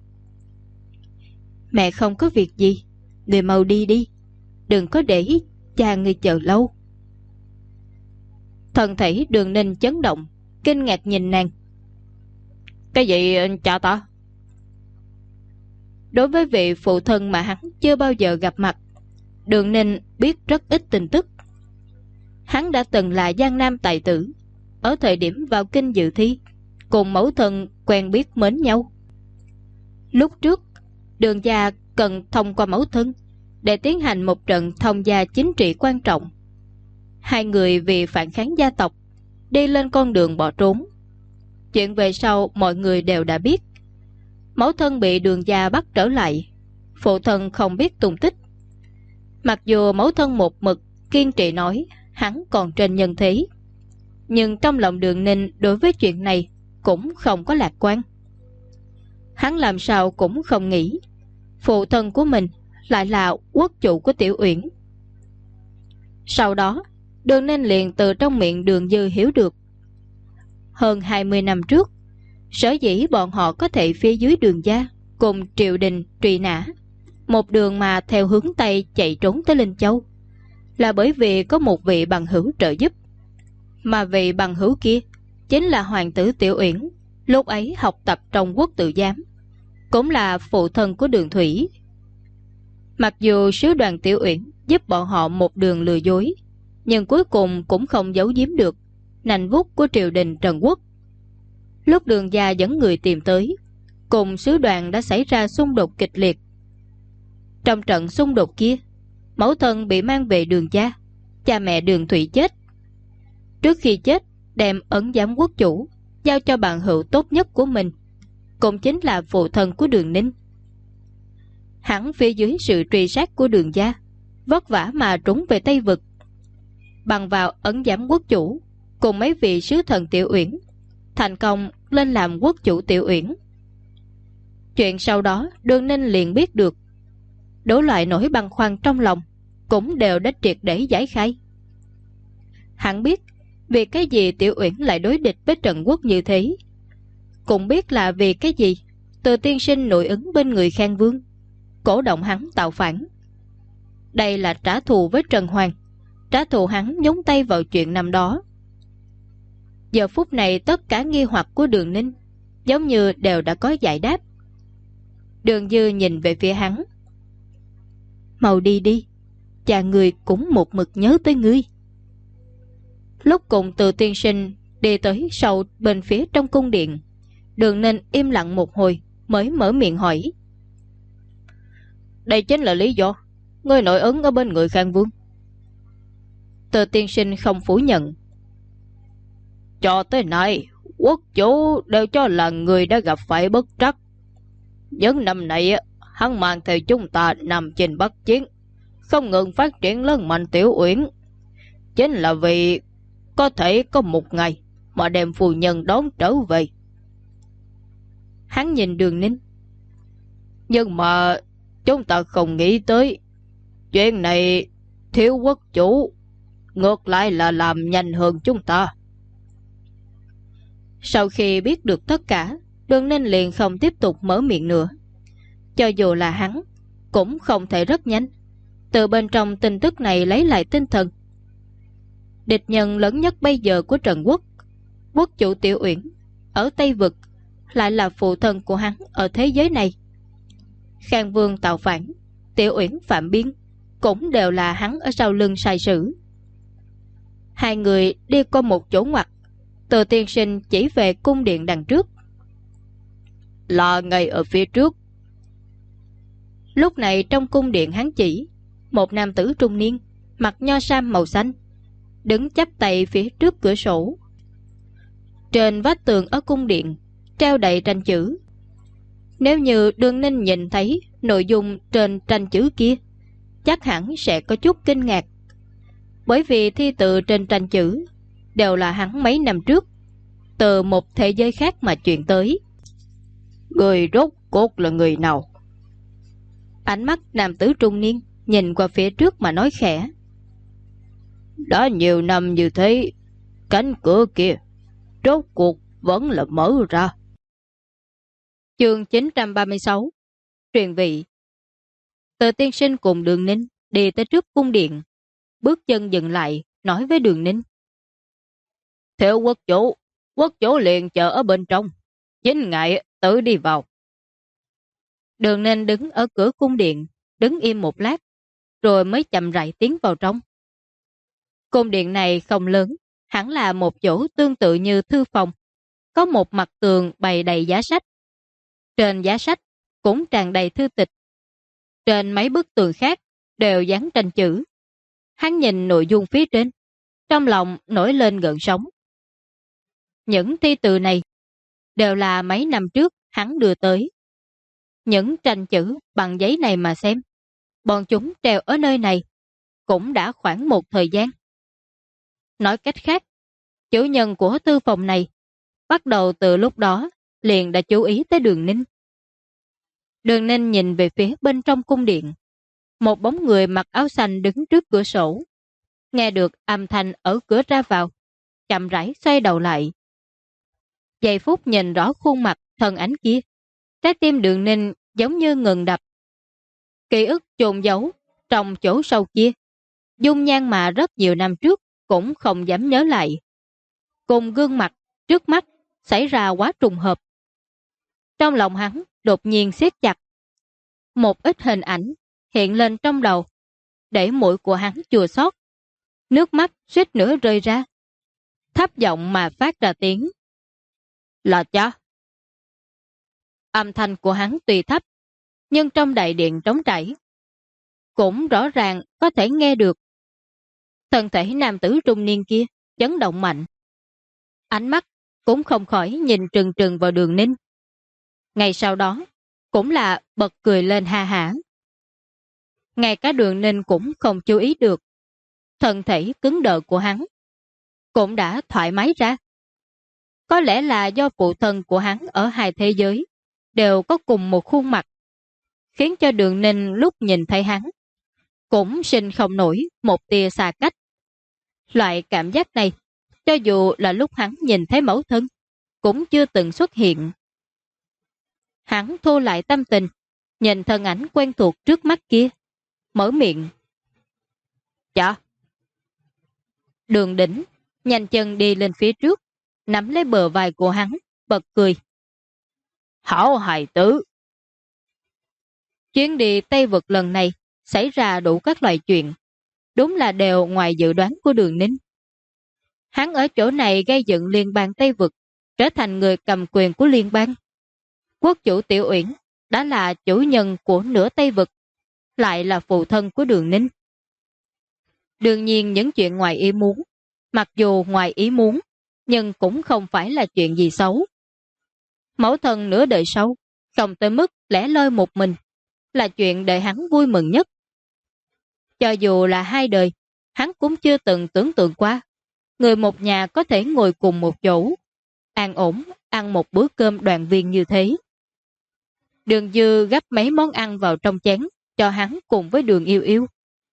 Mẹ không có việc gì, người mau đi đi, đừng có để cha người chờ lâu. Thân thể Đường Ninh chấn động, kinh ngạc nhìn nàng. Cái gì cha ta? Đối với vị phụ thân mà hắn chưa bao giờ gặp mặt, Đường Ninh biết rất ít tin tức. Hắn đã từng là Giang Nam tài tử, ở thời điểm vào kinh dự thi, cùng mẫu thân quen biết mến nhau. Lúc trước Đường gia cần thông qua mẫu thân để tiến hành một trận thông gia chính trị quan trọng. Hai người vì phản kháng gia tộc đi lên con đường bỏ trốn. Chuyện về sau mọi người đều đã biết. Mẫu thân bị Đường gia bắt trở lại, phụ thân không biết tung tích. Mặc dù mẫu thân một mực kiên trì nói hắn còn trên nhân thế, nhưng trong lòng Đường Ninh đối với chuyện này cũng không có lạc quan. Hắn làm sao cũng không nghĩ phụ thân của mình lại là quốc chủ của Tiểu Uyển. Sau đó Đường Ninh liền từ trong miệng Đường Dư hiểu được, hơn 20 năm trước, sở dĩ bọn họ có thể phía dưới Đường gia cùng triều đình truy nã, một đường mà theo hướng Tây chạy trốn tới Linh Châu, là bởi vì có một vị bằng hữu trợ giúp. Mà vị bằng hữu kia chính là hoàng tử Tiểu Uyển, lúc ấy học tập trong quốc tự giám, cũng là phụ thân của Đường Thủy. Mặc dù sứ đoàn Tiểu Uyển giúp bọn họ một đường lừa dối, nhưng cuối cùng cũng không giấu giếm được nành vuốt của triều đình Trần Quốc. Lúc Đường gia dẫn người tìm tới, cùng sứ đoàn đã xảy ra xung đột kịch liệt. Trong trận xung đột kia, mẫu thân bị mang về Đường gia, cha mẹ Đường Thủy chết. Trước khi chết, đem ấn giám quốc chủ giao cho bạn hữu tốt nhất của mình, cũng chính là phụ thân của Đường Ninh. Hắn phía dưới sự truy sát của Đường gia, vất vả mà trốn về Tây Vực, bằng vào ấn giám quốc chủ cùng mấy vị sứ thần Tiểu Uyển, thành công lên làm quốc chủ Tiểu Uyển. Chuyện sau đó Đường Ninh liền biết được, đổ loại nỗi băn khoăn trong lòng cũng đều đã triệt để giải khai. Hắn biết vì cái gì Tiểu Uyển lại đối địch với Trần Quốc như thế, cũng biết là vì cái gì Từ tiên sinh nội ứng bên người Khang Vương, cổ động hắn tạo phản. Đây là trả thù với Trần Hoàng, trả thù hắn nhúng tay vào chuyện năm đó. Giờ phút này tất cả nghi hoặc của Đường Ninh giống như đều đã có giải đáp. Đường Dư nhìn về phía hắn. Mau đi đi, cha người cũng một mực nhớ tới ngươi. Lúc cùng Từ tiên sinh đi tới sau bên phía trong cung điện, Đường Ninh im lặng một hồi mới mở miệng hỏi. Đây chính là lý do ngươi nội ứng ở bên người Khang Vương. Từ tiên sinh không phủ nhận. Cho tới nay, quốc chủ đều cho là người đã gặp phải bất trắc. Những năm này, hắn mang theo chúng ta nằm trên Bắc Chiến, không ngừng phát triển lớn mạnh Tiểu Uyển. Chính là vì có thể có một ngày mà đem phu nhân đón trở về. Hắn nhìn Đường Ninh. Nhưng mà chúng ta không nghĩ tới chuyện này thiếu quốc chủ ngược lại là làm nhanh hơn chúng ta. Sau khi biết được tất cả, Đường Ninh liền không tiếp tục mở miệng nữa. Cho dù là hắn cũng không thể rất nhanh từ bên trong tin tức này lấy lại tinh thần. Địch nhân lớn nhất bây giờ của Trần Quốc, quốc chủ Tiểu Uyển ở Tây Vực, lại là phụ thân của hắn ở thế giới này. Khang Vương tạo phản, Tiểu Uyển phạm biên, cũng đều là hắn ở sau lưng sai sử. Hai người đi qua một chỗ ngoặt, Từ tiên sinh chỉ về cung điện đằng trước. Là ngay ở phía trước. Lúc này trong cung điện hắn chỉ, một nam tử trung niên, mặc nho sam màu xanh, đứng chắp tay phía trước cửa sổ. Trên vách tường ở cung điện treo đầy tranh chữ. Nếu như Đường Ninh nhìn thấy nội dung trên tranh chữ kia, chắc hẳn sẽ có chút kinh ngạc. Bởi vì thi tự trên tranh chữ đều là hắn mấy năm trước từ một thế giới khác mà truyền tới. Người rốt cuộc là người nào? Ánh mắt nam tử trung niên nhìn qua phía trước mà nói khẽ. Đã nhiều năm như thế, cánh cửa kia rốt cuộc vẫn là mở ra. Chương 936 Truyền vị. Từ tiên sinh cùng Đường Ninh đi tới trước cung điện, bước chân dừng lại, nói với Đường Ninh. Theo quốc chủ liền chờ ở bên trong, chính ngài tự đi vào. Đường Ninh đứng ở cửa cung điện, đứng im một lát, rồi mới chậm rãi tiến vào trong. Cung điện này không lớn, hẳn là một chỗ tương tự như thư phòng, có một mặt tường bày đầy giá sách. Trên giá sách cũng tràn đầy thư tịch. Trên mấy bức tường khác đều dán tranh chữ. Hắn nhìn nội dung phía trên, trong lòng nổi lên gợn sóng. Những thi từ này đều là mấy năm trước hắn đưa tới. Những tranh chữ bằng giấy này mà xem, bọn chúng treo ở nơi này cũng đã khoảng một thời gian. Nói cách khác, chủ nhân của thư phòng này bắt đầu từ lúc đó liền đã chú ý tới Đường Ninh. Đường Ninh nhìn về phía bên trong cung điện. Một bóng người mặc áo xanh đứng trước cửa sổ. Nghe được âm thanh ở cửa ra vào, chậm rãi xoay đầu lại. Giây phút nhìn rõ khuôn mặt thân ảnh kia, trái tim Đường Ninh giống như ngừng đập. Ký ức chôn giấu trong chỗ sâu kia, dung nhan mà rất nhiều năm trước cũng không dám nhớ lại. Cùng gương mặt trước mắt xảy ra quá trùng hợp. Trong lòng hắn đột nhiên siết chặt. Một ít hình ảnh hiện lên trong đầu, để mũi của hắn chua xót, nước mắt suýt nữa rơi ra. Thấp giọng mà phát ra tiếng. Là cha. Âm thanh của hắn tuy thấp, nhưng trong đại điện trống trải, cũng rõ ràng có thể nghe được. Thân thể nam tử trung niên kia chấn động mạnh. Ánh mắt cũng không khỏi nhìn trừng trừng vào Đường Ninh. Ngay sau đó cũng là bật cười lên ha hả. Ngay cả Đường Ninh cũng không chú ý được. Thân thể cứng đờ của hắn cũng đã thoải mái ra. Có lẽ là do phụ thân của hắn ở hai thế giới đều có cùng một khuôn mặt, khiến cho Đường Ninh lúc nhìn thấy hắn cũng sinh không nổi một tia xa cách. Loại cảm giác này, cho dù là lúc hắn nhìn thấy mẫu thân, cũng chưa từng xuất hiện. Hắn thu lại tâm tình, nhìn thân ảnh quen thuộc trước mắt kia, mở miệng. Dạ. Đường Đỉnh nhanh chân đi lên phía trước, nắm lấy bờ vai của hắn, bật cười. Hảo hài tử. Chuyến đi Tây Vực lần này xảy ra đủ các loại chuyện, đúng là đều ngoài dự đoán của Đường Ninh. Hắn ở chỗ này gây dựng liên bang Tây Vực, trở thành người cầm quyền của liên bang. Quốc chủ Tiểu Uyển đã là chủ nhân của nửa Tây Vực, lại là phụ thân của Đường Ninh. Đương nhiên những chuyện ngoài ý muốn, mặc dù ngoài ý muốn, nhưng cũng không phải là chuyện gì xấu. Mẫu thân nửa đời sau, không tới mức lẻ loi một mình, là chuyện để hắn vui mừng nhất. Cho dù là hai đời, hắn cũng chưa từng tưởng tượng qua, người một nhà có thể ngồi cùng một chỗ, an ổn, ăn một bữa cơm đoàn viên như thế. Đường Dư gấp mấy món ăn vào trong chén, cho hắn cùng với Đường Yêu Yêu.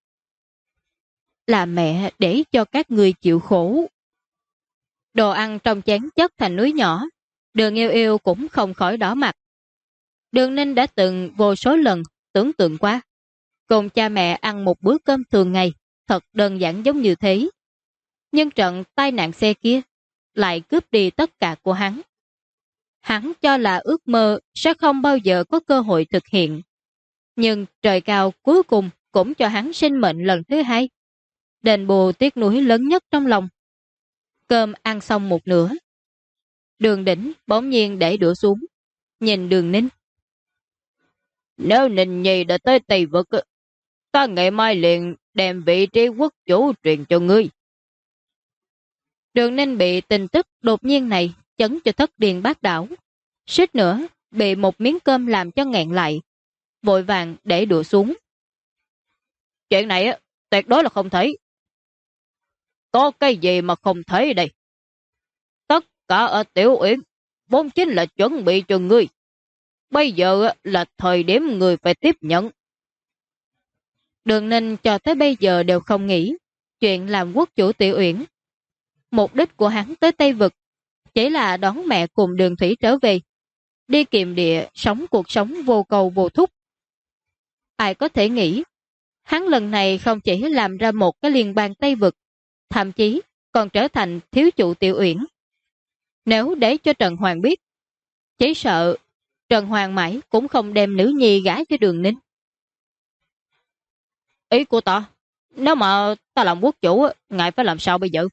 Là mẹ để cho các người chịu khổ. Đồ ăn trong chén chất thành núi nhỏ, Đường Yêu Yêu cũng không khỏi đỏ mặt. Đường Ninh đã từng vô số lần tưởng tượng qua, cùng cha mẹ ăn một bữa cơm thường ngày, thật đơn giản giống như thế. Nhưng trận tai nạn xe kia lại cướp đi tất cả của hắn. Hắn cho là ước mơ sẽ không bao giờ có cơ hội thực hiện. Nhưng trời cao cuối cùng cũng cho hắn sinh mệnh lần thứ hai, đền bù tiếc nuối lớn nhất trong lòng. Cơm ăn xong một nửa, Đường Đỉnh bỗng nhiên để đũa xuống, nhìn Đường Ninh. Nếu Ninh Nhi đã tới Tây Vực, ta ngày mai liền đem vị trí quốc chủ truyền cho ngươi. Đường Ninh bị tin tức đột nhiên này chấn cho thất điên bát đảo, suýt nữa bị một miếng cơm làm cho nghẹn lại, vội vàng để đũa xuống. Chuyện này tuyệt đối là không thấy. Có cái gì mà không thấy đây? Tất cả ở Tiểu Uyển vốn chính là chuẩn bị cho ngươi. Bây giờ là thời điểm người phải tiếp nhận. Đường Ninh cho tới bây giờ đều không nghĩ chuyện làm quốc chủ Tiểu Uyển. Mục đích của hắn tới Tây Vực chỉ là đón mẹ cùng Đường Thủy trở về, đi kiềm địa sống cuộc sống vô cầu vô thúc. Ai có thể nghĩ hắn lần này không chỉ làm ra một cái liên bang Tây Vực, thậm chí còn trở thành thiếu chủ Tiểu Uyển. Nếu để cho Trần Hoàng biết, chỉ sợ Trần Hoàng mãi cũng không đem nữ nhi gả cho Đường Ninh. Ý của ta, nếu mà ta làm quốc chủ, ngài phải làm sao bây giờ?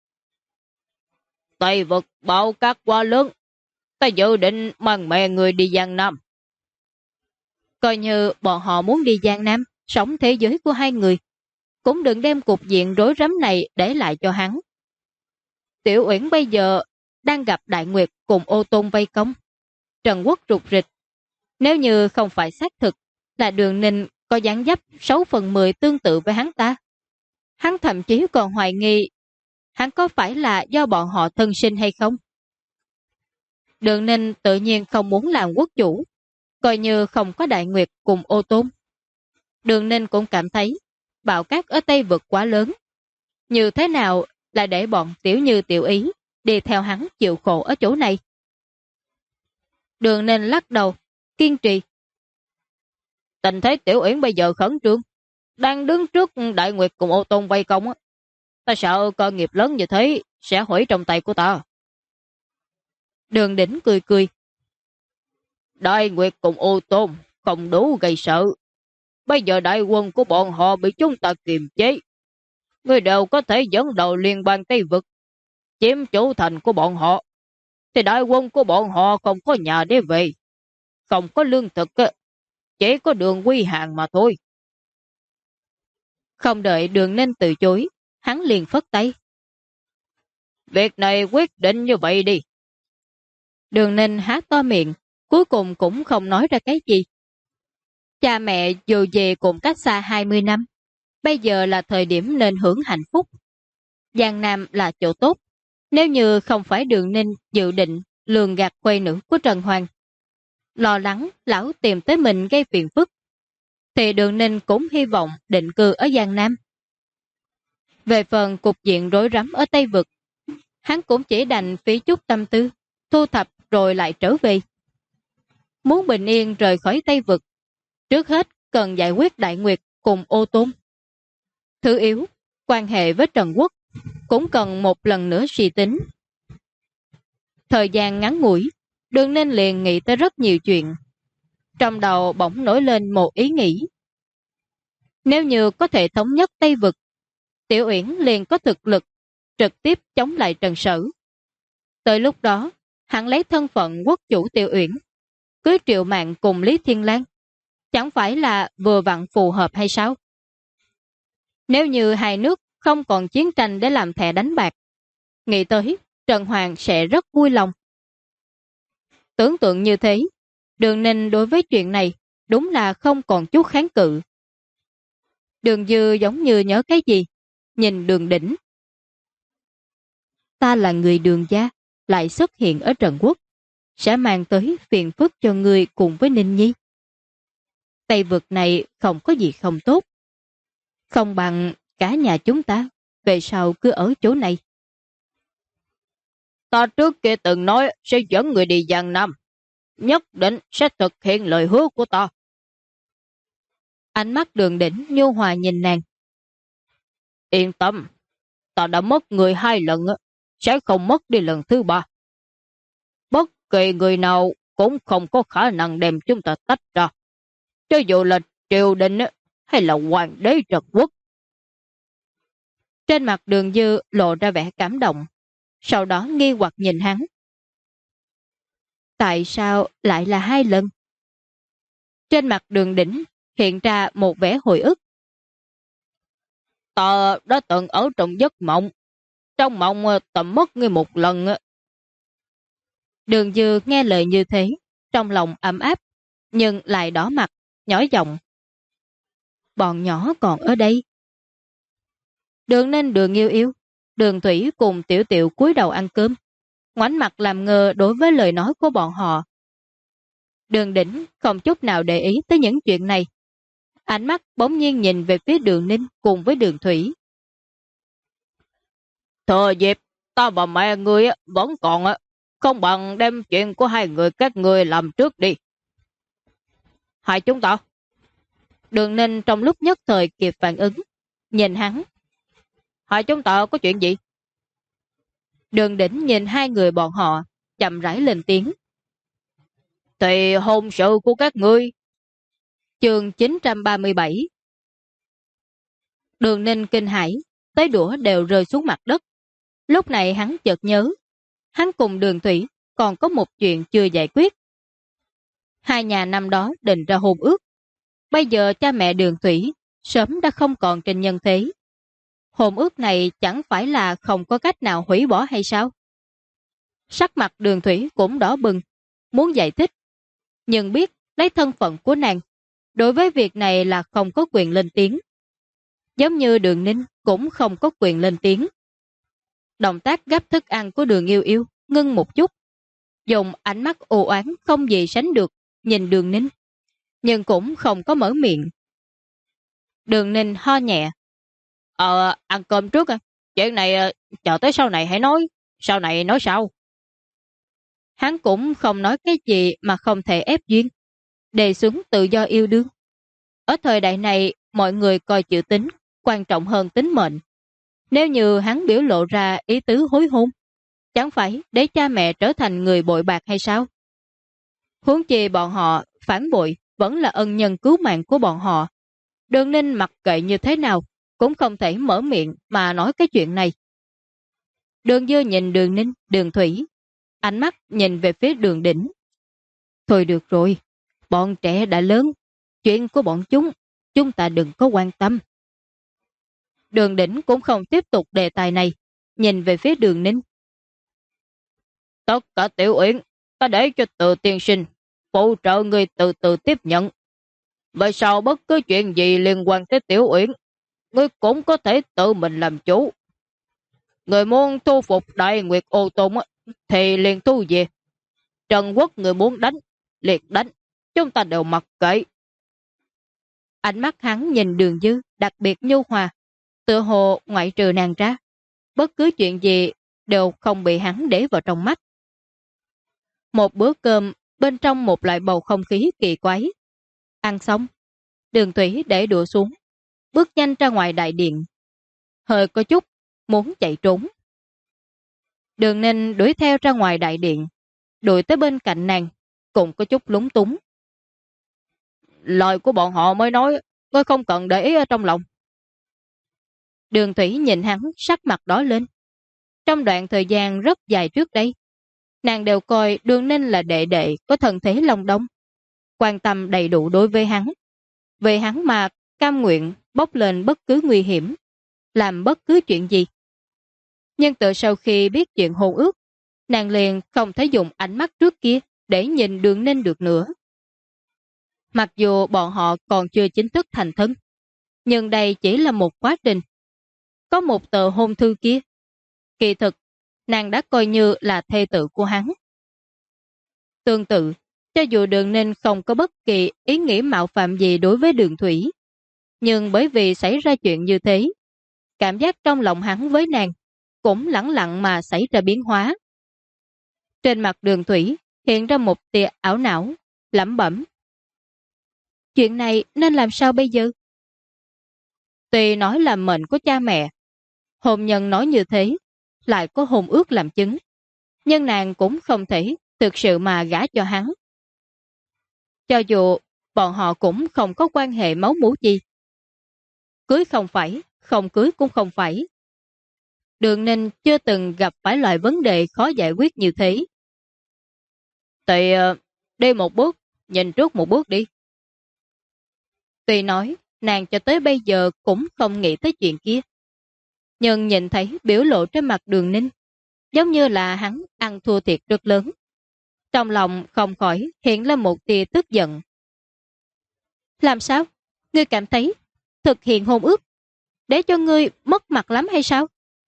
Tây Vực bão cát quá lớn, ta dự định mang mẹ người đi Giang Nam. Coi như bọn họ muốn đi Giang Nam, sống thế giới của hai người, cũng đừng đem cục diện rối rắm này để lại cho hắn. Tiểu Uyển bây giờ đang gặp Đại Nguyệt cùng Ô Tôn vây công. Trần Quốc rụt rịch. Nếu như không phải xác thực là Đường Ninh có dáng dấp 6/10 tương tự với hắn ta, hắn thậm chí còn hoài nghi hắn có phải là do bọn họ thân sinh hay không. Đường Ninh tự nhiên không muốn làm quốc chủ, coi như không có Đại Nguyệt cùng Ô Tôn. Đường Ninh cũng cảm thấy bão cát ở Tây Vực quá lớn, như thế nào là để bọn Tiểu Như Tiểu Ý đi theo hắn chịu khổ ở chỗ này. Đường Ninh lắc đầu, kiên trì. Tình thế Tiểu Uyển bây giờ khẩn trương, đang đứng trước Đại Nguyệt cùng Ô Tôn vây công. Ta sợ cơ nghiệp lớn như thế sẽ hủy trong tay của ta. Đường Đỉnh cười cười. Đại Nguyệt cùng Ô Tôn không đủ gây sợ. Bây giờ đại quân của bọn họ bị chúng ta kiềm chế. Người đều có thể dẫn đầu liên bang Tây Vực, chiếm chủ thành của bọn họ. Thì đại quân của bọn họ không có nhà để về, không có lương thực, chỉ có Đường Quy Hàng mà thôi. Không đợi Đường Ninh từ chối, hắn liền phất tay. Việc này quyết định như vậy đi. Đường Ninh há to miệng, cuối cùng cũng không nói ra cái gì. Cha mẹ dù về cùng cách xa 20 năm, bây giờ là thời điểm nên hưởng hạnh phúc. Giang Nam là chỗ tốt, nếu như không phải Đường Ninh dự định lường gạt quê nữ của Trần Hoàng, lo lắng lão tìm tới mình gây phiền phức, thì Đường Ninh cũng hy vọng định cư ở Giang Nam. Về phần cục diện rối rắm ở Tây Vực, hắn cũng chỉ đành phí chút tâm tư, thu thập rồi lại trở về. Muốn bình yên rời khỏi Tây Vực, trước hết cần giải quyết Đại Nguyệt cùng Ô Tôn. Thứ yếu, quan hệ với Trần Quốc cũng cần một lần nữa suy tính. Thời gian ngắn ngủi, Đường Ninh liền nghĩ tới rất nhiều chuyện. Trong đầu bỗng nổi lên một ý nghĩ. Nếu như có thể thống nhất Tây Vực, Tiểu Uyển liền có thực lực trực tiếp chống lại Trần Sở. Tới lúc đó, hắn lấy thân phận quốc chủ Tiểu Uyển, cưới Triệu Mạn cùng Lý Thiên Lang, chẳng phải là vừa vặn phù hợp hay sao? Nếu như hai nước không còn chiến tranh để làm thẻ đánh bạc, nghĩ tới Trần Hoàng sẽ rất vui lòng. Tưởng tượng như thế, Đường Ninh đối với chuyện này đúng là không còn chút kháng cự. Đường Dư giống như nhớ cái gì, nhìn Đường Đỉnh. Ta là người Đường gia, lại xuất hiện ở Trần Quốc, sẽ mang tới phiền phức cho người cùng với Ninh Nhi. Tây Vực này không có gì không tốt. Không bằng cả nhà chúng ta, về sau cứ ở chỗ này. Ta trước kia từng nói sẽ dẫn người đi Giang Nam, nhất định sẽ thực hiện lời hứa của ta. Ánh mắt Đường Đỉnh nhu hòa nhìn nàng. Yên tâm, ta đã mất người 2 lần, sẽ không mất đi lần thứ 3. Bất kỳ người nào cũng không có khả năng đem chúng ta tách ra, cho dù là triều đình hay là hoàng đế Trần Quốc. Trên mặt Đường Dư lộ ra vẻ cảm động, sau đó nghi hoặc nhìn hắn. Tại sao lại là 2 lần? Trên mặt Đường Đỉnh hiện ra một vẻ hồi ức. Ta đã từng ở trong giấc mộng, trong mộng ta mất ngươi 1 lần. Đường Dư nghe lời như thế, trong lòng ấm áp, nhưng lại đỏ mặt, nhỏ giọng. Bọn nhỏ còn ở đây. Đường Ninh, Đường Yêu Yêu, Đường Thủy cùng Tiểu Tiểu cúi đầu ăn cơm, ngoảnh mặt làm ngơ đối với lời nói của bọn họ. Đường Đỉnh không chút nào để ý tới những chuyện này. Ánh mắt bỗng nhiên nhìn về phía Đường Ninh cùng với Đường Thủy. Thừa dịp ta và mẹ ngươi vẫn còn, không bằng đem chuyện của 2 người các ngươi làm trước đi. Hai chúng ta. Đường Ninh trong lúc nhất thời kịp phản ứng, nhìn hắn. Hai chúng ta có chuyện gì? Đường Đỉnh nhìn 2 người bọn họ, chậm rãi lên tiếng. Thì hôn sự của các ngươi. Chương 937. Đường Ninh kinh hãi, tới đũa đều rơi xuống mặt đất. Lúc này hắn chợt nhớ, hắn cùng Đường Thủy còn có một chuyện chưa giải quyết. Hai nhà năm đó định ra hôn ước. Bây giờ cha mẹ Đường Thủy sớm đã không còn trên nhân thế. Hôn ước này chẳng phải là không có cách nào hủy bỏ hay sao? Sắc mặt Đường Thủy cũng đỏ bừng, muốn giải thích. Nhưng biết lấy thân phận của nàng, đối với việc này là không có quyền lên tiếng. Giống như Đường Ninh cũng không có quyền lên tiếng. Động tác gấp thức ăn của Đường Yêu Yêu ngưng một chút, dùng ánh mắt u oán không gì sánh được nhìn Đường Ninh, nhưng cũng không có mở miệng. Đường Ninh ho nhẹ. Ăn cơm trước. Chuyện này chờ tới sau này hãy nói. Sau này nói sau. Hắn cũng không nói cái gì mà không thể ép duyên, đề xuống tự do yêu đương. Ở thời đại này, mọi người coi chữ tính quan trọng hơn tính mệnh. Nếu như hắn biểu lộ ra ý tứ hối hôn, chẳng phải để cha mẹ trở thành người bội bạc hay sao? Huống chi bọn họ phản bội vẫn là ân nhân cứu mạng của bọn họ. Đường Ninh mặc kệ như thế nào cũng không thể mở miệng mà nói cái chuyện này. Đường Dư nhìn Đường Ninh, Đường Thủy, ánh mắt nhìn về phía Đường Đỉnh. Thôi được rồi, bọn trẻ đã lớn, chuyện của bọn chúng ta đừng có quan tâm. Đường Đỉnh cũng không tiếp tục đề tài này, nhìn về phía Đường Ninh. Tất cả Tiểu Uyển, ta để cho Từ tiên sinh phụ trợ người từ từ tiếp nhận. Về sau bất cứ chuyện gì liên quan tới Tiểu Uyển, ngươi cũng có thể tự mình làm chủ. Người muốn thu phục Đại Nguyệt Ô Tôn thì liền thu về. Trần Quốc người muốn đánh, liệt đánh, chúng ta đều mặc kệ. Ánh mắt hắn nhìn Đường Dư đặc biệt nhu hòa, tựa hồ ngoại trừ nàng ra, bất cứ chuyện gì đều không bị hắn để vào trong mắt. Một bữa cơm bên trong một loại bầu không khí kỳ quái. Ăn xong, Đường Thủy để đũa xuống, bước nhanh ra ngoài đại điện. Hơi có chút muốn chạy trốn. Đường Ninh đuổi theo ra ngoài đại điện, đuổi tới bên cạnh nàng, cũng có chút lúng túng. Lời của bọn họ mới nói, ngươi không cần để ý ở trong lòng. Đường Thủy nhìn hắn sắc mặt đỏ lên. Trong đoạn thời gian rất dài trước đây, nàng đều coi Đường Ninh là đệ đệ có thân thế lòng đông, quan tâm đầy đủ đối với hắn. Về hắn mà cam nguyện bốc lên bất cứ nguy hiểm, làm bất cứ chuyện gì. Nhưng từ sau khi biết chuyện hôn ước, nàng liền không thể dùng ánh mắt trước kia để nhìn Đường Ninh được nữa. Mặc dù bọn họ còn chưa chính thức thành thân, nhưng đây chỉ là một quá trình. Có một tờ hôn thư kia, kỳ thực, nàng đã coi như là thê tử của hắn. Tương tự, cho dù Đường Ninh không có bất kỳ ý nghĩ mạo phạm gì đối với Đường Thủy, nhưng bởi vì xảy ra chuyện như thế, cảm giác trong lòng hắn với nàng cũng lẳng lặng mà xảy ra biến hóa. Trên mặt Đường Thủy hiện ra một tia ảo não, lẩm bẩm. Chuyện này nên làm sao bây giờ? Tuy nói là mệnh của cha mẹ, hôn nhân nói như thế, lại có hôn ước làm chứng, nhưng nàng cũng không thể thực sự mà gả cho hắn. Cho dù bọn họ cũng không có quan hệ máu mủ gì. Cưới không phải, không cưới cũng không phải. Đường Ninh chưa từng gặp phải loại vấn đề khó giải quyết như thế. Thì đi một bước, nhìn trước một bước đi. Tuy nói, nàng cho tới bây giờ cũng không nghĩ tới chuyện kia. Nhưng nhìn thấy biểu lộ trên mặt Đường Ninh, giống như là hắn ăn thua thiệt rất lớn. Trong lòng không khỏi hiện lên một tia tức giận. Làm sao? Ngươi cảm thấy thực hiện hôn ước để cho ngươi mất mặt lắm hay sao?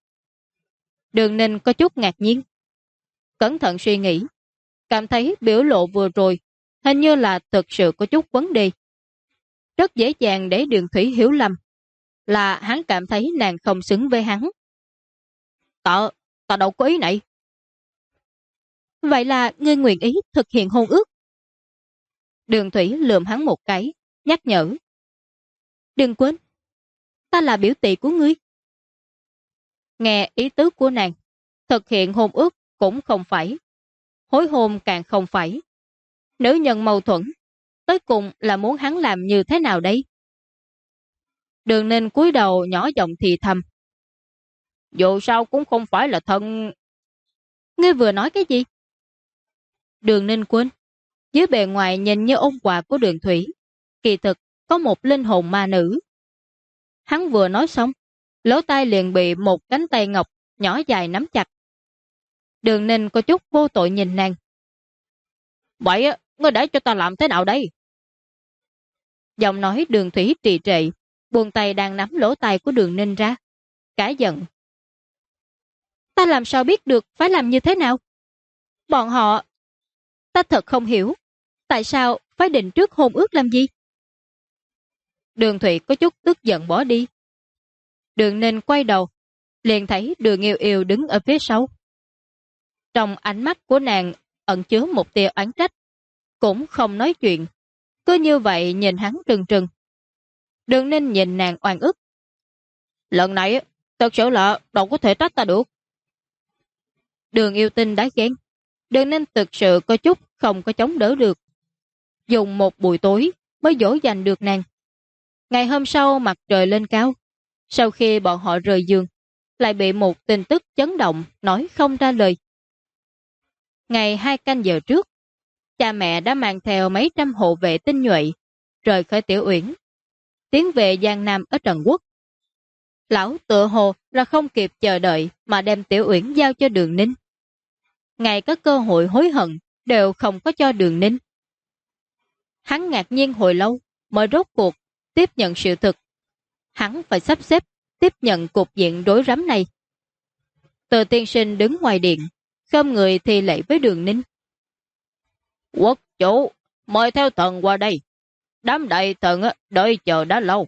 Đường Ninh có chút ngạc nhiên. Cẩn thận suy nghĩ, cảm thấy biểu lộ vừa rồi hình như là thực sự có chút vấn đề. Rất dễ dàng để Đường Thủy hiểu lầm là hắn cảm thấy nàng không xứng với hắn. Ta đâu có ý này. Vậy là ngươi nguyện ý thực hiện hôn ước? Đường Thủy lườm hắn một cái, nhắc nhở. Đừng quên, ta là biểu tỷ của ngươi. Nghe ý tứ của nàng, thực hiện hôn ước cũng không phải, hối hôn càng không phải. Nữ nhân mâu thuẫn, tới cùng là muốn hắn làm như thế nào đây? Đường Ninh cúi đầu nhỏ giọng thì thầm. Dù sao cũng không phải là thân. Ngươi vừa nói cái gì? Đường Ninh quên, dưới bề ngoài nhìn như ôn hòa của Đường Thủy, kỳ thực có một linh hồn ma nữ. Hắn vừa nói xong, lỗ tai liền bị một cánh tay ngọc nhỏ dài nắm chặt. Đường Ninh có chút vô tội nhìn nàng. Vậy ngươi để cho ta làm thế nào đây? Giọng nói Đường Thủy trì trệ, buông tay đang nắm lỗ tai của Đường Ninh ra. Cả giận. Ta làm sao biết được phải làm như thế nào? Bọn họ... Ta thật không hiểu. Tại sao phải định trước hôn ước làm gì? Đường Thủy có chút tức giận bỏ đi. Đường Ninh quay đầu, liền thấy Đường Yêu Yêu đứng ở phía sau. Trong ánh mắt của nàng ẩn chứa một tia oán trách, cũng không nói chuyện, cứ như vậy nhìn hắn trừng trừng. Đường Ninh nhìn nàng oan ức. Lần này thật sự là đâu có thể trách ta được. Đường Yêu Tinh đã ghen, Đường Ninh thực sự có chút không có chống đỡ được. Dùng một buổi tối mới dỗ dành được nàng. Ngày hôm sau mặt trời lên cao, sau khi bọn họ rời giường, lại bị một tin tức chấn động nói không ra lời. Ngày 2 canh giờ trước, cha mẹ đã mang theo mấy trăm hộ vệ tinh nhuệ rời khỏi Tiểu Uyển, tiến về Giang Nam ở Trần Quốc. Lão tựa hồ là không kịp chờ đợi mà đem Tiểu Uyển giao cho Đường Ninh. Ngày có cơ hội hối hận đều không có cho Đường Ninh. Hắn ngạc nhiên hồi lâu mới rốt cuộc tiếp nhận sự thực. Hắn phải sắp xếp tiếp nhận cục diện rối rắm này. Từ tiên sinh đứng ngoài điện, không người thì lạy với Đường Ninh. Quốc chủ, mời theo thần qua đây. Đám đại thần đợi chờ đã lâu.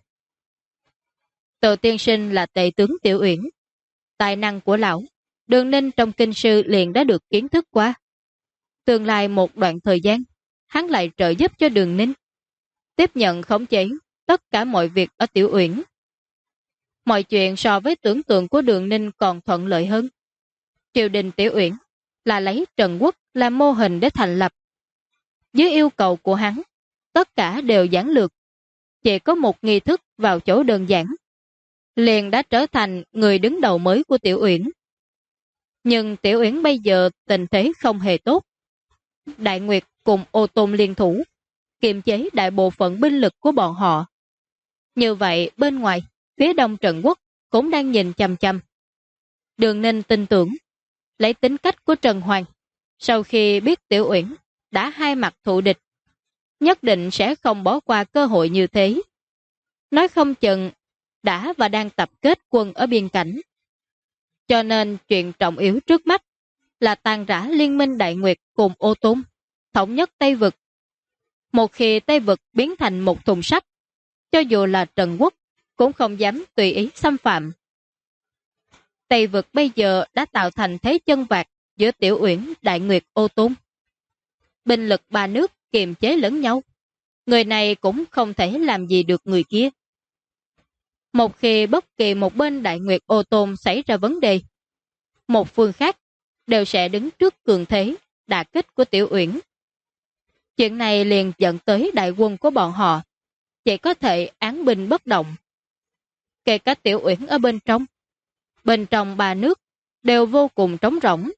Từ tiên sinh là tề tướng Tiểu Uyển. Tài năng của lão, Đường Ninh trong kinh sư liền đã được kiến thức qua. Tương lai một đoạn thời gian, hắn lại trợ giúp cho Đường Ninh, tiếp nhận khống chế tất cả mọi việc ở Tiểu Uyển. Mọi chuyện so với tưởng tượng của Đường Ninh còn thuận lợi hơn. Triều đình Tiểu Uyển là lấy Trần Quốc làm mô hình để thành lập. Dưới yêu cầu của hắn, tất cả đều giản lược, chỉ có một nghi thức vào chỗ đơn giản, liền đã trở thành người đứng đầu mới của Tiểu Uyển. Nhưng Tiểu Uyển bây giờ tình thế không hề tốt. Đại Nguyệt cùng Ô Tôn liên thủ, kiềm chế đại bộ phận binh lực của bọn họ. Như vậy bên ngoài, phía đông Trần Quốc cũng đang nhìn chằm chằm. Đường Ninh tin tưởng, lấy tính cách của Trần Hoàng, sau khi biết Tiểu Uyển đã hai mặt thù địch, nhất định sẽ không bỏ qua cơ hội như thế. Nói không chừng đã và đang tập kết quân ở biên cảnh. Cho nên chuyện trọng yếu trước mắt là tàn rã liên minh Đại Nguyệt cùng Ô Tôn, thống nhất Tây Vực. Một khi Tây Vực biến thành một thùng sắt, cho dù là Trần Quốc cũng không dám tùy ý xâm phạm. Tây Vực bây giờ đã tạo thành thế chân vạc giữa Tiểu Uyển, Đại Nguyệt, Ô Tôn. Binh lực ba nước kiềm chế lẫn nhau, người này cũng không thể làm gì được người kia. Một khi bất kỳ một bên Đại Nguyệt Ô Tôn xảy ra vấn đề, một phương khác đều sẽ đứng trước cường thế đả kích của Tiểu Uyển. Chuyện này liền dẫn tới đại quân của bọn họ chỉ có thể án binh bất động. Kể cả Tiểu Uyển ở bên trong ba nước đều vô cùng trống rỗng.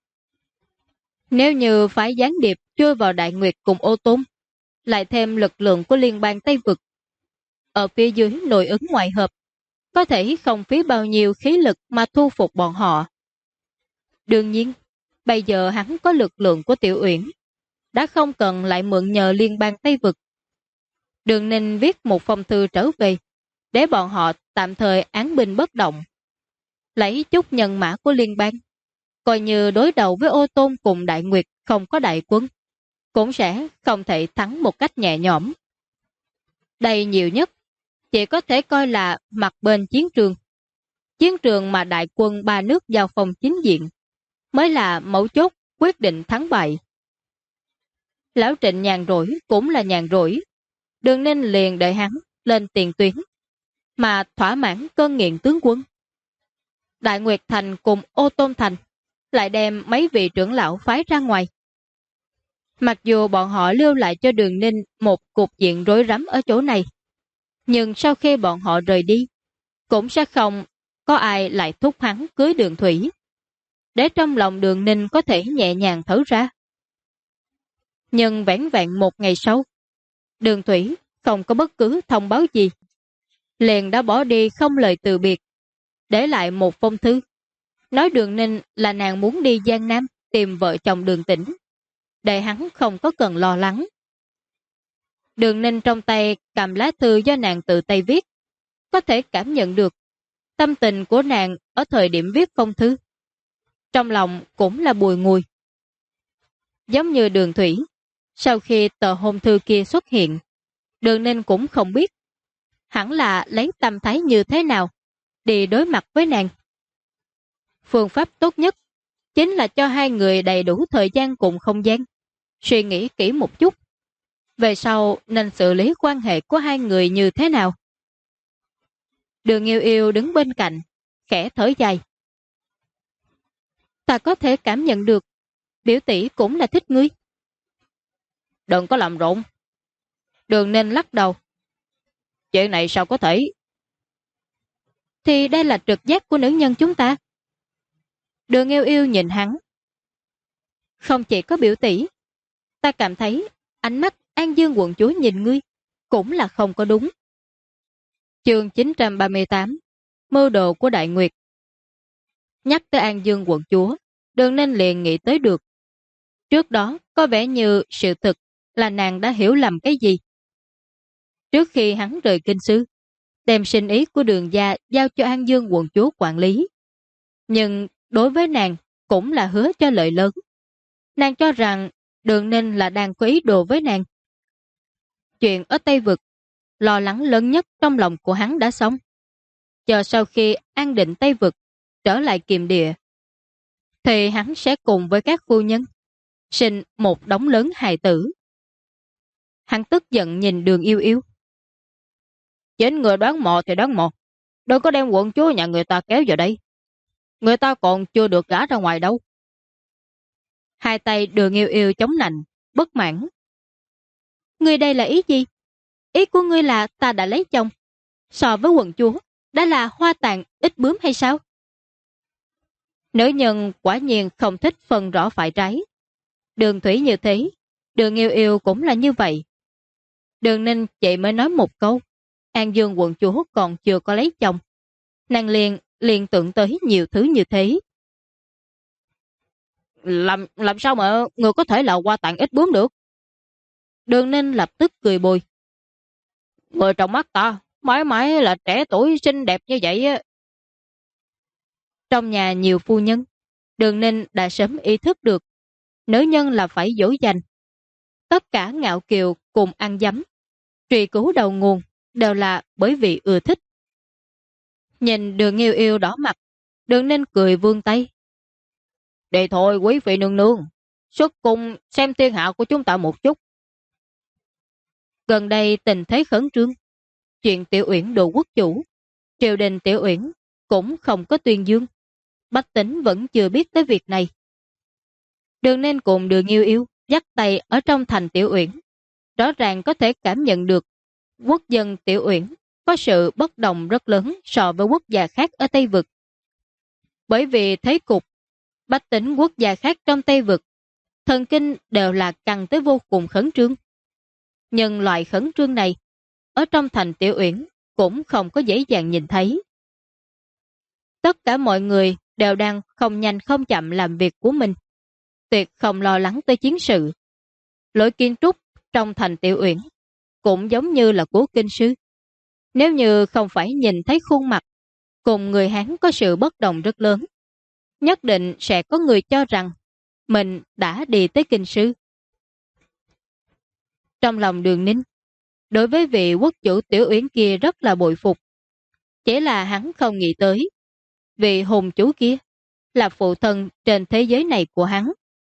Nếu như phái gián điệp chui vào Đại Nguyệt cùng Ô Tôn, lại thêm lực lượng của liên bang Tây Vực, ở phía dưới nội ứng ngoại hợp, có thể không phí bao nhiêu khí lực mà thu phục bọn họ. Đương nhiên, bây giờ hắn có lực lượng của Tiểu Uyển, đã không cần lại mượn nhờ liên bang Tây Vực. Đường Ninh viết một phong thư trở về, để bọn họ tạm thời án binh bất động. Lấy chút nhân mã của liên bang, coi như đối đầu với Ô Tôn cùng Đại Nguyệt không có đại quân, cũng sẽ không thể thắng một cách nhẹ nhõm. Đây nhiều nhất chỉ có thể coi là mặt bên chiến trường. Chiến trường mà đại quân ba nước giao phong chính diện mới là mấu chốt quyết định thắng bại. Lão Trịnh nhàn rỗi cũng là nhàn rỗi. Đường Ninh liền đợi hắn lên tiền tuyến, mà thỏa mãn cơn nghiện tướng quân. Đại Nguyệt Thành cùng Ô Tôn Thành lại đem mấy vị trưởng lão phái ra ngoài. Mặc dù bọn họ lưu lại cho Đường Ninh một cục diện rối rắm ở chỗ này, nhưng sau khi bọn họ rời đi, cũng sẽ không có ai lại thúc hắn cưới Đường Thủy, để trong lòng Đường Ninh có thể nhẹ nhàng thở ra. Nhưng vẻn vẹn một ngày sau, Đường Thủy không có bất cứ thông báo gì, liền đã bỏ đi không lời từ biệt, để lại một phong thư, nói Đường Ninh là nàng muốn đi Giang Nam tìm vợ chồng Đường Tĩnh, để hắn không có cần lo lắng. Đường Ninh trong tay cầm lá thư do nàng tự tay viết, có thể cảm nhận được tâm tình của nàng ở thời điểm viết phong thư. Trong lòng cũng là bùi ngùi. Giống như Đường Thủy, sau khi tờ hôn thư kia xuất hiện, Đường Ninh cũng không biết hẳn là lấy tâm thái như thế nào đi đối mặt với nàng. Phương pháp tốt nhất chính là cho hai người đầy đủ thời gian cùng không gian, suy nghĩ kỹ một chút, về sau nên xử lý quan hệ của hai người như thế nào. Đường Yêu Yêu đứng bên cạnh, khẽ thở dài. Ta có thể cảm nhận được, biểu tỷ cũng là thích ngươi. Đừng có làm rộn. Đường Ninh lắc đầu. Chuyện này sao có thể? Thì đây là trực giác của nữ nhân chúng ta. Đường Yêu Yêu nhìn hắn. Không chỉ có biểu tỷ, ta cảm thấy ánh mắt An Dương quận chúa nhìn ngươi cũng là không có đúng. Chương 938, mưu đồ của Đại Nguyệt. Nhắc tới An Dương quận chúa, Đường Ninh liền nghĩ tới được. Trước đó có vẻ như sự thực là nàng đã hiểu lầm cái gì. Trước khi hắn rời kinh sư, đem sinh ý của Đường gia giao cho An Dương quận chúa quản lý. Nhưng đối với nàng cũng là hứa cho lợi lớn. Nàng cho rằng Đường Ninh là đang có ý đồ với nàng. Chuyện ở Tây Vực, lo lắng lớn nhất trong lòng của hắn đã xong. Chờ sau khi an định Tây Vực, trở lại Kiềm Địa, thì hắn sẽ cùng với các phu nhân sinh một đống lớn hài tử. Hắn tức giận nhìn Đường Yêu Yêu. Chính người đoán mò thì đoán mò, đừng có đem quận chúa nhà người ta kéo vào đây. Người ta còn chưa được gả ra ngoài đâu. Hai tay Đường Yêu Yêu chống nạnh, bất mãn. Ngươi đây là ý gì? Ý của ngươi là ta đã lấy chồng, so với quận chúa đã là hoa tàn ít bướm hay sao? Nữ nhân quả nhiên không thích phân rõ phải trái. Đường Thủy như thế, Đường Yêu Yêu cũng là như vậy. Đường Ninh chị mới nói một câu, An Dương quận chúa còn chưa có lấy chồng. Nàng liền tưởng tới nhiều thứ như thế. Làm sao mà người có thể là hoa tàn ít bướm được? Đường Ninh lập tức cười bồi. Người trong mắt ta mãi mãi là trẻ tuổi xinh đẹp như vậy á. Trong nhà nhiều phu nhân, Đường Ninh đã sớm ý thức được nữ nhân là phải dỗ dành. Tất cả ngạo kiều cùng ăn dấm, truy cứu đầu nguồn đều là bởi vì ưa thích. Nhìn Đường Yêu Yêu đỏ mặt, Đường Ninh cười vươn tay. Đi thôi quý vị nương nương, xuất cung xem thiên hạ của chúng ta một chút. Gần đây tình thế khẩn trương, chuyện Tiểu Uyển đồ quốc chủ, triều đình Tiểu Uyển cũng không có tuyên dương. Bách tính vẫn chưa biết tới việc này. Đường Ninh cùng Đường Yêu Yêu dắt tay ở trong thành Tiểu Uyển, rõ ràng có thể cảm nhận được quốc dân Tiểu Uyển có sự bất đồng rất lớn so với quốc gia khác ở Tây Vực. Bởi vì thế cục, bách tính quốc gia khác trong Tây Vực, thần kinh đều là căng tới vô cùng khẩn trương. Nhưng loại khẩn trương này, ở trong thành Tiểu Uyển cũng không có dễ dàng nhìn thấy. Tất cả mọi người đều đang không nhanh không chậm làm việc của mình, tuyệt không lo lắng tới chiến sự. Lối kiến trúc trong thành Tiểu Uyển cũng giống như là của kinh sư. Nếu như không phải nhìn thấy khuôn mặt cùng người Hán có sự bất đồng rất lớn, nhất định sẽ có người cho rằng mình đã đi tới kinh sư. Trong lòng Đường Ninh, đối với vị quốc chủ Tiểu Uyển kia rất là bội phục. Chỉ là hắn không nghĩ tới, vị hùng chủ kia là phụ thân trên thế giới này của hắn.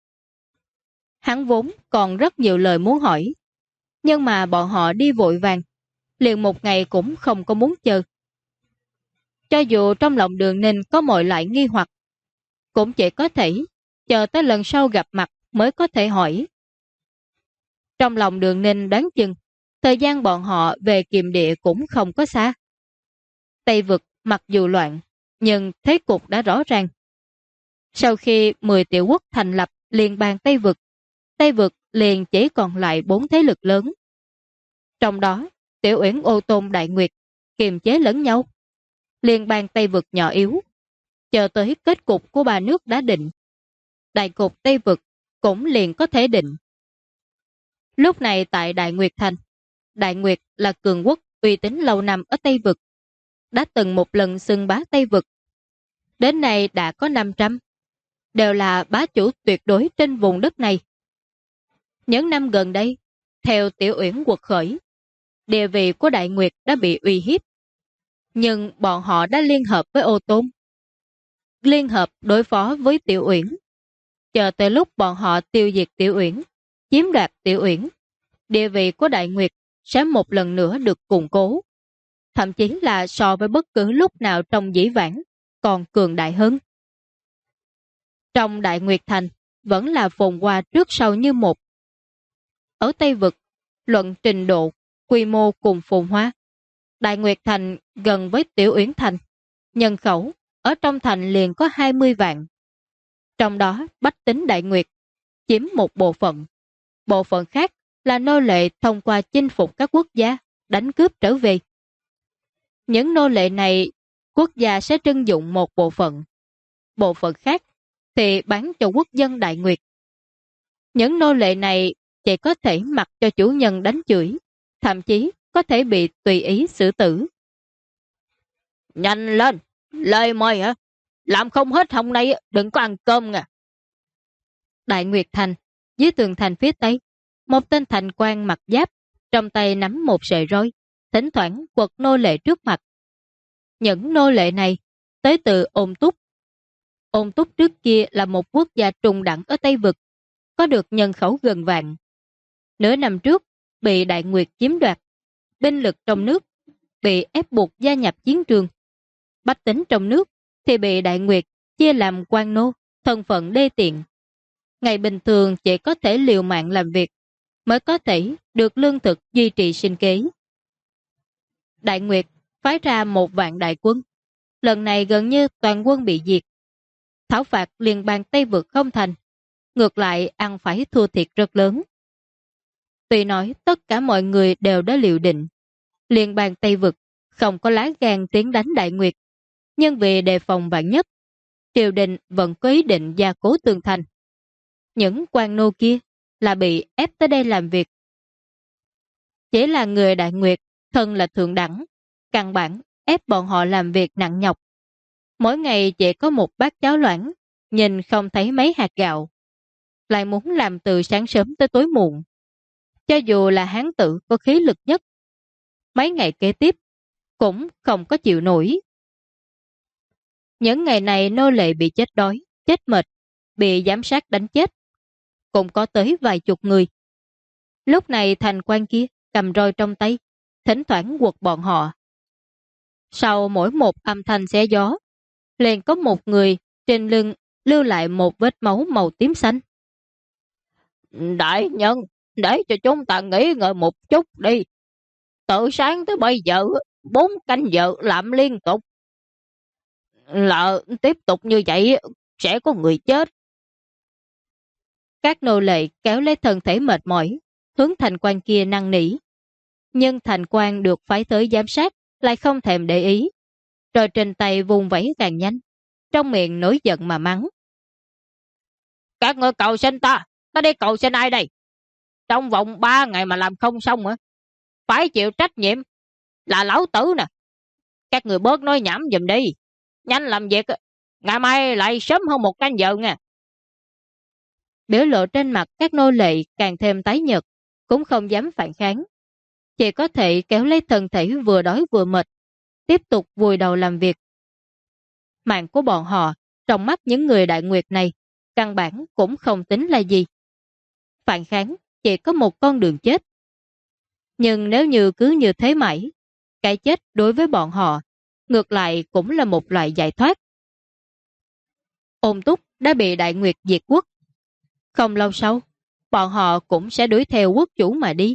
Hắn vốn còn rất nhiều lời muốn hỏi, nhưng mà bọn họ đi vội vàng, liền một ngày cũng không có muốn chờ. Cho dù trong lòng Đường Ninh có mọi loại nghi hoặc, cũng chỉ có thể chờ tới lần sau gặp mặt mới có thể hỏi. Trong lòng Đường Ninh đoán chừng, thời gian bọn họ về Kiềm Địa cũng không có xa. Tây Vực mặc dù loạn, nhưng thế cục đã rõ ràng. Sau khi 10 tiểu quốc thành lập liên bang Tây Vực liền chỉ còn lại 4 thế lực lớn. Trong đó, Tiểu Uyển Ô Tôn Đại Nguyệt kiềm chế lẫn nhau. Liên bang Tây Vực nhỏ yếu, chờ tới kết cục của ba nước đã định, đại cục Tây Vực cũng liền có thể định. Lúc này tại Đại Nguyệt Thành, Đại Nguyệt là cường quốc uy tín lâu năm ở Tây Vực, đã từng một lần xưng bá Tây Vực. Đến nay đã có 500, đều là bá chủ tuyệt đối trên vùng đất này. Những năm gần đây, theo Tiểu Uyển quật khởi, địa vị của Đại Nguyệt đã bị uy hiếp. Nhưng bọn họ đã liên hợp với Ô Tôn, liên hợp đối phó với Tiểu Uyển. Chờ tới lúc bọn họ tiêu diệt Tiểu Uyển, chiếm đoạt Tiểu Uyển, địa vị của Đại Nguyệt sẽ một lần nữa được củng cố. Thậm chí là so với bất cứ lúc nào trong dĩ vãng, còn cường đại hơn. Trong Đại Nguyệt Thành, vẫn là phồn hoa trước sau như một. Ở Tây Vực, luận trình độ, quy mô cùng phồn hoa, Đại Nguyệt Thành gần với Tiểu Uyển Thành, nhân khẩu ở trong thành liền có 20 vạn. Trong đó bách tính Đại Nguyệt chiếm một bộ phận khác là nô lệ thông qua chinh phục các quốc gia, đánh cướp trở về. Những nô lệ này quốc gia sẽ trưng dụng một bộ phận khác thì bán cho quốc dân Đại Nguyệt. Những nô lệ này chỉ có thể mặc cho chủ nhân đánh chửi, thậm chí có thể bị tùy ý xử tử. Nhanh lên, lời mời hả? Làm không hết hôm nay đừng có ăn cơm nha. Đại Nguyệt Thành, dưới tường thành phía tây, một tên thành quan mặc giáp, trong tay nắm một sợi roi, thỉnh thoảng quật nô lệ trước mặt. Những nô lệ này tới từ Ôn Túc. Ôn Túc trước kia là một quốc gia trung đẳng ở Tây Vực, có được nhân khẩu gần vạn. Nửa năm trước, bị Đại Nguyệt chiếm đoạt, binh lực trong nước bị ép buộc gia nhập chiến trường. Bách tính trong nước thì bị Đại Nguyệt chia làm quan nô, thân phận đê tiện. Ngày bình thường chỉ có thể liều mạng làm việc mới có thể được lương thực duy trì sinh kế. Đại Nguyệt phái ra 1 vạn đại quân. Lần này gần như toàn quân bị diệt. Thảo phạt liên bang Tây Vực không thành, ngược lại ăn phải thua thiệt rất lớn. Tuy nói tất cả mọi người đều đã liệu định liên bang Tây Vực không có lá gan tiến đánh Đại Nguyệt, nhưng vì đề phòng vạn nhất, triều đình vẫn có ý định gia cố tường thành. Những quan nô kia là bị ép tới đây làm việc. Chỉ là người Đại Nguyệt thân là thượng đẳng, căn bản ép bọn họ làm việc nặng nhọc. Mỗi ngày chỉ có một bát cháo loãng, nhìn không thấy mấy hạt gạo, lại muốn làm từ sáng sớm tới tối muộn. Cho dù là hán tử có khí lực nhất, mấy ngày kế tiếp cũng không có chịu nổi. Những ngày này nô lệ bị chết đói, chết mệt, bị giám sát đánh chết, cũng có tới vài chục người. Lúc này thành quan kia cầm roi trong tay, thỉnh thoảng quật bọn họ. Sau mỗi một âm thanh xé gió, liền có một người trên lưng lưu lại một vết máu màu tím xanh. Đại nhân, để cho chúng ta nghỉ ngơi một chút đi. Từ sáng tới bây giờ 4 canh giờ làm liên tục. Là tiếp tục như vậy sẽ có người chết. Các nô lệ kéo lấy thân thể mệt mỏi, hướng thành quan kia năn nỉ. Nhưng thành quan được phái tới giám sát lại không thèm để ý, rồi trên tay vùng vẫy càng nhanh, trong miệng nổi giận mà mắng. Các ngươi cầu xin ta đi cầu xin ai đây? Trong vòng 3 ngày mà làm không xong hả? Phải chịu trách nhiệm là lão tử nè. Các người bớt nói nhảm giùm đi. Nhanh làm việc, ngày mai lại sớm hơn 1 canh giờ nha. Biểu lộ trên mặt các nô lệ càng thêm tái nhợt, cũng không dám phản kháng. Chỉ có thể kéo lấy thân thể vừa đói vừa mệt, tiếp tục vùi đầu làm việc. Mạng của bọn họ, trong mắt những người Đại Nguyệt này, căn bản cũng không tính là gì. Phản kháng chỉ có một con đường chết. Nhưng nếu như cứ như thế mãi, cái chết đối với bọn họ, ngược lại cũng là một loại giải thoát. Ôn Túc đã bị Đại Nguyệt diệt quốc. Không lâu sau, bọn họ cũng sẽ đuổi theo quốc chủ mà đi.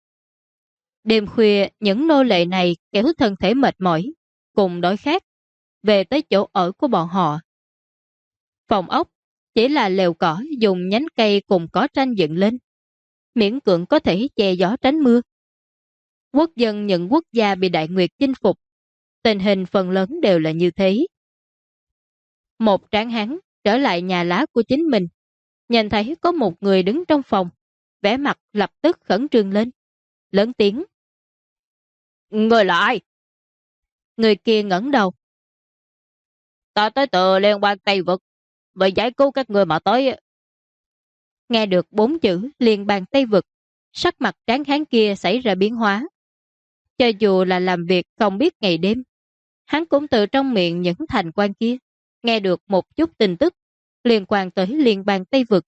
Đêm khuya, những nô lệ này kéo thân thể mệt mỏi, cùng đói khát, về tới chỗ ở của bọn họ. Phòng ốc chỉ là lều cỏ dùng nhánh cây cùng cỏ tranh dựng lên, miễn cưỡng có thể che gió tránh mưa. Quốc dân những quốc gia bị Đại Nguyệt chinh phục, tình hình phần lớn đều là như thế. Một tráng hán trở lại nhà lá của chính mình, nhìn thấy có một người đứng trong phòng, vẻ mặt lập tức khẩn trương lên, lớn tiếng. Người là ai? Người kia ngẩng đầu. Ta tới từ Liên bang Tây Vực, vì giải cứu các người mà tới. Nghe được 4 chữ Liên bang Tây Vực, sắc mặt tráng hán kia xảy ra biến hóa. Cho dù là làm việc không biết ngày đêm, hắn cũng từ trong miệng những thành quan kia nghe được một chút tin tức liên quan tới Liên bang Tây Vực.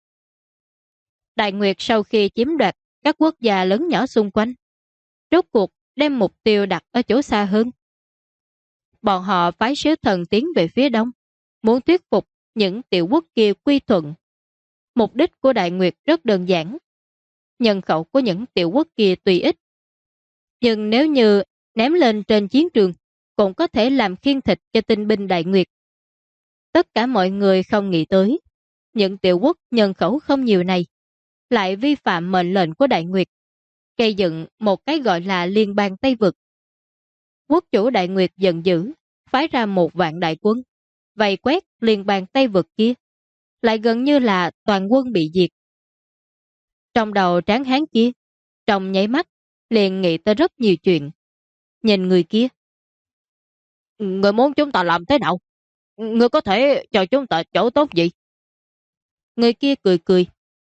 Đại Nguyệt sau khi chiếm đoạt các quốc gia lớn nhỏ xung quanh, rốt cuộc đem mục tiêu đặt ở chỗ xa hơn. Bọn họ phái sứ thần tiến về phía đông, muốn thuyết phục những tiểu quốc kia quy thuận. Mục đích của Đại Nguyệt rất đơn giản. Nhân khẩu của những tiểu quốc kia tuy ít, nhưng nếu như ném lên trên chiến trường, cũng có thể làm khiên thịt cho tinh binh Đại Nguyệt. Tất cả mọi người không nghĩ tới, những tiểu quốc nhân khẩu không nhiều này lại vi phạm mệnh lệnh của Đại Nguyệt, gây dựng một cái gọi là Liên bang Tây Vực. Quốc chủ Đại Nguyệt giận dữ, phái ra 1 vạn đại quân, vây quét Liên bang Tây Vực kia, lại gần như là toàn quân bị diệt. Trong đầu tráng hán kia, trong nháy mắt, liền nghĩ tới rất nhiều chuyện. Nhìn người kia. Người muốn chúng ta làm thế nào? Người có thể cho chúng ta chỗ tốt gì? Người kia cười cười.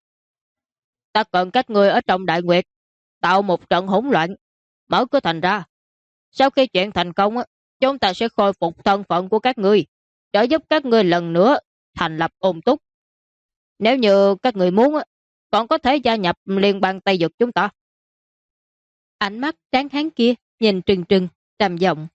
Ta cần các người ở trong Đại Nguyệt tạo một trận hỗn loạn, mở cửa thành ra. Sau khi chuyện thành công, chúng ta sẽ khôi phục thân phận của các người, để giúp các người lần nữa thành lập Ôn Túc. Nếu như các người muốn, còn có thể gia nhập Liên bang Tây Vực chúng ta. Ánh mắt tráng hán kia nhìn trừng trừng, trầm giọng.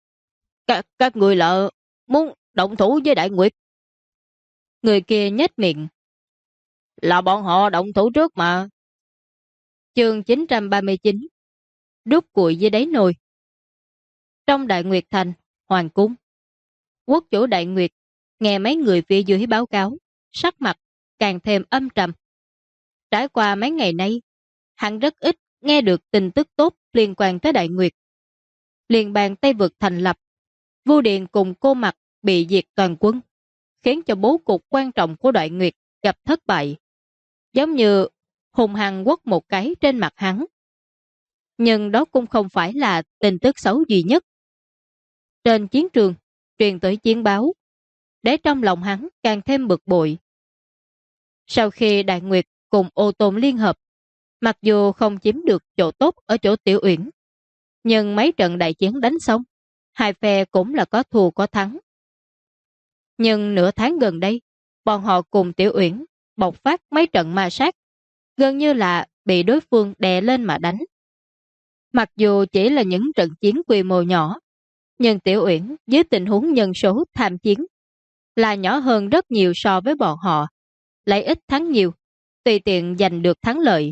Các người là muốn động thủ với Đại Nguyệt? Người kia nhếch miệng. Là bọn họ động thủ trước mà. Chương 939. Đút cuội dưới đáy nồi. Trong Đại Nguyệt Thành, Hoàng cung, quốc chủ Đại Nguyệt nghe mấy người phía dưới báo cáo, sắc mặt càng thêm âm trầm. Trải qua mấy ngày nay, hắn rất ít nghe được tin tức tốt liên quan tới Đại Nguyệt. Liên bang Tây Vực thành lập, Vu Điện cùng Cô Mặc bị diệt toàn quân, khiến cho bố cục quan trọng của Đại Nguyệt gặp thất bại, giống như hùng hăng quất một cái trên mặt hắn. Nhưng đó cũng không phải là tin tức xấu duy nhất. Trên chiến trường, truyền tới chiến báo, để trong lòng hắn càng thêm bực bội. Sau khi Đại Nguyệt cùng Ô Tôn liên hợp, mặc dù không chiếm được chỗ tốt ở chỗ Tiểu Uyển, nhưng mấy trận đại chiến đánh xong, hai phe cũng là có thua có thắng. Nhưng nửa tháng gần đây, bọn họ cùng Tiểu Uyển bộc phát mấy trận ma sát, gần như là bị đối phương đè lên mà đánh. Mặc dù chỉ là những trận chiến quy mô nhỏ, nhưng Tiểu Uyển dưới tình huống nhân số tham chiến là nhỏ hơn rất nhiều so với bọn họ, lấy ít thắng nhiều, tùy tiện giành được thắng lợi.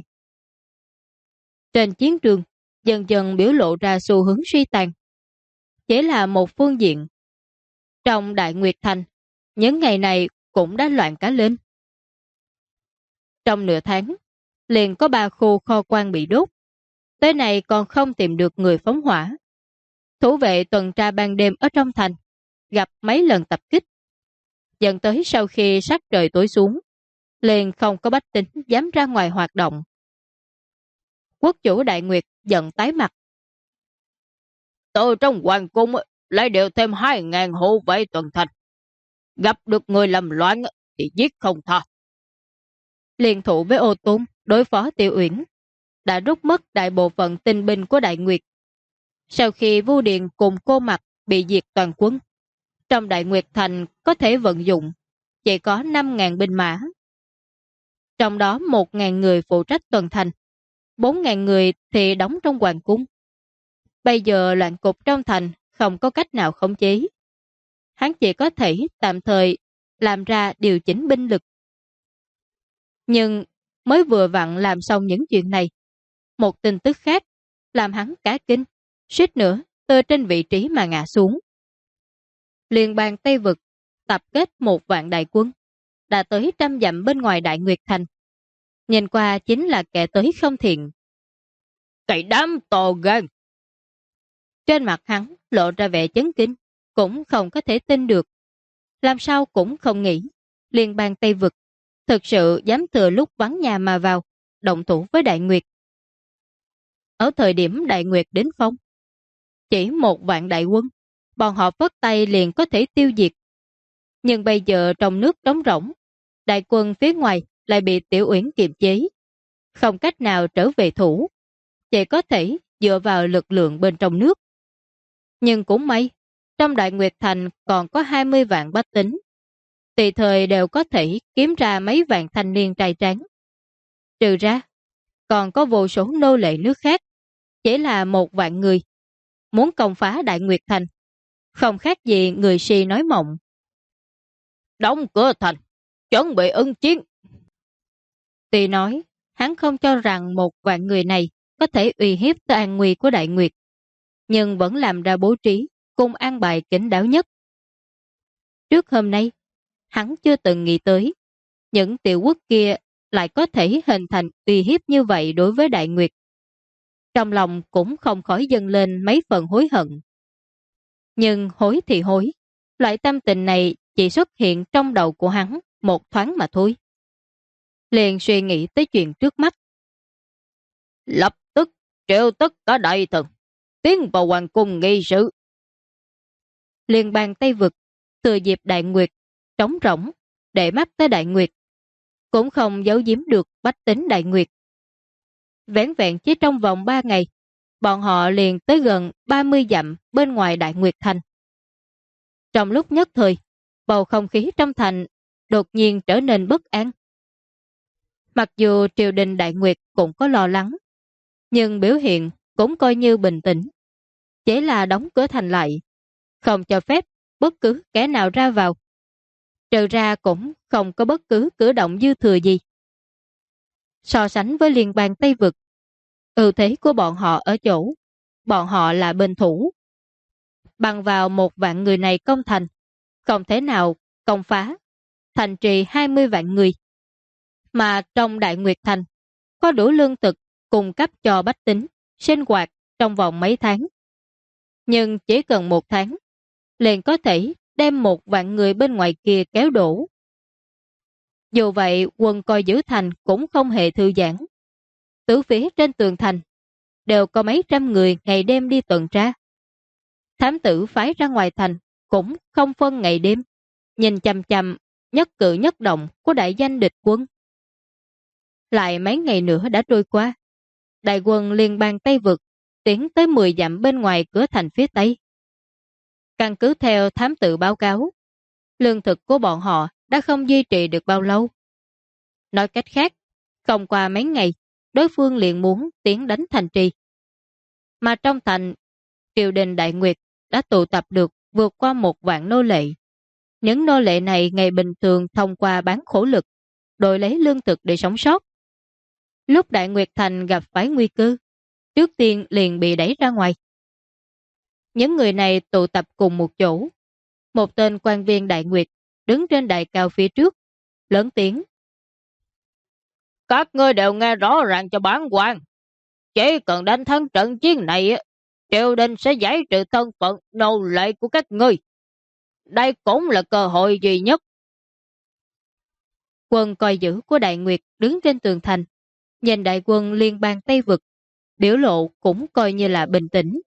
Trên chiến trường, dần dần biểu lộ ra xu hướng suy tàn. Chỉ là một phương diện. Trong Đại Nguyệt Thành, những ngày này cũng đã loạn cả lên. Trong nửa tháng, liền có 3 khu kho quan bị đốt. Tới này còn không tìm được người phóng hỏa. Thủ vệ tuần tra ban đêm ở trong thành, gặp mấy lần tập kích. Dẫn tới sau khi sắc trời tối xuống, liền không có bách tính dám ra ngoài hoạt động. Quốc chủ Đại Nguyệt giận tái mặt. Từ trong hoàng cung lại đều thêm 2.000 hộ vệ tuần thành. Gặp được người làm loạn thì giết không tha. Liên thủ với Ô Tôn đối phó Tiểu Uyển, đã rút mất đại bộ phận tinh binh của Đại Nguyệt. Sau khi Vu Điện cùng Cô Mặc bị diệt toàn quân, trong Đại Nguyệt Thành có thể vận dụng chỉ có 5.000 binh mã. Trong đó 1.000 người phụ trách tuần thành, 4.000 người thì đóng trong hoàng cung. Bây giờ loạn cục trong thành không có cách nào khống chế. Hắn chỉ có thể tạm thời làm ra điều chỉnh binh lực. Nhưng mới vừa vặn làm xong những chuyện này, một tin tức khác làm hắn cả kinh, suýt nữa từ trên vị trí mà ngã xuống. Liên bang Tây Vực tập kết 1 vạn đại quân, đã tới 100 dặm bên ngoài Đại Nguyệt Thành. Nhìn qua chính là kẻ tới không thiện. Cái đám to gan. Trên mặt hắn lộ ra vẻ chấn kinh, cũng không có thể tin được. Làm sao cũng không nghĩ Liên bang Tây Vực thực sự dám thừa lúc vắng nhà mà vào, động thủ với Đại Nguyệt. Ở thời điểm Đại Nguyệt đến phong, chỉ 1 vạn đại quân, bọn họ phất tay liền có thể tiêu diệt. Nhưng bây giờ trong nước trống rỗng, đại quân phía ngoài lại bị Tiểu Uyển kiềm chế, không cách nào trở về thủ, chỉ có thể dựa vào lực lượng bên trong nước. Nhưng cũng may, trong Đại Nguyệt Thành còn có 20 vạn bách tính, tùy thời đều có thể kiếm ra mấy vạn thanh niên trai tráng. Trừ ra, còn có vô số nô lệ nước khác, chỉ là 1 vạn người. Muốn công phá Đại Nguyệt Thành, không khác gì người si nói mộng. Đóng cửa thành, chuẩn bị ứng chiến. Tuy nói, hắn không cho rằng 1 vạn người này có thể uy hiếp tới an nguy của Đại Nguyệt, nhưng vẫn làm ra bố trí cùng an bài kín đáo nhất. Trước hôm nay, hắn chưa từng nghĩ tới những tiểu quốc kia lại có thể hình thành uy hiếp như vậy đối với Đại Nguyệt. Trong lòng cũng không khỏi dâng lên mấy phần hối hận. Nhưng hối thì hối, loại tâm tình này chỉ xuất hiện trong đầu của hắn một thoáng mà thôi. Liền suy nghĩ tới chuyện trước mắt. Lập tức triệu tất cả đại thần tiến vào hoàng cung nghị sự. Liên bang Tây Vực thừa dịp Đại Nguyệt trống rỗng để mắt tới Đại Nguyệt, cũng không giấu giếm được bách tính Đại Nguyệt. Vẻn vẹn chỉ trong vòng 3 ngày, bọn họ liền tới gần 30 dặm bên ngoài Đại Nguyệt Thành. Trong lúc nhất thời, bầu không khí trong thành đột nhiên trở nên bất an. Mặc dù triều đình Đại Nguyệt cũng có lo lắng, nhưng biểu hiện cũng coi như bình tĩnh, chỉ là đóng cửa thành lại, không cho phép bất cứ kẻ nào ra vào. Trừ ra cũng không có bất cứ cử động dư thừa gì. So sánh với liên bang Tây Vực, ưu thế của bọn họ ở chỗ, bọn họ là bên thủ. Bằng vào 1 vạn người này công thành, không thể nào công phá, thành trì 20 vạn người. Mà trong Đại Nguyệt Thành, có đủ lương thực cung cấp cho bách tính, sinh hoạt trong vòng mấy tháng. Nhưng chỉ cần 1 tháng, liền có thể đem 1 vạn người bên ngoài kia kéo đổ. Dù vậy, quân coi giữ thành cũng không hề thư giãn. Tứ phía trên tường thành đều có mấy trăm người ngày đêm đi tuần tra. Thám tử phái ra ngoài thành cũng không phân ngày đêm, nhìn chằm chằm nhất cử nhất động của đại danh địch quân. Lại mấy ngày nữa đã trôi qua, đại quân liên bang Tây Vực tiến tới 10 dặm bên ngoài cửa thành phía Tây. Căn cứ theo thám tử báo cáo, lương thực của bọn họ đã không duy trì được bao lâu. Nói cách khác, không qua mấy ngày, đối phương liền muốn tiến đánh thành trì. Mà trong thành, triều đình Đại Nguyệt đã tụ tập được vượt qua 1 vạn nô lệ. Những nô lệ này ngày bình thường thông qua bán khổ lực, đổi lấy lương thực để sống sót. Lúc Đại Nguyệt Thành gặp phải nguy cơ, trước tiên liền bị đẩy ra ngoài. Những người này tụ tập cùng một chỗ. Một tên quan viên Đại Nguyệt đứng trên đại cao phía trước, lớn tiếng: Các ngươi đều nghe rõ ràng cho bản quan. Chỉ cần đánh thắng trận chiến này, triều đình sẽ giải trừ thân phận nô lệ của các ngươi. Đây cũng là cơ hội duy nhất. Quân coi giữ của Đại Nguyệt đứng trên tường thành, nhìn đại quân liên bang Tây Vực, biểu lộ cũng coi như là bình tĩnh.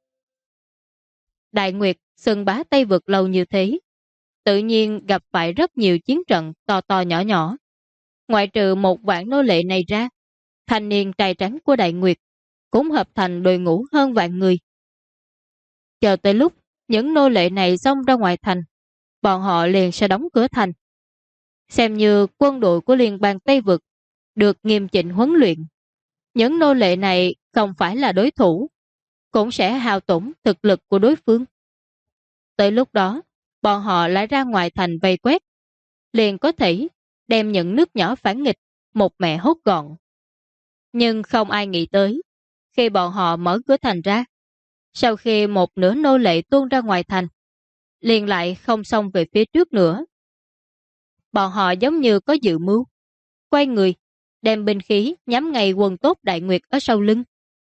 Đại Nguyệt xưng bá Tây Vực lâu như thế, tự nhiên gặp phải rất nhiều chiến trận to to nhỏ nhỏ. Ngoại trừ 1 vạn nô lệ này ra, thanh niên trai trắng của Đại Nguyệt cũng hợp thành đội ngũ hơn vạn người. Chờ tới lúc những nô lệ này xông ra ngoài thành, bọn họ liền sẽ đóng cửa thành. Xem như quân đội của liên bang Tây Vực được nghiêm chỉnh huấn luyện. Những nô lệ này không phải là đối thủ, cũng sẽ hao tổn thực lực của đối phương. Tới lúc đó, bọn họ lại ra ngoài thành vây quét, liền có thể đem những nước nhỏ phản nghịch một mẹ hốt gọn. Nhưng không ai nghĩ tới, khi bọn họ mở cửa thành ra, sau khi một nửa nô lệ tuôn ra ngoài thành, liền lại không xông về phía trước nữa. Bọn họ giống như có dự mưu, quay người, đem binh khí nhắm ngay quân tốt Đại Nguyệt ở sau lưng.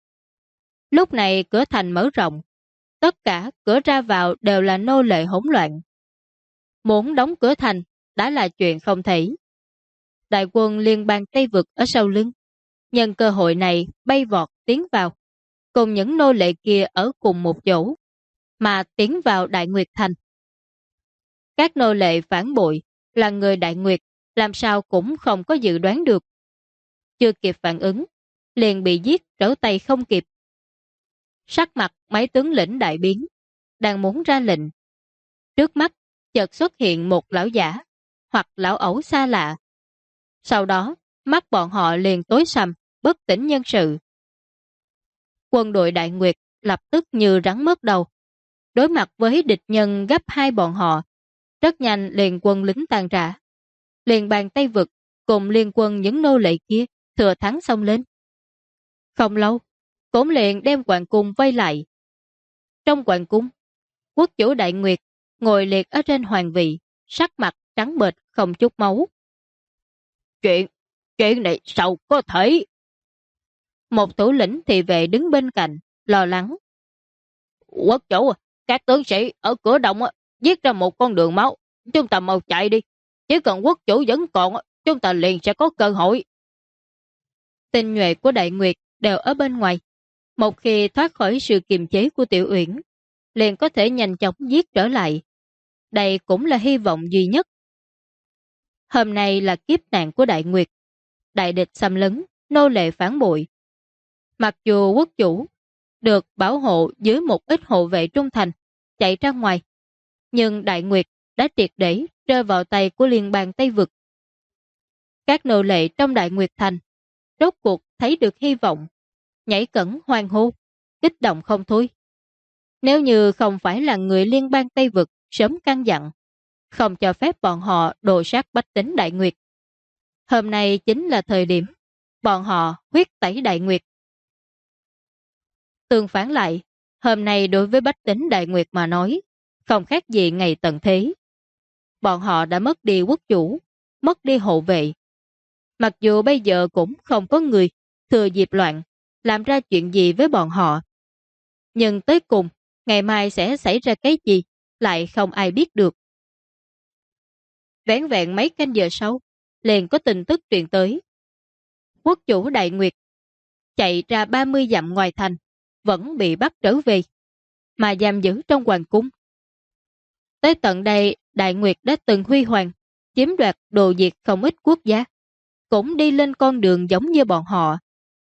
Lúc này cửa thành mở rộng, tất cả cửa ra vào đều là nô lệ hỗn loạn. Muốn đóng cửa thành đã là chuyện không thể. Đại quân liên bang Tây Vực ở sau lưng, nhân cơ hội này bay vọt tiến vào, cùng những nô lệ kia ở cùng một chỗ, mà tiến vào Đại Nguyệt Thành. Các nô lệ phản bội là người Đại Nguyệt, làm sao cũng không có dự đoán được. Chưa kịp phản ứng, liền bị giết trở tay không kịp. Sắc mặt mấy tướng lĩnh đại biến, đang muốn ra lệnh. Trước mắt chợt xuất hiện một lão giả hoặc lão ẩu xa lạ. Sau đó, mắt bọn họ liền tối sầm, bất tỉnh nhân sự. Quân đội Đại Nguyệt lập tức như rắn mất đầu. Đối mặt với địch nhân gấp 2 bọn họ, rất nhanh liền quân lính tàn rã. Liền bàn Tây Vực cùng liên quân những nô lệ kia thừa thắng xông lên. Không lâu, cũng liền đem hoàng cung vây lại. Trong hoàng cung, quốc chủ Đại Nguyệt ngồi liệt ở trên hoàng vị, sắc mặt trắng bệch không chút máu. Chuyện này sao có thể? Một thủ lĩnh thị vệ đứng bên cạnh, lo lắng. Quốc chủ, các tướng sĩ ở cửa động giết ra một con đường máu. Chúng ta mau chạy đi. Chỉ cần quốc chủ vẫn còn, chúng ta liền sẽ có cơ hội. Tinh nhuệ của Đại Nguyệt đều ở bên ngoài. Một khi thoát khỏi sự kiềm chế của Tiểu Uyển, liền có thể nhanh chóng giết trở lại. Đây cũng là hy vọng duy nhất. Hôm nay là kiếp nạn của Đại Nguyệt. Đại địch xâm lấn, nô lệ phản bội. Mặc dù quốc chủ được bảo hộ dưới một ít hộ vệ trung thành, chạy ra ngoài, nhưng Đại Nguyệt đã triệt để rơi vào tay của liên bang Tây Vực. Các nô lệ trong Đại Nguyệt Thành rốt cuộc thấy được hy vọng, nhảy cẫng hoan hô, kích động không thôi. Nếu như không phải là người liên bang Tây Vực sớm căn dặn, không cho phép bọn họ đồ sát bách tính Đại Nguyệt, hôm nay chính là thời điểm bọn họ huyết tẩy Đại Nguyệt. Tương phản lại, hôm nay đối với bách tính Đại Nguyệt mà nói, không khác gì ngày tận thế. Bọn họ đã mất đi quốc chủ, mất đi hộ vệ. Mặc dù bây giờ cũng không có người thừa dịp loạn làm ra chuyện gì với bọn họ. Nhưng tới cùng, ngày mai sẽ xảy ra cái gì lại không ai biết được. Vẻn vẹn mấy canh giờ sau, liền có tin tức truyền tới. Quốc chủ Đại Nguyệt chạy ra 30 dặm ngoài thành, vẫn bị bắt trở về, mà giam giữ trong hoàng cung. Tới tận đây, Đại Nguyệt đã từng huy hoàng, chiếm đoạt đồ diệt không ít quốc gia, cũng đi lên con đường giống như bọn họ.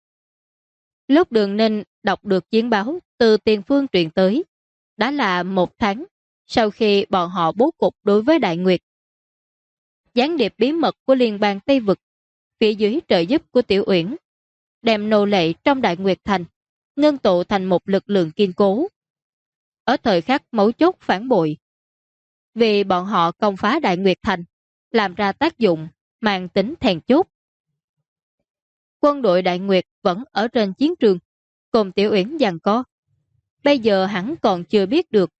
Lúc Đường Ninh đọc được chiến báo từ tiền phương truyền tới, đã là 1 tháng sau khi bọn họ bố cục đối với Đại Nguyệt. Gián điệp bí mật của Liên bang Tây Vực, phía dưới trợ giúp của Tiểu Uyển, đem nô lệ trong Đại Nguyệt Thành ngưng tụ thành một lực lượng kiên cố. Ở thời khắc mấu chốt phản bội, vì bọn họ công phá Đại Nguyệt Thành, làm ra tác dụng mang tính then chốt. Quân đội Đại Nguyệt vẫn ở trên chiến trường, cùng Tiểu Uyển giằng co. Bây giờ hắn còn chưa biết được.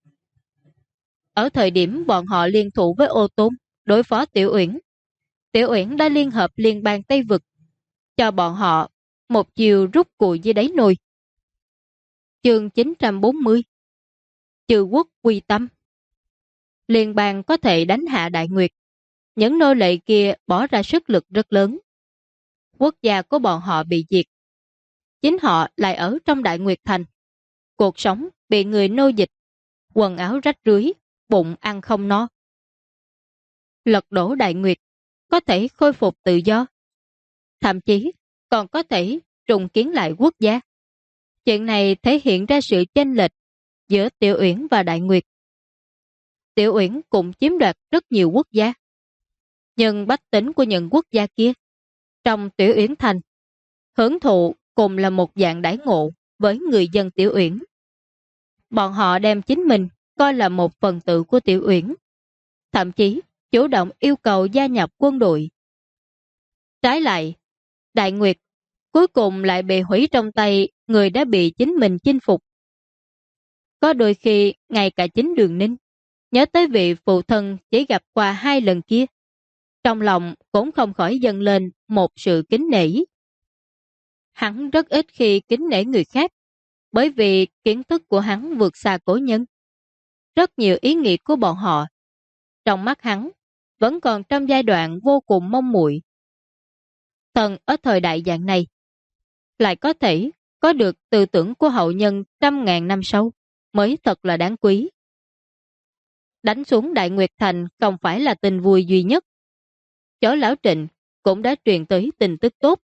Ở thời điểm bọn họ liên thủ với Ô Tôn đối phó Tiểu Uyển, Tiểu Uyển đã liên hợp Liên bang Tây Vực, cho bọn họ một chiều rút cùi dưới đáy nồi. Chương 940 Trừ quốc quy tâm. Liên bang có thể đánh hạ Đại Nguyệt, những nô lệ kia bỏ ra sức lực rất lớn. Quốc gia của bọn họ bị diệt, chính họ lại ở trong Đại Nguyệt Thành. Cuộc sống bị người nô dịch, quần áo rách rưới, bụng ăn không no. Lật đổ Đại Nguyệt, có thể khôi phục tự do, thậm chí còn có thể trùng kiến lại quốc gia. Chuyện này thể hiện ra sự chênh lệch giữa Tiểu Uyển và Đại Nguyệt. Tiểu Uyển cũng chiếm đoạt rất nhiều quốc gia, nhưng bách tính của những quốc gia kia trong Tiểu Uyển Thành hưởng thụ cùng là một dạng đãi ngộ với người dân Tiểu Uyển. Bọn họ đem chính mình coi là một phần tử của Tiểu Uyển, thậm chí chủ động yêu cầu gia nhập quân đội. Trái lại, Đại Nguyệt cuối cùng lại bị hủy trong tay người đã bị chính mình chinh phục. Có đôi khi ngay cả chính Đường Ninh nhớ tới vị phụ thân chỉ gặp qua 2 lần kia, trong lòng cũng không khỏi dâng lên một sự kính nể. Hắn rất ít khi kính nể người khác, bởi vì kiến thức của hắn vượt xa cổ nhân. Rất nhiều ý nghĩ của bọn họ, trong mắt hắn, vẫn còn trong giai đoạn vô cùng mong muội. Thần ở thời đại dạng này, lại có thể có được tư tưởng của hậu nhân trăm ngàn năm sau, mới thật là đáng quý. Đánh xuống Đại Nguyệt Thành không phải là tin vui duy nhất. Chó lão Trịnh cũng đã truyền tới tin tức tốt.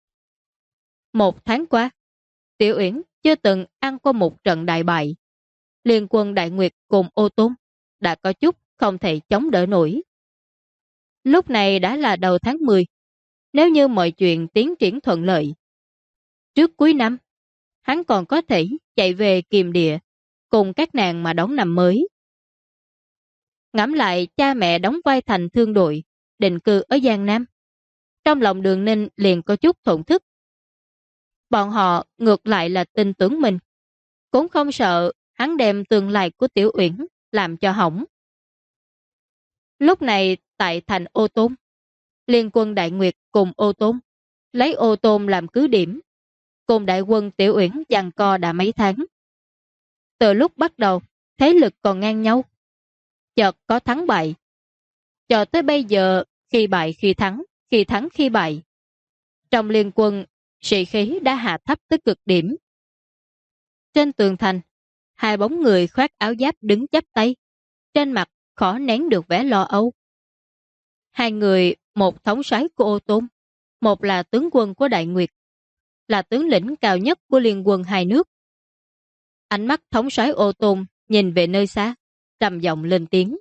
1 tháng qua, Tiểu Uyển chưa từng ăn qua một trận đại bại. Liên quân Đại Nguyệt cùng Ô Tôn đã có chút không thể chống đỡ nổi. Lúc này đã là đầu tháng 10, nếu như mọi chuyện tiến triển thuận lợi, trước cuối năm, hắn còn có thể chạy về Kiềm Địa cùng các nàng mà đón năm mới. Ngẫm lại cha mẹ đóng vai thành thương đội, định cư ở Giang Nam, trong lòng Đường Ninh liền có chút thổn thức. Bọn họ ngược lại là tin tưởng mình, cũng không sợ hắn đem tương lai của Tiểu Uyển làm cho hỏng. Lúc này tại thành Ô Tôn, Liên quân Đại Nguyệt cùng Ô Tôn lấy Ô Tôn làm cứ điểm, cùng đại quân Tiểu Uyển giằng co đã mấy tháng. Từ lúc bắt đầu, thế lực còn ngang nhau, chợt có thắng bại, cho tới bây giờ khi bại khi thắng, khi thắng khi bại. Trong liên quân, sĩ khí đã hạ thấp tới cực điểm. Trên tường thành, 2 bóng người khoác áo giáp đứng chắp tay, trên mặt khó nén được vẻ lo âu. 2 người, một thống soái của Ô Tôn, một là tướng quân của Đại Nguyệt, là tướng lĩnh cao nhất của liên quân 2 nước. Ánh mắt thống soái Ô Tôn nhìn về nơi xa, trầm giọng lên tiếng.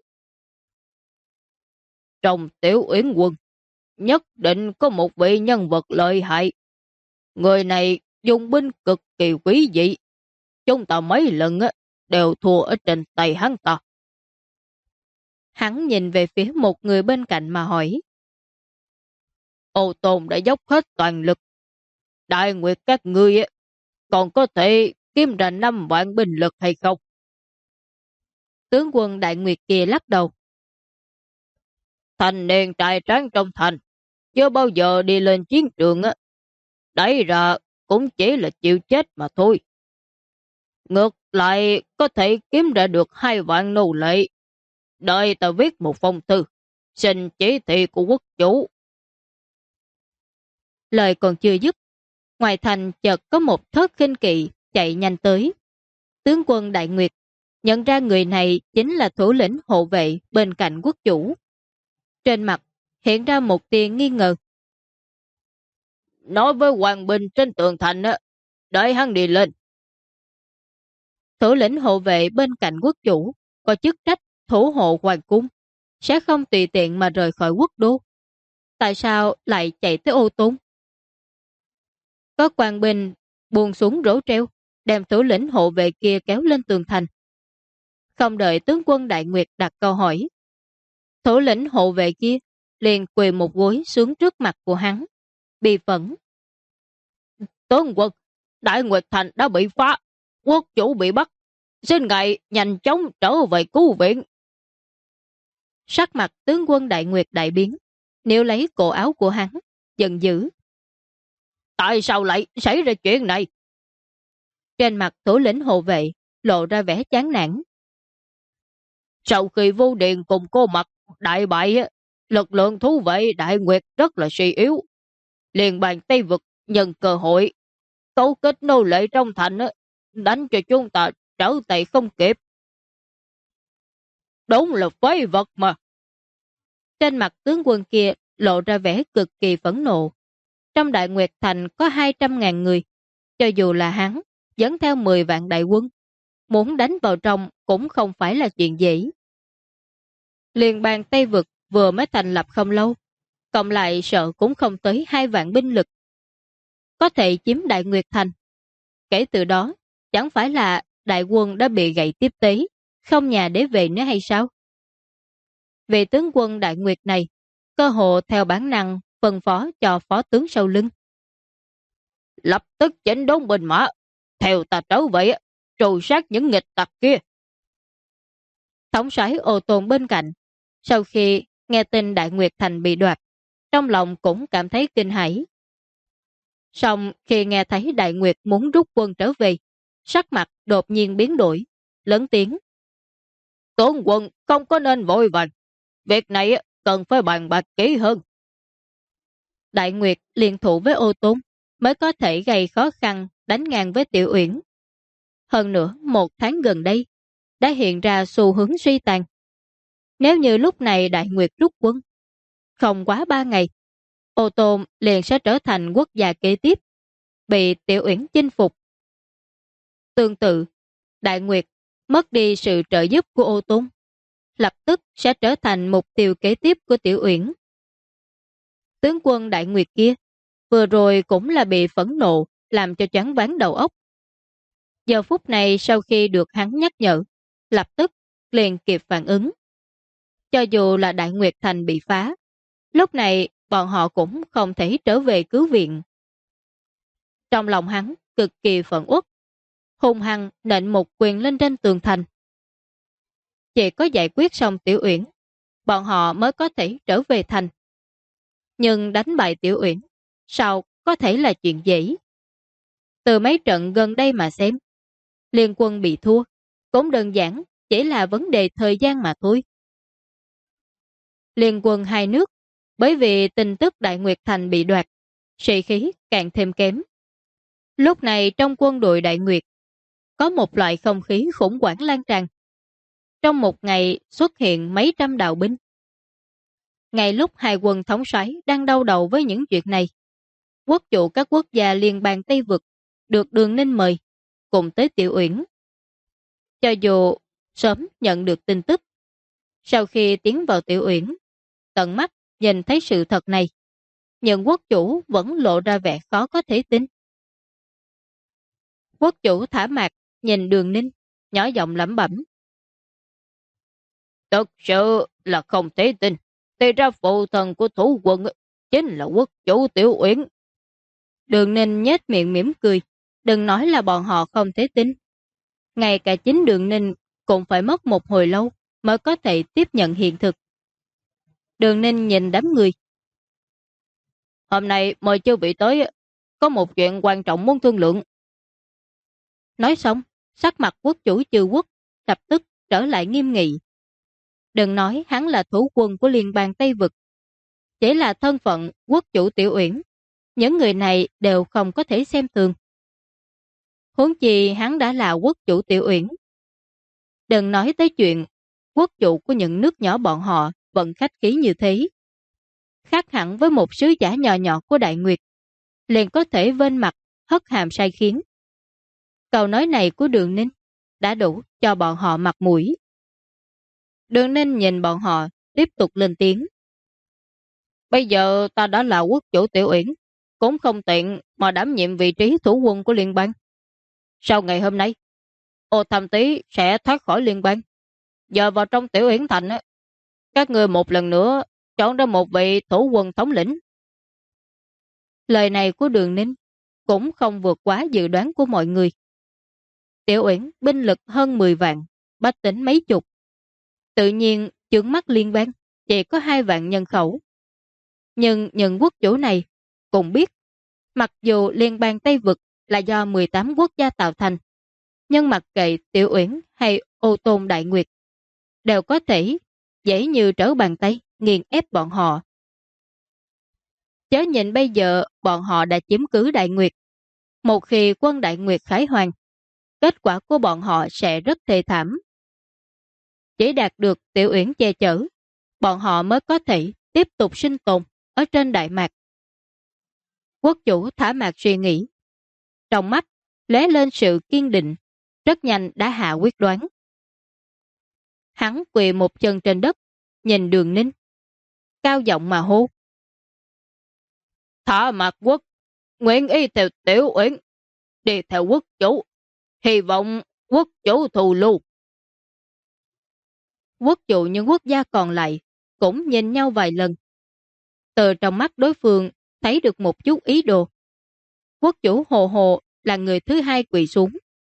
Trong Tiểu Uyển quân, nhất định có một vị nhân vật lợi hại. Người này dùng binh cực kỳ quý dị, chúng ta mấy lần đều thua ở trên tay hắn ta. Hắn nhìn về phía một người bên cạnh mà hỏi. Ô Tôn đã dốc hết toàn lực. Đại Nguyệt các ngươi còn có thể kiếm ra 5 vạn binh lực hay không? Tướng quân Đại Nguyệt kia lắc đầu. Thanh niên trai tráng trong thành, chưa bao giờ đi lên chiến trường đấy ra cũng chỉ là chịu chết mà thôi. Ngược lại có thể kiếm ra được 2 vạn nô lệ. Đợi ta viết một phong thư, xin chỉ thị của quốc chủ. Lời còn chưa dứt, ngoài thành chợt có một thớt khinh kỵ chạy nhanh tới. Tướng quân Đại Nguyệt nhận ra người này chính là thủ lĩnh hộ vệ bên cạnh quốc chủ. Trên mặt hiện ra một tia nghi ngờ. Nói với hoàng binh trên tường thành đợi hắn đi lên. Thủ lĩnh hộ vệ bên cạnh quốc chủ có chức trách thủ hộ hoàng cung, sẽ không tùy tiện mà rời khỏi quốc đô. Tại sao lại chạy tới Ô Tôn? Có quan binh buông xuống rổ treo, đem thủ lĩnh hộ vệ kia kéo lên tường thành. Không đợi tướng quân Đại Nguyệt đặt câu hỏi, thủ lĩnh hộ vệ kia liền quỳ một gối xuống trước mặt của hắn, bi phẫn. Tướng quân, Đại Nguyệt thành đã bị phá, quốc chủ bị bắt, xin ngài nhanh chóng trở về cứu viện. Sắc mặt tướng quân Đại Nguyệt đại biến, níu lấy cổ áo của hắn, giận dữ. Tại sao lại xảy ra chuyện này? Trên mặt thủ lĩnh hộ vệ lộ ra vẻ chán nản. Sau khi Vu Điền cùng cô Mặt đại bại, lực lượng thú vệ Đại Nguyệt rất là suy yếu. Liên bang Tây Vực nhân cơ hội cấu kết nô lệ trong thành, đánh cho chúng ta trở tay không kịp. Đúng là phế vật mà. Trên mặt tướng quân kia lộ ra vẻ cực kỳ phẫn nộ. Trong Đại Nguyệt thành có 200.000 người, cho dù là hắn dẫn theo 10 vạn đại quân, muốn đánh vào trong cũng không phải là chuyện dễ. Liên bang Tây Vực vừa mới thành lập không lâu, cộng lại sợ cũng không tới 2 vạn binh lực. Có thể chiếm Đại Nguyệt thành. Kể từ đó, chẳng phải là đại quân đã bị gãy tiếp tế, không nhà để về nữa hay sao? Vị tướng quân Đại Nguyệt này, cơ hồ theo bản năng phân phó cho phó tướng sau lưng. Lập tức chỉnh đốn binh mã, theo ta trở về, trù sát những nghịch tặc kia. Thống soái Ô Tôn bên cạnh, sau khi nghe tin Đại Nguyệt thành bị đoạt, trong lòng cũng cảm thấy kinh hãi. Song khi nghe thấy Đại Nguyệt muốn rút quân trở về, sắc mặt đột nhiên biến đổi, lớn tiếng. Tướng quân không có nên vội vàng, việc này cần phải bàn bạc kỹ hơn. Đại Nguyệt liên thủ với Ô Tôn mới có thể gây khó khăn đánh ngang với Tiểu Uyển. Hơn nữa, 1 tháng gần đây đã hiện ra xu hướng suy tàn. Nếu như lúc này Đại Nguyệt rút quân, không quá 3 ngày, Ô Tôn liền sẽ trở thành quốc gia kế tiếp, bị Tiểu Uyển chinh phục. Tương tự, Đại Nguyệt mất đi sự trợ giúp của Ô Tôn, lập tức sẽ trở thành mục tiêu kế tiếp của Tiểu Uyển. Tướng quân Đại Nguyệt kia vừa rồi cũng là bị phẫn nộ làm cho choáng váng đầu óc. Giờ phút này sau khi được hắn nhắc nhở, lập tức liền kịp phản ứng. Cho dù là Đại Nguyệt thành bị phá, lúc này bọn họ cũng không thể trở về cứu viện. Trong lòng hắn cực kỳ phẫn uất, hung hăng nện một quyền lên trên tường thành. Chỉ có giải quyết xong Tiểu Uyển, bọn họ mới có thể trở về thành. Nhưng đánh bại Tiểu Uyển, sao có thể là chuyện dễ? Từ mấy trận gần đây mà xem, liên quân bị thua, cũng đơn giản chỉ là vấn đề thời gian mà thôi. Liên quân hai nước, bởi vì tin tức Đại Nguyệt thành bị đoạt, sĩ khí càng thêm kém. Lúc này trong quân đội Đại Nguyệt, có một loại không khí khủng hoảng lan tràn. Trong một ngày xuất hiện mấy trăm đạo binh. Ngay lúc hai quân thống soái đang đau đầu với những chuyện này, quốc chủ các quốc gia liên bang Tây Vực được Đường Ninh mời cùng tới Tiểu Uyển. Cho dù sớm nhận được tin tức, sau khi tiến vào Tiểu Uyển, tận mắt nhìn thấy sự thật này, nhưng quốc chủ vẫn lộ ra vẻ khó có thể tin. Quốc chủ thả mạc nhìn Đường Ninh, nhỏ giọng lẩm bẩm. Thật sự là không thể tin. Thì ra phụ thần của thủ quân chính là quốc chủ Tiểu Uyển. Đường Ninh nhếch miệng mỉm cười. Đừng nói là bọn họ không thể tin. Ngay cả chính Đường Ninh cũng phải mất một hồi lâu mới có thể tiếp nhận hiện thực. Đường Ninh nhìn đám người. Hôm nay mời chư vị tới, có một chuyện quan trọng muốn thương lượng. Nói xong, sắc mặt quốc chủ Chư Quốc lập tức trở lại nghiêm nghị. Đừng nói hắn là thủ quân của liên bang Tây Vực. Chỉ là thân phận quốc chủ Tiểu Uyển, những người này đều không có thể xem thường. Huống chi hắn đã là quốc chủ Tiểu Uyển. Đừng nói tới chuyện quốc chủ của những nước nhỏ bọn họ vẫn khách khí như thế. Khác hẳn với một sứ giả nhỏ nhỏ của Đại Nguyệt, liền có thể vênh mặt hất hàm sai khiến. Câu nói này của Đường Ninh đã đủ cho bọn họ mặt mũi. Đường Ninh nhìn bọn họ tiếp tục lên tiếng. Bây giờ ta đã là quốc chủ Tiểu Uyển, cũng không tiện mà đảm nhiệm vị trí thủ quân của liên bang. Sau ngày hôm nay, Ô Tham Tý sẽ thoát khỏi liên bang. Giờ vào trong Tiểu Uyển Thành, các người một lần nữa chọn ra một vị thủ quân thống lĩnh. Lời này của Đường Ninh cũng không vượt quá dự đoán của mọi người. Tiểu Uyển binh lực hơn 10 vạn, bách tính mấy chục. Tự nhiên chướng mắt liên bang chỉ có 2 vạn nhân khẩu. Nhưng những quốc chủ này cũng biết, mặc dù liên bang Tây Vực là do 18 quốc gia tạo thành, nhưng mặc kệ Tiểu Uyển hay Ô Tôn Đại Nguyệt, đều có thể dễ như trở bàn tay nghiền ép bọn họ. Chớ nhìn bây giờ bọn họ đã chiếm cứ Đại Nguyệt. Một khi quân Đại Nguyệt khải hoàn, kết quả của bọn họ sẽ rất thê thảm. Chỉ đạt được Tiểu Uyển che chở, bọn họ mới có thể tiếp tục sinh tồn ở trên Đại Mạc. Quốc chủ thả mạc suy nghĩ. Trong mắt lóe lên sự kiên định, rất nhanh đã hạ quyết đoán. Hắn quỳ một chân trên đất, nhìn Đường Ninh, cao giọng mà hô. Thả mạc quốc, nguyện y theo Tiểu Uyển, đi theo quốc chủ, hy vọng quốc chủ thù lưu. Quốc chủ những quốc gia còn lại cũng nhìn nhau vài lần. Từ trong mắt đối phương thấy được một chút ý đồ. Quốc chủ Hồ Hồ là người thứ hai quỳ xuống.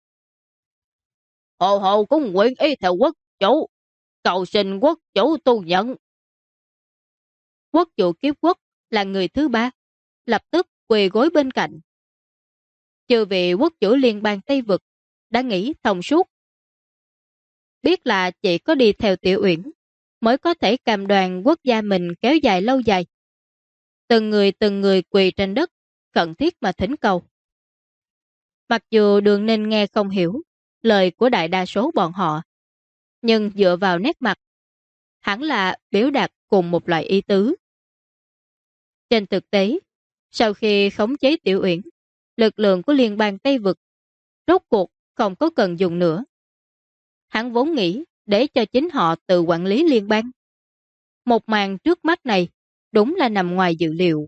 Hồ Hồ cũng nguyện y theo quốc chủ, cầu xin quốc chủ tu nhận. Quốc chủ Kiếp Quốc là người thứ ba, lập tức quỳ gối bên cạnh. Chư vị quốc chủ liên bang Tây Vực đã nghĩ thông suốt. Biết là chỉ có đi theo Tiểu Uyển mới có thể cam đoan quốc gia mình kéo dài lâu dài. Từng người quỳ trên đất, khẩn thiết mà thỉnh cầu. Mặc dù Đường Ninh nghe không hiểu lời của đại đa số bọn họ, nhưng dựa vào nét mặt, hẳn là biểu đạt cùng một loại ý tứ. Trên thực tế, sau khi khống chế Tiểu Uyển, lực lượng của liên bang Tây Vực rốt cuộc không có cần dùng nữa. Hắn vốn nghĩ để cho chính họ tự quản lý liên bang. Một màn trước mắt này đúng là nằm ngoài dự liệu.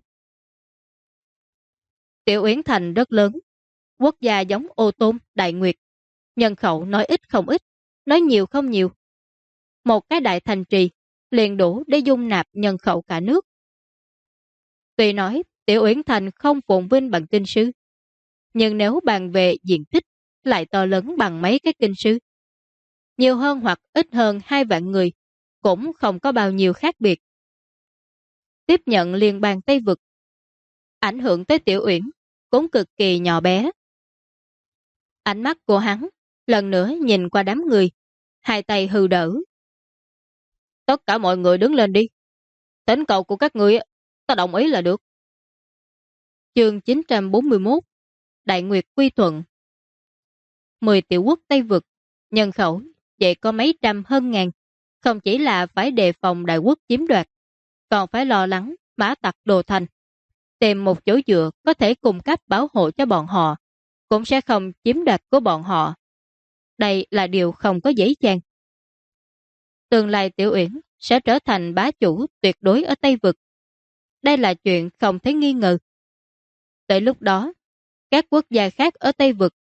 Tiểu Uyển Thành rất lớn, quốc gia giống Ô Tôn, Đại Nguyệt, nhân khẩu nói ít không ít, nói nhiều không nhiều. Một cái đại thành trì liền đủ để dung nạp nhân khẩu cả nước. Tuy nói Tiểu Uyển Thành không phồn vinh bằng kinh sư, nhưng nếu bàn về diện tích lại to lớn bằng mấy cái kinh sư. Nhiều hơn hoặc ít hơn 2 vạn người cũng không có bao nhiêu khác biệt. Tiếp nhận liên bang Tây Vực, ảnh hưởng tới Tiểu Uyển cũng cực kỳ nhỏ bé. Ánh mắt của hắn lần nữa nhìn qua đám người, hai tay hư đỡ. Tất cả mọi người đứng lên đi. Thỉnh cầu của các người ta đồng ý là được. Chương 941 Đại Nguyệt quy thuận. 10 tiểu quốc Tây Vực, nhân khẩu chỉ có mấy trăm hơn ngàn, không chỉ là phải đề phòng đại quốc chiếm đoạt, còn phải lo lắng mã tặc đồ thành. Tìm một chỗ dựa có thể cung cấp bảo hộ cho bọn họ, cũng sẽ không chiếm đoạt của bọn họ. Đây là điều không có dễ dàng. Tương lai Tiểu Uyển sẽ trở thành bá chủ tuyệt đối ở Tây Vực. Đây là chuyện không thể nghi ngờ. Tới lúc đó, các quốc gia khác ở Tây Vực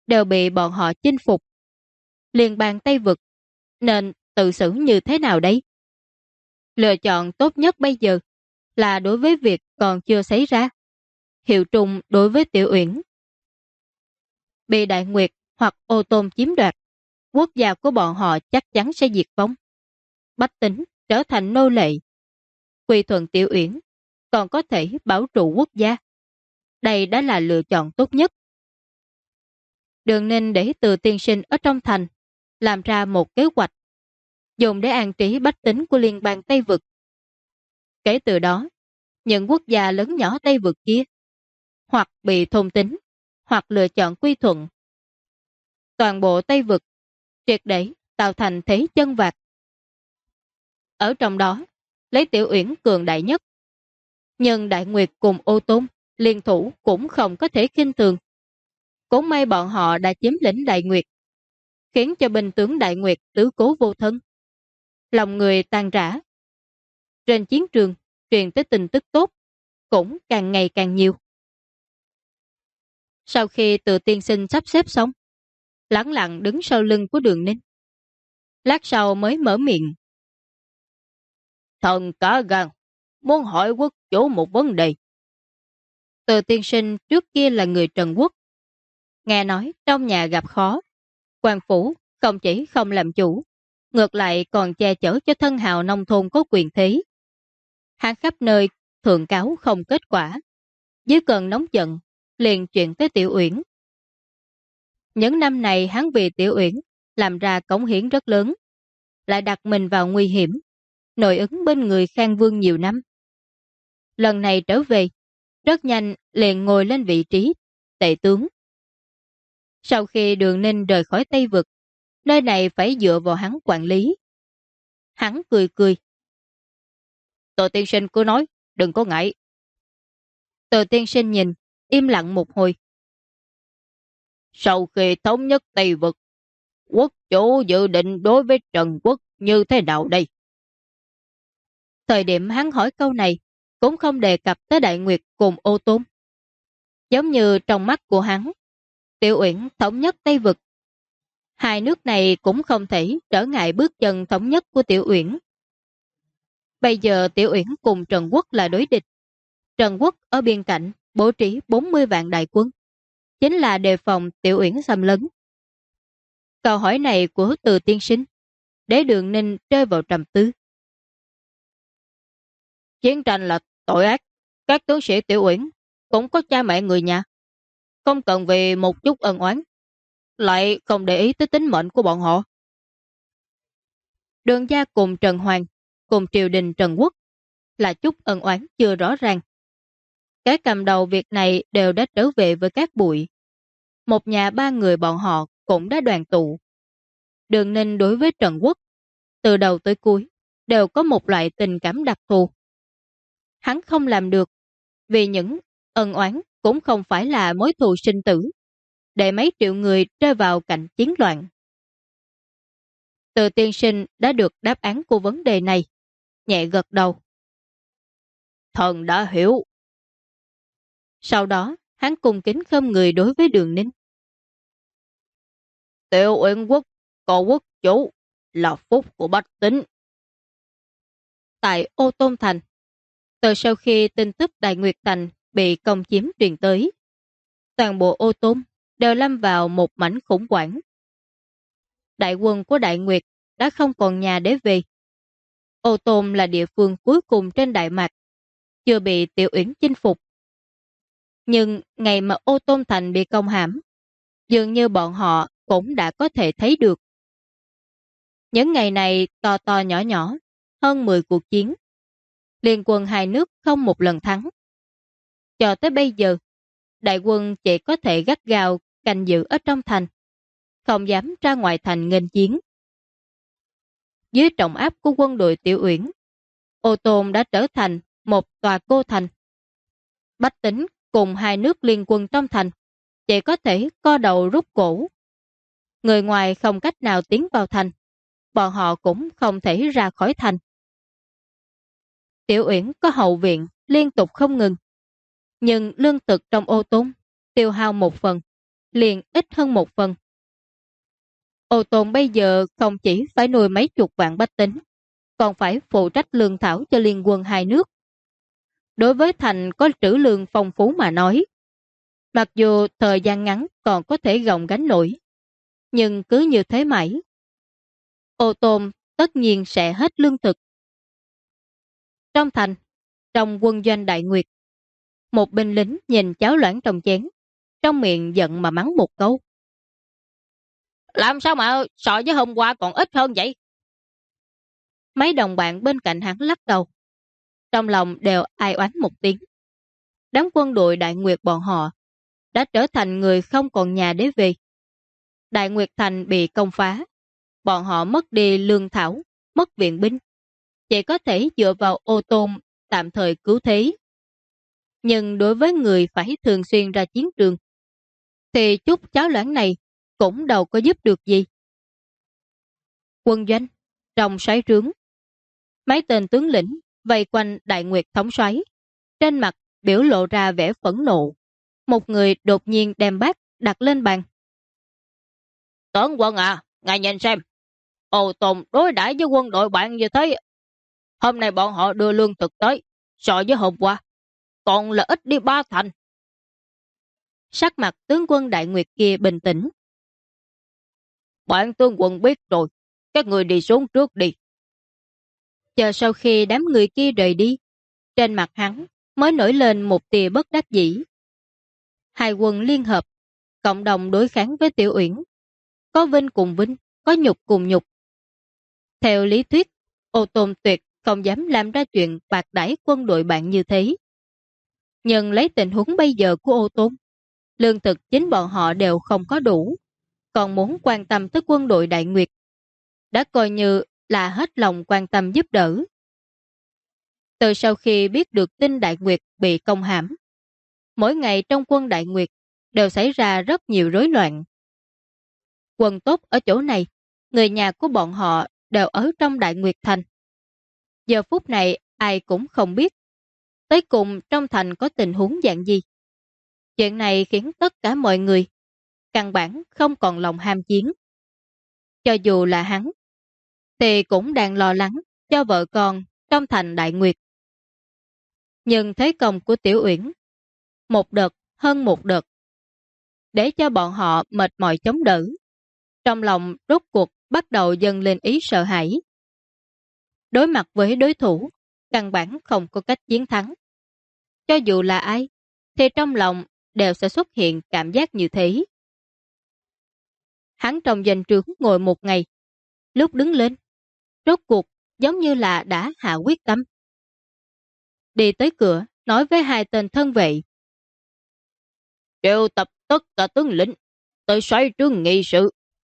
đều bị bọn họ chinh phục. Liên bang Tây Vực nên tự xử như thế nào đấy? Lựa chọn tốt nhất bây giờ là đối với việc còn chưa xảy ra. Hiệu trùng đối với Tiểu Uyển. Bị Đại Nguyệt hoặc Ô Tôn chiếm đoạt, quốc gia của bọn họ chắc chắn sẽ diệt vong. Bách tính trở thành nô lệ. Quy thuận Tiểu Uyển còn có thể bảo trụ quốc gia. Đây đã là lựa chọn tốt nhất. Đừng nên để Từ tiên sinh ở trong thành làm ra một kế hoạch dùng để an trí bách tính của liên bang Tây Vực. Kể từ đó, những quốc gia lớn nhỏ Tây Vực kia hoặc bị thôn tính hoặc lựa chọn quy thuận. Toàn bộ Tây Vực triệt để tạo thành thế chân vạc. Ở trong đó, lấy Tiểu Uyển cường đại nhất. Nhưng Đại Nguyệt cùng Ô Tôn liên thủ cũng không có thể khinh thường. Cũng may bọn họ đã chiếm lĩnh Đại Nguyệt, khiến cho binh tướng Đại Nguyệt tứ cố vô thân. Lòng người tan rã. Trên chiến trường, truyền tới tin tức tốt, cũng càng ngày càng nhiều. Sau khi Từ tiên sinh sắp xếp xong, lẳng lặng đứng sau lưng của Đường Ninh. Lát sau mới mở miệng. Thần cả gan, muốn hỏi quốc chủ một vấn đề. Từ tiên sinh trước kia là người Trần Quốc. Nghe nói trong nhà gặp khó, quan phủ không chỉ không làm chủ, ngược lại còn che chở cho thân hào nông thôn có quyền thế. Hắn khắp nơi thượng cáo không kết quả. Dưới cơn nóng giận, liền chuyện tới Tiểu Uyển. Những năm này hắn vì Tiểu Uyển làm ra cống hiến rất lớn, lại đặt mình vào nguy hiểm, nội ứng bên người Khang Vương nhiều năm. Lần này trở về, rất nhanh liền ngồi lên vị trí tể tướng. Sau khi Đường Ninh rời khỏi Tây Vực, nơi này phải dựa vào hắn quản lý. Hắn cười cười. Từ tiên sinh cứ nói, đừng có ngại. Từ tiên sinh nhìn, im lặng một hồi. Sau khi thống nhất Tây Vực, quốc chủ dự định đối với Trần Quốc như thế nào đây? Thời điểm hắn hỏi câu này, cũng không đề cập tới Đại Nguyệt cùng Ô Tôn. Giống như trong mắt của hắn, Tiểu Uyển thống nhất Tây Vực. Hai nước này cũng không thể trở ngại bước chân thống nhất của Tiểu Uyển. Bây giờ Tiểu Uyển cùng Trần Quốc là đối địch. Trần Quốc ở biên cảnh bố trí 40 vạn đại quân, chính là đề phòng Tiểu Uyển xâm lấn. Câu hỏi này của Từ tiên sinh để Đường Ninh rơi vào trầm tư. Chiến tranh là tội ác, các tướng sĩ Tiểu Uyển cũng có cha mẹ người nhà, không cần vì một chút ân oán lại không để ý tới tính mệnh của bọn họ. Đường gia cùng Trần Hoàng cùng triều đình Trần Quốc là chút ân oán chưa rõ ràng. Cái cầm đầu việc này đều đã trở về với các bụi. Một nhà ba người bọn họ cũng đã đoàn tụ. Đường Ninh đối với Trần Quốc từ đầu tới cuối đều có một loại tình cảm đặc thù. Hắn không làm được vì những ân oán cũng không phải là mối thù sinh tử để mấy triệu người rơi vào cảnh chiến loạn. Từ tiên sinh đã được đáp án của vấn đề này, nhẹ gật đầu. Thần đã hiểu. Sau đó, hắn cung kính khom người đối với Đường Ninh. Tiểu Uyển quốc có quốc chủ là phúc của bách tính. Tại Ô Tôn Thành, từ sau khi tin tức Đại Nguyệt Thành bị công chiếm truyền tới, toàn bộ Ô Tôn đều lâm vào một mảnh khủng hoảng. Đại quân của Đại Nguyệt đã không còn nhà để về. Ô Tôn là địa phương cuối cùng trên Đại Mạc, chưa bị Tiểu Uyển chinh phục. Nhưng ngày mà Ô Tôn Thành bị công hãm, dường như bọn họ cũng đã có thể thấy được. Những ngày này to to nhỏ nhỏ, hơn 10 cuộc chiến. Liên quân hai nước không một lần thắng. Cho tới bây giờ, đại quân chỉ có thể gắt gao canh giữ ở trong thành, không dám ra ngoài thành nghênh chiến. Dưới trọng áp của quân đội Tiểu Uyển, Ô Tôn đã trở thành một tòa cô thành. Bách tính cùng hai nước liên quân trong thành chỉ có thể co đầu rút cổ. Người ngoài không cách nào tiến vào thành, bọn họ cũng không thể ra khỏi thành. Tiểu Uyển có hậu viện liên tục không ngừng, nhưng lương thực trong Ô Tôn tiêu hao một phần, liền ít hơn 1 phần. Ô Tôn bây giờ không chỉ phải nuôi mấy chục vạn bách tính, còn phải phụ trách lương thảo cho liên quân hai nước. Đối với thành có trữ lương phong phú mà nói, mặc dù thời gian ngắn còn có thể gồng gánh nổi, nhưng cứ như thế mãi, Ô Tôn tất nhiên sẽ hết lương thực. Trong thành, trong quân doanh Đại Nguyệt, một binh lính nhìn cháo loãng trong chén, trong miệng giận mà mắng một câu. Làm sao mà so với hôm qua còn ít hơn vậy? Mấy đồng bạn bên cạnh hắn lắc đầu, trong lòng đều ai oán một tiếng. Đám quân đội Đại Nguyệt bọn họ đã trở thành người không còn nhà để về. Đại Nguyệt Thành bị công phá, bọn họ mất đi lương thảo, mất viện binh, chỉ có thể dựa vào Ô Tôn tạm thời cứu thế. Nhưng đối với người phải thường xuyên ra chiến trường, thì chút cháo loãng này cũng đâu có giúp được gì. Quân doanh, trong xoáy trướng, mấy tên tướng lĩnh vây quanh Đại Nguyệt thống soái, trên mặt biểu lộ ra vẻ phẫn nộ. Một người đột nhiên đem bát đặt lên bàn. Tướng quân à, ngài nhìn xem, Ô Tôn đối đãi với quân đội bạn như thế. Hôm nay bọn họ đưa lương thực tới, so với hôm qua, còn là ít đi 3 thành. Sắc mặt tướng quân Đại Nguyệt kia bình tĩnh. Bạn tướng quân biết rồi, các người đi xuống trước đi. Chờ sau khi đám người kia rời đi, trên mặt hắn mới nổi lên một tia bất đắc dĩ. Hai quân liên hợp, cộng đồng đối kháng với Tiểu Uyển. Có vinh cùng vinh, có nhục cùng nhục. Theo lý thuyết, Ô Tôn tuyệt không dám làm ra chuyện bạc đãi quân đội bạn như thế. Nhưng lấy tình huống bây giờ của Ô Tôn, lương thực chính bọn họ đều không có đủ, còn muốn quan tâm tới quân đội Đại Nguyệt, đã coi như là hết lòng quan tâm giúp đỡ. Từ sau khi biết được tin Đại Nguyệt bị công hãm, mỗi ngày trong quân Đại Nguyệt đều xảy ra rất nhiều rối loạn. Quân tốt ở chỗ này, người nhà của bọn họ đều ở trong Đại Nguyệt Thành. Giờ phút này ai cũng không biết tới cùng trong thành có tình huống dạng gì. Chuyện này khiến tất cả mọi người căn bản không còn lòng ham chiến. Cho dù là hắn, thì cũng đang lo lắng cho vợ con trong thành Đại Nguyệt. Nhưng thế công của Tiểu Uyển, một đợt hơn một đợt, để cho bọn họ mệt mỏi chống đỡ. Trong lòng rốt cuộc bắt đầu dâng lên ý sợ hãi. Đối mặt với đối thủ, căn bản không có cách chiến thắng. Cho dù là ai, thì trong lòng đều sẽ xuất hiện cảm giác như thế. Hắn trong doanh trướng ngồi một ngày, lúc đứng lên, rốt cuộc giống như là đã hạ quyết tâm. Đi tới cửa, nói với hai tên thân vệ. Triệu tập tất cả tướng lĩnh, tới xoáy trướng nghị sự.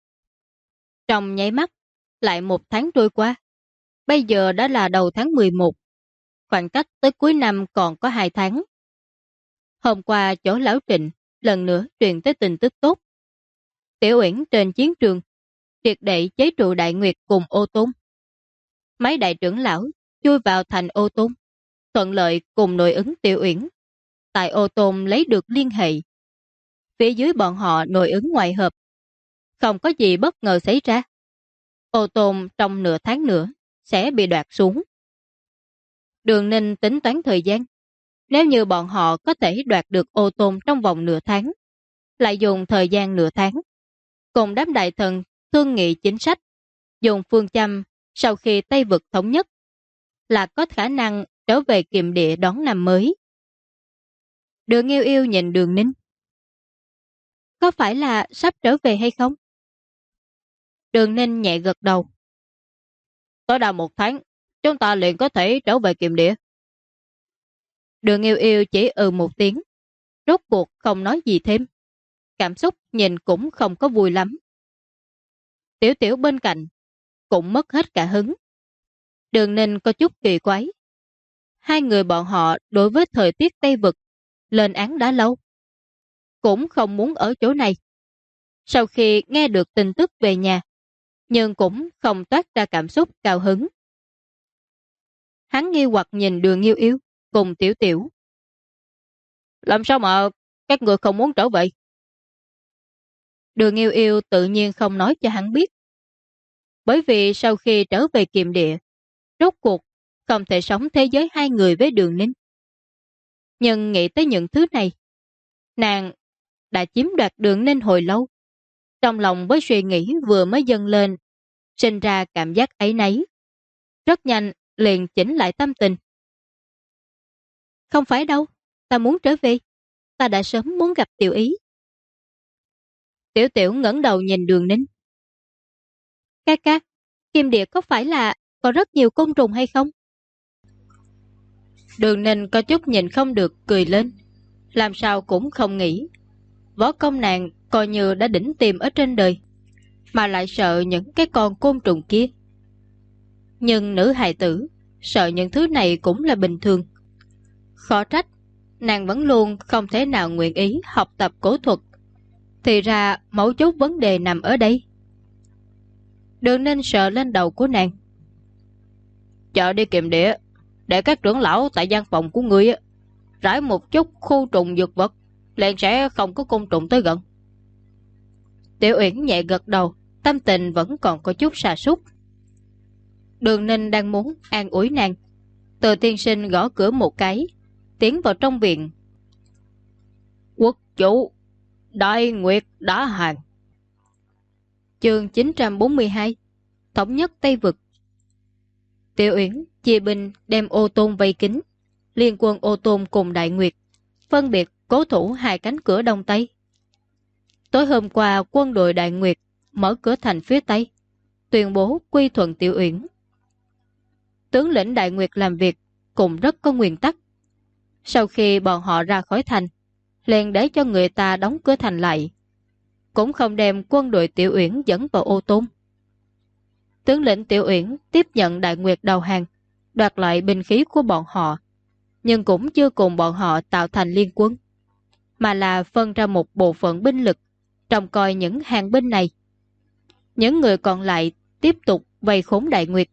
Trong nháy mắt, lại 1 tháng trôi qua. Bây giờ đã là đầu tháng 11. Khoảng cách tới cuối năm còn có 2 tháng. Hôm qua chỗ Lão Trịnh lần nữa truyền tới tin tức tốt. Tiểu Uyển trên chiến trường triệt để chế trụ Đại Nguyệt cùng Ô Tôn. Mấy đại trưởng lão chui vào thành Ô Tôn, thuận lợi cùng nội ứng Tiểu Uyển. Tại Ô Tôn lấy được liên hệ. Phía dưới bọn họ nội ứng ngoại hợp. Không có gì bất ngờ xảy ra. Ô Tôn trong nửa tháng nữa sẽ bị đoạt xuống. Đường Ninh tính toán thời gian. Nếu như bọn họ có thể đoạt được Ô Tôn trong vòng nửa tháng, lại dùng thời gian nửa tháng, cùng đám đại thần thương nghị chính sách, dùng phương châm sau khi Tây Vực thống nhất, là có khả năng trở về Kiệm Địa đón năm mới. Đường Yêu Yêu nhìn Đường Ninh. Có phải là sắp trở về hay không? Đường Ninh nhẹ gật đầu. Tối đa 1 tháng, chúng ta liền có thể trở về Kiệm Địa. Đường Yêu Yêu chỉ một tiếng, rốt cuộc không nói gì thêm. Cảm xúc nhìn cũng không có vui lắm. Tiểu Tiểu bên cạnh cũng mất hết cả hứng. Đường Ninh có chút kỳ quái. Hai người bọn họ đối với thời tiết Tây Vực lên án đã lâu, cũng không muốn ở chỗ này. Sau khi nghe được tin tức về nhà, nhưng cũng không toát ra cảm xúc cao hứng. Hắn nghi hoặc nhìn Đường Yêu Yêu cùng Tiểu Tiểu. Làm sao mà các người không muốn trở về? Đường Yêu Yêu tự nhiên không nói cho hắn biết. Bởi vì sau khi trở về Kiềm Địa, rốt cuộc không thể sống thế giới hai người với Đường Ninh. Nhưng nghĩ tới những thứ này, nàng đã chiếm đoạt Đường Ninh hồi lâu. Trong lòng với suy nghĩ vừa mới dâng lên, sinh ra cảm giác áy náy. Rất nhanh liền chỉnh lại tâm tình. Không phải đâu, ta muốn trở về. Ta đã sớm muốn gặp Tiểu Ý. Tiểu Tiểu ngẩng đầu nhìn Đường Ninh. Ca ca, Kim Địa có phải là có rất nhiều côn trùng hay không? Đường Ninh có chút nhìn không được cười lên. Làm sao cũng không nghĩ. Võ công nàng coi như đã đỉnh tiêm ở trên đời, mà lại sợ những cái con côn trùng kia. Nhưng nữ hài tử sợ những thứ này cũng là bình thường. Khó trách nàng vẫn luôn không thể nào nguyện ý học tập cổ thuật. Thì ra mấu chốt vấn đề nằm ở đây. Đường Ninh sợ lên đầu của nàng. Chờ đi Kiềm Địa, để các trưởng lão tại gian phòng của ngươi rải một chút khu trùng dược vật, liền sẽ không có côn trùng tới gần. Tiểu Uyển nhẹ gật đầu, tâm tình vẫn còn có chút sa sút. Đường Ninh đang muốn an ủi nàng, Từ tiên sinh gõ cửa một cái, tiến vào trong viện. Quốc chủ, Đại Nguyệt đã hàng. Chương 942, Thống nhất Tây Vực. Tiểu Uyển chia binh đem Ô Tôn vây kín, liên quân Ô Tôn cùng Đại Nguyệt phân biệt cố thủ hai cánh cửa đông tây. Tối hôm qua quân đội Đại Nguyệt mở cửa thành phía tây, tuyên bố quy thuận Tiểu Uyển. Tướng lĩnh Đại Nguyệt làm việc cũng rất có nguyên tắc. Sau khi bọn họ ra khỏi thành, liền để cho người ta đóng cửa thành lại, cũng không đem quân đội Tiểu Uyển dẫn vào Ô Tôn. Tướng lĩnh Tiểu Uyển tiếp nhận Đại Nguyệt đầu hàng, đoạt lại binh khí của bọn họ, nhưng cũng chưa cùng bọn họ tạo thành liên quân, mà là phân ra một bộ phận binh lực trông coi những hàng binh này. Những người còn lại tiếp tục vây khốn Đại Nguyệt.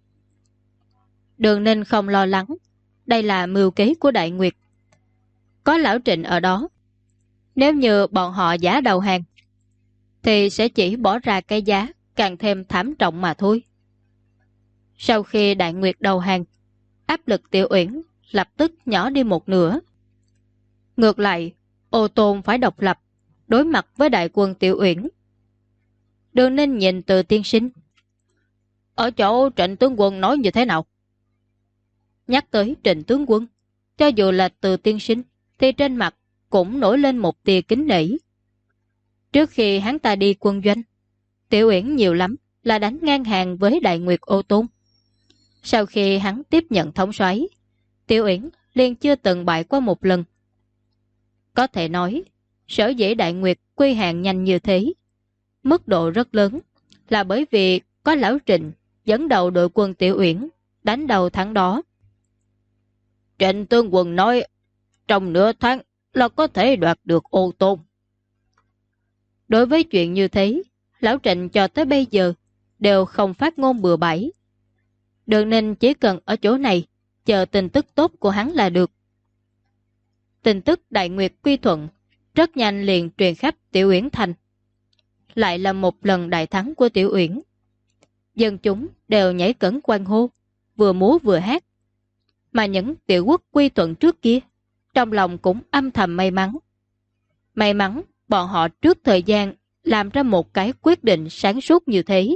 Đường Ninh không lo lắng, đây là mưu kế của Đại Nguyệt. Có lão Trịnh ở đó, nếu như bọn họ giả đầu hàng, thì sẽ chỉ bỏ ra cái giá càng thêm thảm trọng mà thôi. Sau khi Đại Nguyệt đầu hàng, áp lực Tiểu Uyển lập tức nhỏ đi một nửa. Ngược lại, Ô Tôn phải độc lập, đối mặt với đại quân Tiểu Uyển. Đường Ninh nhìn Từ tiên sinh. Ở chỗ Trịnh tướng quân nói như thế nào? Nhắc tới Trịnh tướng quân, cho dù là Từ tiên sinh, thì trên mặt cũng nổi lên một tia kính nể. Trước khi hắn ta đi quân doanh, Tiểu Uyển nhiều lắm là đánh ngang hàng với Đại Nguyệt Ô Tôn. Sau khi hắn tiếp nhận thống soái, Tiểu Uyển liền chưa từng bại qua một lần. Có thể nói, sở dĩ Đại Nguyệt quy hàng nhanh như thế, mức độ rất lớn, là bởi vì có lão Trịnh dẫn đầu đội quân Tiểu Uyển đánh đầu thắng đó. Trịnh tướng quân nói, trong nửa tháng là có thể đoạt được Ô Tôn. Đối với chuyện như thế, lão Trịnh cho tới bây giờ đều không phát ngôn bừa bãi. Đường Ninh chỉ cần ở chỗ này chờ tin tức tốt của hắn là được. Tin tức Đại Nguyệt quy thuận rất nhanh liền truyền khắp Tiểu Uyển thành. Lại là một lần đại thắng của Tiểu Uyển. Dân chúng đều nhảy cẫng quan hô, vừa múa vừa hát. Mà những tiểu quốc quy thuận trước kia, trong lòng cũng âm thầm may mắn. May mắn bọn họ trước thời gian làm ra một cái quyết định sáng suốt như thế.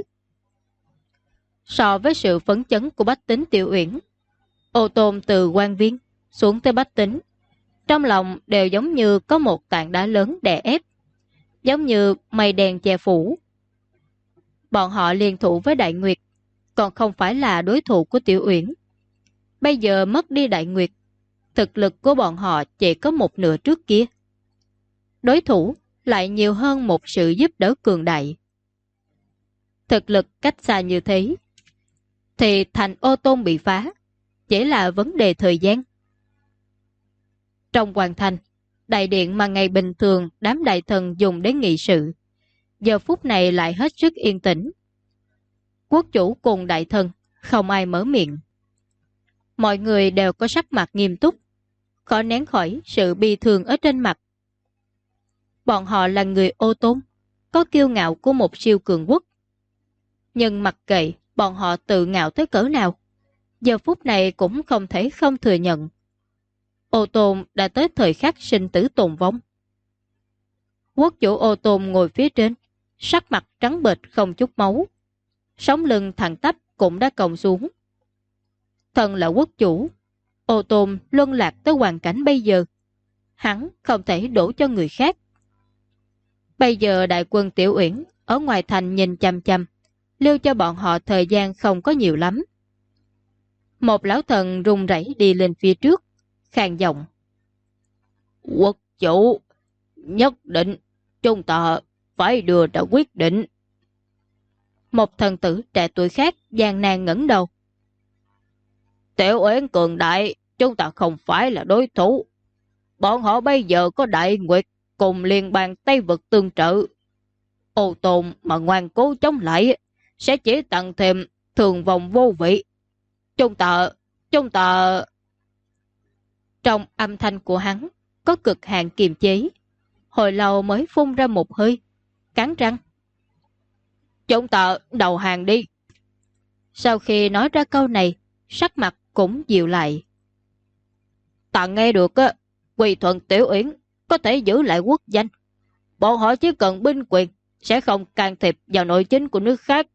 So với sự phấn chấn của bách tính Tiểu Uyển, Ô Tôn từ quan viên xuống tới bách tính, trong lòng đều giống như có một tảng đá lớn đè ép, giống như mây đen che phủ. Bọn họ liên thủ với Đại Nguyệt, còn không phải là đối thủ của Tiểu Uyển. Bây giờ mất đi Đại Nguyệt, thực lực của bọn họ chỉ có một nửa trước kia. Đối thủ lại nhiều hơn một sự giúp đỡ cường đại. Thực lực cách xa như thế, thì thành Ô Tôn bị phá chỉ là vấn đề thời gian. Trong hoàng thành, đại điện mà ngày bình thường đám đại thần dùng để nghị sự, giờ phút này lại hết sức yên tĩnh. Quốc chủ cùng đại thần không ai mở miệng. Mọi người đều có sắc mặt nghiêm túc, khó nén khỏi sự bi thương ở trên mặt. Bọn họ là người Ô Tôn, có kiêu ngạo của một siêu cường quốc. Nhưng mặc kệ bọn họ tự ngạo tới cỡ nào, giờ phút này cũng không thể không thừa nhận. Ô Tôn đã tới thời khắc sinh tử tồn vong. Quốc chủ Ô Tôn ngồi phía trên, sắc mặt trắng bệch không chút máu. Sống lưng thẳng tắp cũng đã còng xuống. Thân là quốc chủ, Ô Tôn luân lạc tới hoàn cảnh bây giờ. Hắn không thể đổ cho người khác. Bây giờ đại quân Tiểu Uyển ở ngoài thành nhìn chằm chằm, lưu cho bọn họ thời gian không có nhiều lắm. Một lão thần run rẩy đi lên phía trước, khàn giọng. Quốc chủ, nhất định chúng ta phải đưa ra quyết định. Một thần tử trẻ tuổi khác gian nan ngẩng đầu. Tiểu Uyển cường đại, chúng ta không phải là đối thủ. Bọn họ bây giờ có Đại Nguyệt cùng liên bang Tây Vực tương trợ. Ô Tôn mà ngoan cố chống lại sẽ chỉ tăng thêm thường vong vô vị. Chúng ta... Trong âm thanh của hắn có cực hạn kiềm chế. Hồi lâu mới phun ra một hơi, cắn răng. Chúng ta đầu hàng đi. Sau khi nói ra câu này, sắc mặt cũng dịu lại. Ta nghe được Quy Thuận Tiểu Uyển có thể giữ lại quốc danh. Bọn họ chỉ cần binh quyền, sẽ không can thiệp vào nội chính của nước khác.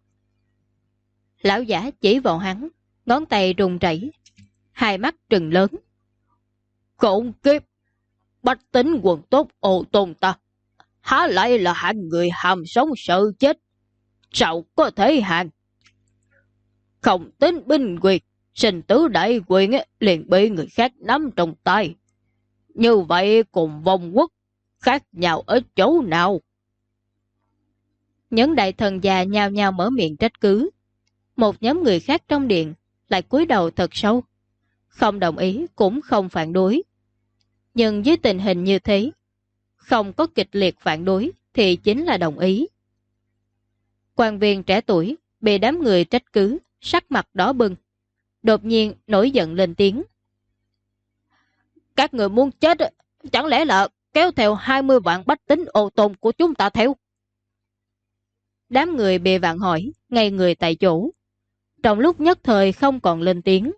Lão giả chỉ vào hắn, ngón tay run rẩy, hai mắt trừng lớn. Khốn kiếp! Bách tính quần tốt Ô Tôn ta, há lại là hạng người hàm sống sợ chết? Sao có thể hàng? Không tính binh quyền, sinh tứ đại quyền liền bị người khác nắm trong tay. Như vậy cùng vong quốc khác nhau ở chỗ nào? Những đại thần già nhao nhao mở miệng trách cứ. Một nhóm người khác trong điện lại cúi đầu thật sâu, không đồng ý cũng không phản đối. Nhưng dưới tình hình như thế, không có kịch liệt phản đối thì chính là đồng ý. Quan viên trẻ tuổi bị đám người trách cứ, sắc mặt đỏ bừng, đột nhiên nổi giận lên tiếng. Các người muốn chết, chẳng lẽ là kéo theo 20 vạn bách tính Ô Tôn của chúng ta theo? Đám người bị vạn hỏi, ngay người tại chỗ. Trong lúc nhất thời không còn lên tiếng.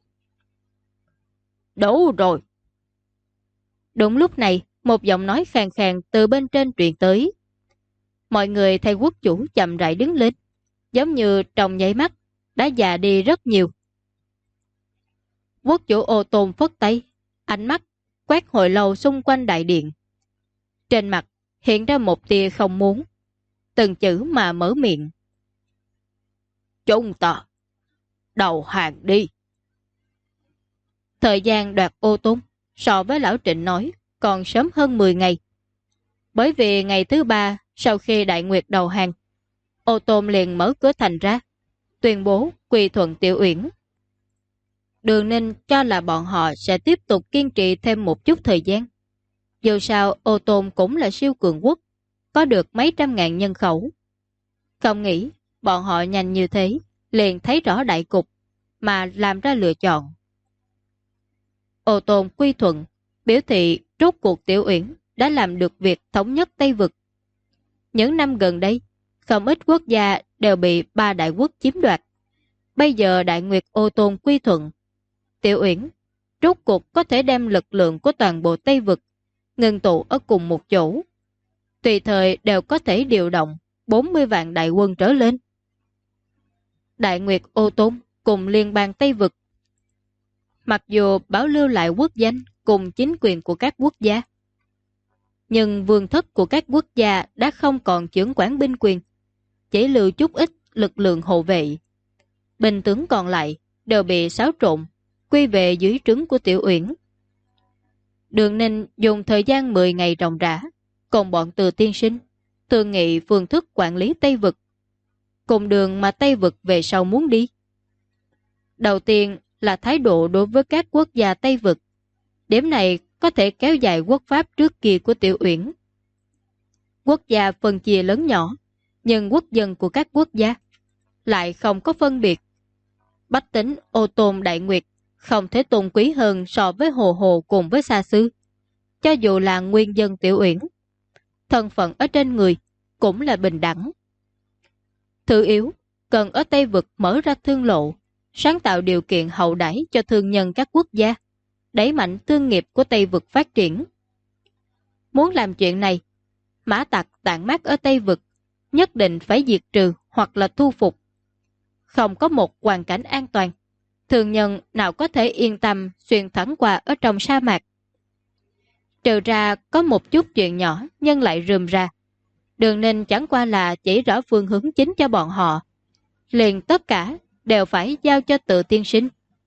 Đủ rồi. Đúng lúc này, một giọng nói khàn khàn từ bên trên truyền tới. Mọi người thay quốc chủ chậm rãi đứng lên, giống như trong nháy mắt đã già đi rất nhiều. Quốc chủ Ô Tôn phất tay, ánh mắt quét hồi lâu xung quanh đại điện. Trên mặt hiện ra một tia không muốn, từng chữ mà mở miệng. Chúng ta đầu hàng đi. Thời gian đoạt Ô Tôn so với lão Trịnh nói còn sớm hơn 10 ngày. Bởi vì ngày thứ 3 sau khi Đại Nguyệt đầu hàng, Ô Tôn liền mở cửa thành ra, tuyên bố quy thuận Tiểu Uyển. Đường Ninh cho là bọn họ sẽ tiếp tục kiên trì thêm một chút thời gian. Dù sao Ô Tôn cũng là siêu cường quốc, có được mấy trăm ngàn nhân khẩu. Không nghĩ bọn họ nhanh như thế, liền thấy rõ đại cục, mà làm ra lựa chọn. Ô Tôn quy thuận, biểu thị rốt cuộc Tiểu Uyển đã làm được việc thống nhất Tây Vực. Những năm gần đây, không ít quốc gia đều bị 3 đại quốc chiếm đoạt. Bây giờ Đại Nguyệt Ô Tôn quy thuận, Tiểu Uyển rốt cuộc có thể đem lực lượng của toàn bộ Tây Vực ngưng tụ ở cùng một chỗ. Tùy thời đều có thể điều động 40 vạn đại quân trở lên. Đại Nguyệt Ô Tôn cùng liên bang Tây Vực, mặc dù bảo lưu lại quốc danh cùng chính quyền của các quốc gia, nhưng vương thất của các quốc gia đã không còn chưởng quản binh quyền, chỉ lưu chút ít lực lượng hộ vệ. Binh tướng còn lại đều bị xáo trộn, quy về dưới trướng của Tiểu Uyển. Đường Ninh dùng thời gian 10 ngày ròng rã, cùng bọn Từ tiên sinh thương nghị phương thức quản lý Tây Vực, cùng đường mà Tây Vực về sau muốn đi. Đầu tiên là thái độ đối với các quốc gia Tây Vực. Điểm này có thể kéo dài quốc pháp trước kia của Tiểu Uyển. Quốc gia phân chia lớn nhỏ, nhưng quốc dân của các quốc gia lại không có phân biệt. Bách tính Ô Tôn Đại Nguyệt không thể tôn quý hơn so với Hồ Hồ cùng với Sa Sư. Cho dù là nguyên dân Tiểu Uyển, thân phận ở trên người cũng là bình đẳng. Thứ yếu, cần ở Tây Vực mở ra thương lộ, sáng tạo điều kiện hậu đãi cho thương nhân các quốc gia, đẩy mạnh thương nghiệp của Tây Vực phát triển. Muốn làm chuyện này, Mã Tặc tản mát ở Tây Vực nhất định phải diệt trừ hoặc là thu phục. Không có một hoàn cảnh an toàn, thương nhân nào có thể yên tâm xuyên thẳng qua ở trong sa mạc. Trừ ra có một chút chuyện nhỏ nhưng lại rườm ra. Đường Ninh chẳng qua là chỉ rõ phương hướng chính cho bọn họ. Liền tất cả đều phải giao cho Tự tiên sinh.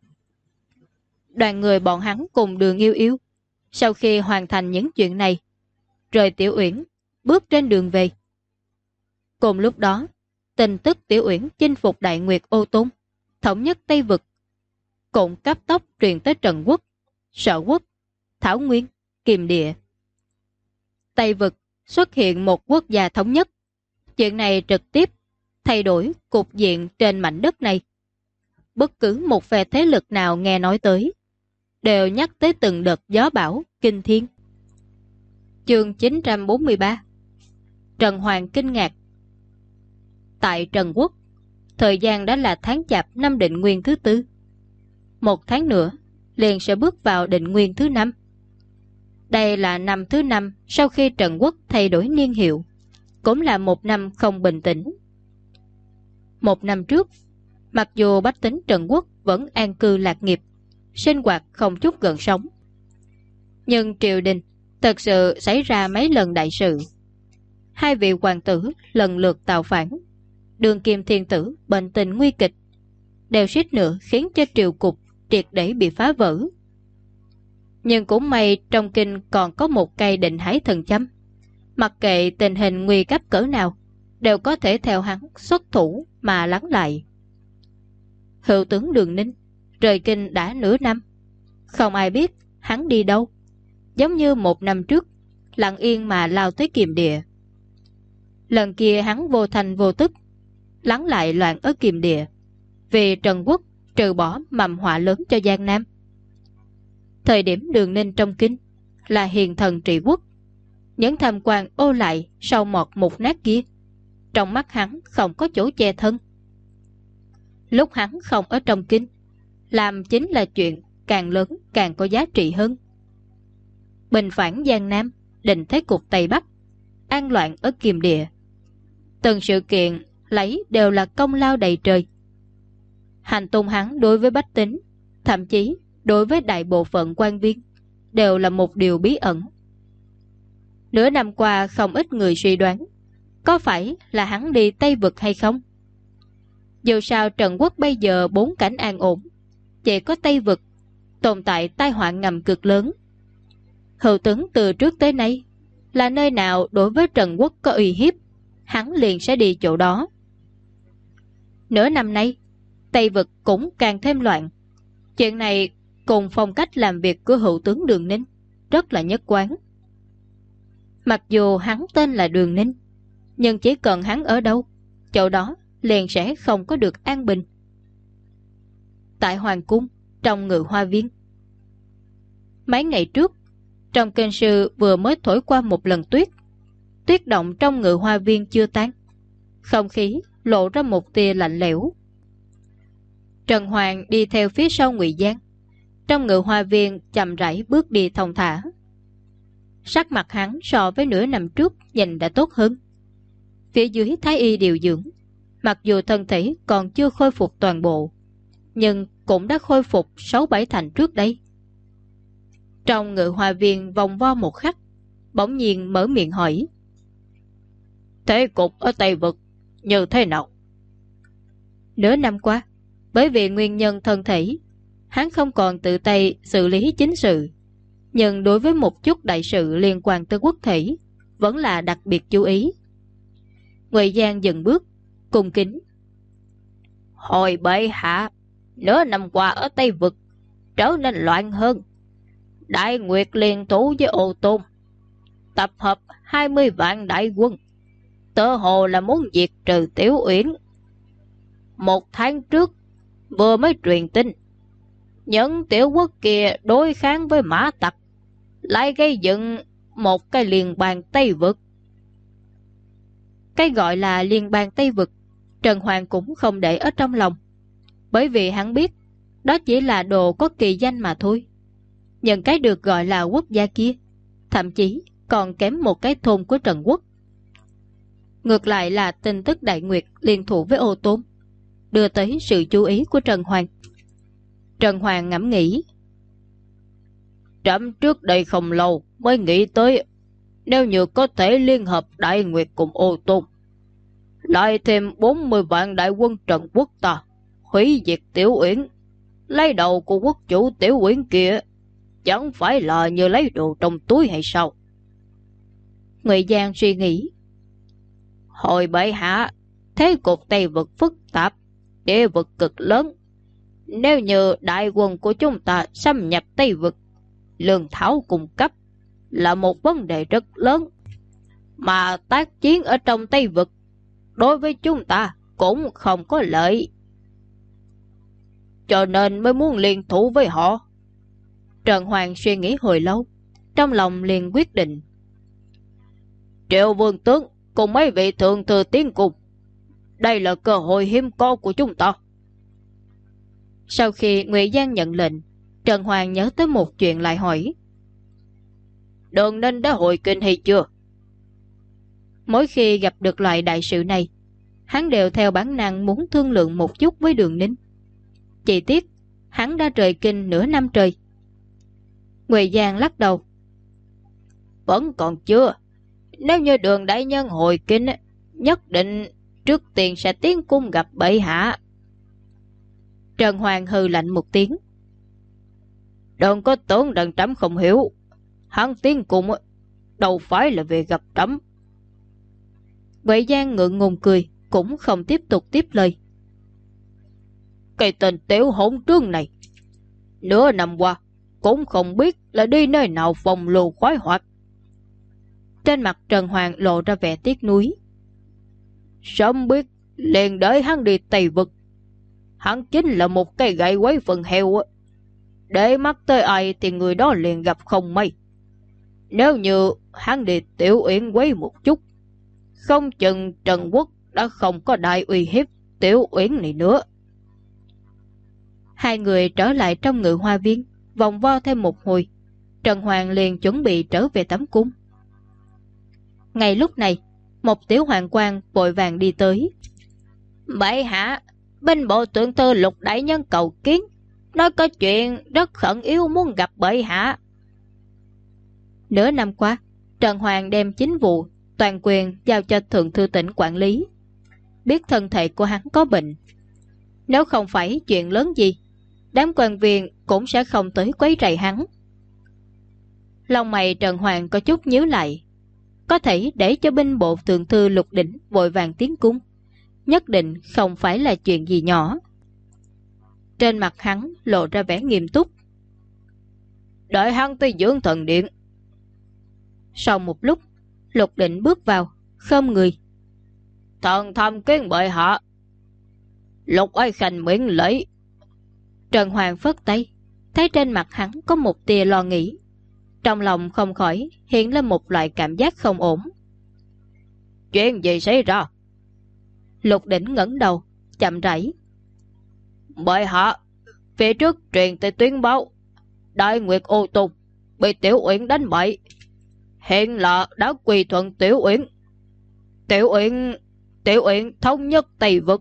Đoàn người bọn hắn cùng Đường Yêu Yêu, sau khi hoàn thành những chuyện này, rời Tiểu Uyển, bước trên đường về. Cùng lúc đó, tin tức Tiểu Uyển chinh phục Đại Nguyệt Ô Tôn, thống nhất Tây Vực, cũng cấp tốc truyền tới Trần Quốc, Sở Quốc, Thảo Nguyên, Kiềm Địa. Tây Vực xuất hiện một quốc gia thống nhất. Chuyện này trực tiếp thay đổi cục diện trên mảnh đất này. Bất cứ một phe thế lực nào nghe nói tới, đều nhắc tới từng đợt gió bão, kinh thiên. Chương 943. Trần Hoàng kinh ngạc. Tại Trần Quốc, thời gian đã là tháng Chạp năm Định Nguyên thứ 4. 1 tháng nữa, liền sẽ bước vào Định Nguyên thứ 5. Đây là năm thứ 5 sau khi Trần Quốc thay đổi niên hiệu, cũng là một năm không bình tĩnh. Một năm trước, mặc dù bách tính Trần Quốc vẫn an cư lạc nghiệp, sinh hoạt không chút gợn sóng, nhưng triều đình thật sự xảy ra mấy lần đại sự. 2 vị hoàng tử lần lượt tạo phản, Đường Kim Thiên Tử bệnh tình nguy kịch, đều suýt nữa khiến cho triều cục triệt để bị phá vỡ. Nhưng cũng may trong kinh còn có một cây Định Hải thần châm, mặc kệ tình hình nguy cấp cỡ nào, đều có thể theo hắn xuất thủ mà lắng lại. Hữu tướng Đường Ninh rời kinh đã nửa năm, không ai biết hắn đi đâu, giống như 1 năm trước lặng yên mà lao tới Kiềm Địa. Lần kia hắn vô thành vô tức lắng lại loạn ở Kiềm Địa, vì Trần Quốc trừ bỏ mầm họa lớn cho Giang Nam. Thời điểm Đường Ninh trong kinh là hiền thần trị quốc, những tham quan ô lại sau mọt mục nát kia, trong mắt hắn không có chỗ che thân. Lúc hắn không ở trong kinh, làm chính là chuyện càng lớn càng có giá trị hơn. Bình phản Giang Nam, định thế cục Tây Bắc, an loạn ở Kiềm Địa, từng sự kiện lấy đều là công lao đầy trời. Hành tung hắn đối với bách tính, thậm chí đối với đại bộ phận quan viên, đều là một điều bí ẩn. Nửa năm qua không ít người suy đoán có phải là hắn đi Tây Vực hay không. Dù sao Trần Quốc bây giờ 4 cảnh an ổn, chỉ có Tây Vực tồn tại tai họa ngầm cực lớn. Hữu tướng từ trước tới nay là nơi nào đối với Trần Quốc có uy hiếp, hắn liền sẽ đi chỗ đó. Nửa năm nay, Tây Vực cũng càng thêm loạn. Chuyện này cùng phong cách làm việc của hữu tướng Đường Ninh rất là nhất quán. Mặc dù hắn tên là Đường Ninh, nhưng chỉ cần hắn ở đâu, chỗ đó liền sẽ không có được an bình. Tại Hoàng Cung, trong Ngự Hoa Viên, mấy ngày trước, trong kinh sư vừa mới thổi qua một lần tuyết. Tuyết động trong Ngự Hoa Viên chưa tan, không khí lộ ra một tia lạnh lẽo. Trần Hoàng đi theo phía sau Ngụy Giang, trong Ngự Hoa Viên chậm rãi bước đi thong thả. Sắc mặt hắn so với nửa năm trước nhìn đã tốt hơn. Phía dưới Thái Y điều dưỡng, mặc dù thân thể còn chưa khôi phục toàn bộ, nhưng cũng đã khôi phục 6-7 thành trước đây. Trong Ngự Hoa Viên vòng vo một khắc, bỗng nhiên mở miệng hỏi: thế cục ở Tây Vực như thế nào? Nửa năm qua, bởi vì nguyên nhân thân thể, hắn không còn tự tay xử lý chính sự, nhưng đối với một chút đại sự liên quan tới quốc thể vẫn là đặc biệt chú ý. Ngụy Giang dừng bước, cung kính: hồi bệ hạ, nửa năm qua ở Tây Vực trở nên loạn hơn. Đại Nguyệt liên thủ với Ô Tôn, tập hợp 20 vạn đại quân, tựa hồ là muốn diệt trừ Tiểu Uyển. 1 tháng trước vừa mới truyền tin, những tiểu quốc kia đối kháng với Mã Tặc, lại gây dựng một cái liên bang Tây Vực. Cái gọi là liên bang Tây Vực, Trần Hoàng cũng không để ở trong lòng, bởi vì hắn biết đó chỉ là đồ có kỳ danh mà thôi. Nhưng cái được gọi là quốc gia kia thậm chí còn kém một cái thôn của Trần Quốc. Ngược lại là tin tức Đại Nguyệt liên thủ với Ô Tôn đưa tới sự chú ý của Trần Hoàng. Trần Hoàng ngẫm nghĩ, trẫm trước đây không lâu mới nghĩ tới, nếu như có thể liên hợp Đại Nguyệt cùng Ô Tôn, lại thêm 40 vạn đại quân Trần Quốc ta, hủy diệt Tiểu Uyển, lấy đầu của quốc chủ Tiểu Uyển kia, chẳng phải là như lấy đồ trong túi hay sao? Ngụy Giang suy nghĩ, hồi bệ hạ, thế cục Tây Vực phức tạp, địa vực cực lớn. Nếu như đại quân của chúng ta xâm nhập Tây Vực, lương thảo cung cấp là một vấn đề rất lớn, mà tác chiến ở trong Tây Vực đối với chúng ta cũng không có lợi, cho nên mới muốn liên thủ với họ. Trần Hoàng suy nghĩ hồi lâu, trong lòng liền quyết định, Triệu Vương tướng cùng mấy vị thượng thư tiến cùng, đây là cơ hội hiếm có của chúng ta. Sau khi Ngụy Giang nhận lệnh, Trần Hoàng nhớ tới một chuyện lại hỏi, Đường Ninh đã hồi kinh hay chưa? Mỗi khi gặp được loại đại sự này, hắn đều theo bản năng muốn thương lượng một chút với Đường Ninh. Chỉ tiếc hắn đã rời kinh nửa năm trời. Ngụy Giang lắc đầu, Vẫn còn chưa. Nếu như Đường đại nhân hồi kinh, nhất định trước tiên sẽ tiến cung gặp bệ hạ. Trần Hoàng hừ lạnh một tiếng, Đừng có tưởng rằng trẫm không hiểu, hắn tiến cung đâu phải là về gặp trẫm. Ngụy Giang ngượng ngùng cười, cũng không tiếp tục tiếp lời. Cái tên tiểu hỗn trương này, nửa năm qua cũng không biết là đi nơi nào phòng lưu khoái hoạt. Trên mặt Trần Hoàng lộ ra vẻ tiếc nuối. Sớm biết liền đợi hắn đi Tây Vực, hắn chính là một cây gậy quấy phần heo, để mắt tới ai thì người đó liền gặp không may. Nếu như hắn đi Tiểu Uyển quấy một chút, không chừng Trần Quốc đã không có đại uy hiếp Tiểu Uyển này nữa. Hai người trở lại trong Ngự Hoa Viên, vòng vo thêm một hồi, Trần Hoàng liền chuẩn bị trở về tẩm cung. Ngay lúc này, một tiểu hoàng quan vội vàng đi tới. Bệ hạ, binh bộ thượng thư Lục đại nhân cầu kiến, nói có chuyện rất khẩn yếu muốn gặp bệ hạ. Nửa năm qua, Trần Hoàng đem chính vụ toàn quyền giao cho thượng thư tỉnh quản lý. Biết thân thể của hắn có bệnh, nếu không phải chuyện lớn gì, đám quan viên cũng sẽ không tới quấy rầy hắn. Lông mày Trần Hoàng có chút nhíu lại, có thể để cho binh bộ thượng thư Lục Đỉnh vội vàng tiến cung, nhất định không phải là chuyện gì nhỏ. Trên mặt hắn lộ ra vẻ nghiêm túc. Đợi hắn tới dưỡng thần điện. Sau một lúc, Lục Đỉnh bước vào, khom người. Thần tham kiến bệ hạ. Lục Ái Khanh miễn lễ. Trần Hoàng phất tay, thấy trên mặt hắn có một tia lo nghĩ, trong lòng không khỏi hiện lên một loại cảm giác không ổn. Chuyện gì xảy ra? Lục Đỉnh ngẩng đầu, chậm rãi. Bệ hạ, phía trước truyền tới tuyên báo, Đại Nguyệt Ô Tôn bị Tiểu Uyển đánh bại, hiện là đã quy thuận Tiểu Uyển. Tiểu Uyển thống nhất Tây Vực.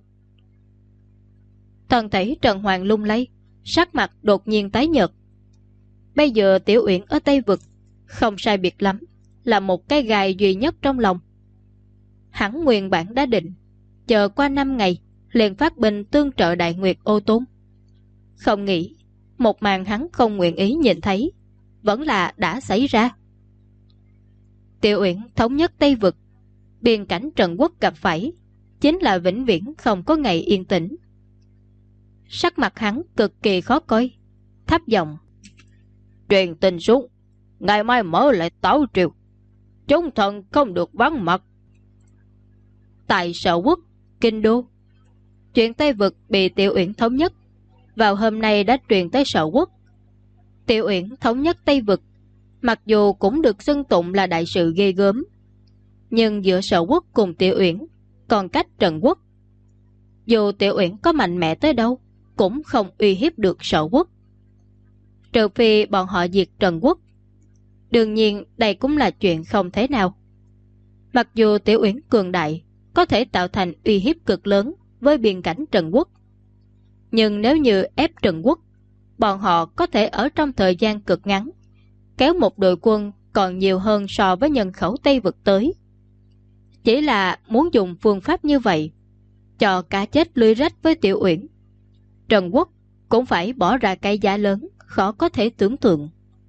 Thân thể Trần Hoàng lung lay, sắc mặt đột nhiên tái nhợt. Bây giờ Tiểu Uyển ở Tây Vực, không sai biệt lắm, là một cái gai duy nhất trong lòng. Hắn nguyên bản đã định, chờ qua 5 ngày, liền phát binh tương trợ Đại Nguyệt Ô Tôn. Không nghĩ, một màn hắn không nguyện ý nhìn thấy, vẫn là đã xảy ra. Tiểu Uyển thống nhất Tây Vực, biên cảnh Trần Quốc gặp phải, chính là vĩnh viễn không có ngày yên tĩnh. Sắc mặt hắn cực kỳ khó coi, thấp giọng. Truyền tin xuống, ngày mai mở lại tấu triều, chúng thần không được vắng mặt. Tại Sở Quốc, Kinh Đô, chuyện Tây Vực bị Tiểu Uyển thống nhất, vào hôm nay đã truyền tới Sở Quốc. Tiểu Uyển thống nhất Tây Vực, mặc dù cũng được xưng tụng là đại sự ghê gớm, Nhưng giữa Sở Quốc cùng Tiểu Uyển còn cách Trần Quốc. Dù Tiểu Uyển có mạnh mẽ tới đâu cũng không uy hiếp được Sở Quốc, trừ phi bọn họ diệt Trần Quốc. Đương nhiên đây cũng là chuyện không thể nào. Mặc dù Tiểu Uyển cường đại, có thể tạo thành uy hiếp cực lớn với biên cảnh Trần Quốc, nhưng nếu như ép Trần Quốc, bọn họ có thể ở trong thời gian cực ngắn kéo một đội quân còn nhiều hơn so với nhân khẩu Tây Vực tới. Chỉ là muốn dùng phương pháp như vậy, cho cá chết lưới rách với Tiểu Uyển, Trần Quốc cũng phải bỏ ra cái giá lớn khó có thể tưởng tượng.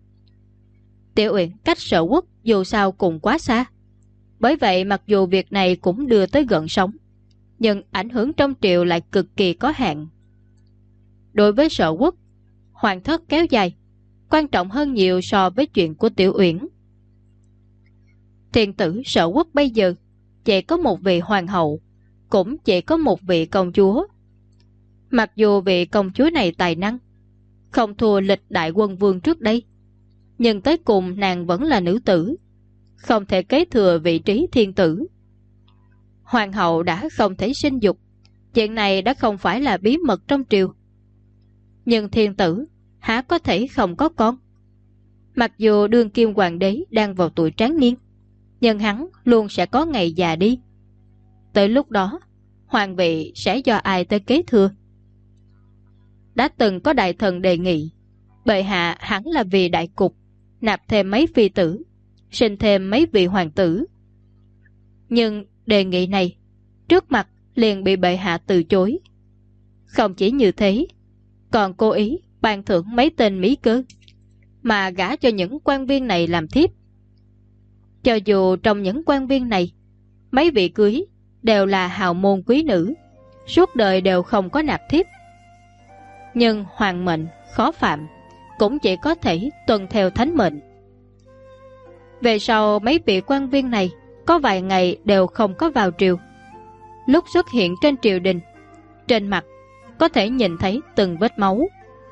Tiểu Uyển cách Sở Quốc dù sao cũng quá xa, bởi vậy mặc dù việc này cũng đưa tới gợn sóng, nhưng ảnh hưởng trong triều lại cực kỳ có hạn. Đối với Sở Quốc, hoàng thất kéo dài quan trọng hơn nhiều so với chuyện của Tiểu Uyển. Thiên tử Sở Quốc bây giờ chỉ có một vị hoàng hậu, cũng chỉ có một vị công chúa. Mặc dù vị công chúa này tài năng không thua lịch đại quân vương trước đây, nhưng tới cùng nàng vẫn là nữ tử, không thể kế thừa vị trí thiên tử. Hoàng hậu đã không thể sinh dục, chuyện này đã không phải là bí mật trong triều. Nhưng thiên tử há có thể không có con? Mặc dù đương kim hoàng đế đang vào tuổi tráng niên, nhưng hắn luôn sẽ có ngày già đi. Tới lúc đó, hoàng vị sẽ do ai tới kế thừa? Đã từng có đại thần đề nghị bệ hạ hẳn là vì đại cục nạp thêm mấy phi tử, sinh thêm mấy vị hoàng tử. Nhưng đề nghị này trước mặt liền bị bệ hạ từ chối. Không chỉ như thế, còn cố ý ban thưởng mấy tên mỹ cơ mà gả cho những quan viên này làm thiếp. Cho dù trong những quan viên này, mấy vị cưới đều là hào môn quý nữ, suốt đời đều không có nạp thiếp, nhưng hoàng mệnh khó phạm, cũng chỉ có thể tuân theo thánh mệnh. Về sau mấy vị quan viên này có vài ngày đều không có vào triều. Lúc xuất hiện trên triều đình, trên mặt có thể nhìn thấy từng vết máu.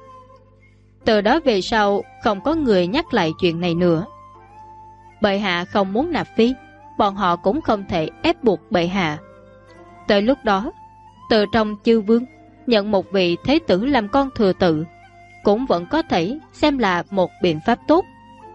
Từ đó về sau không có người nhắc lại chuyện này nữa. Bệ hạ không muốn nạp phi, bọn họ cũng không thể ép buộc bệ hạ. Tới lúc đó, từ trong chư vương nhận một vị thế tử làm con thừa tự cũng vẫn có thể xem là một biện pháp tốt.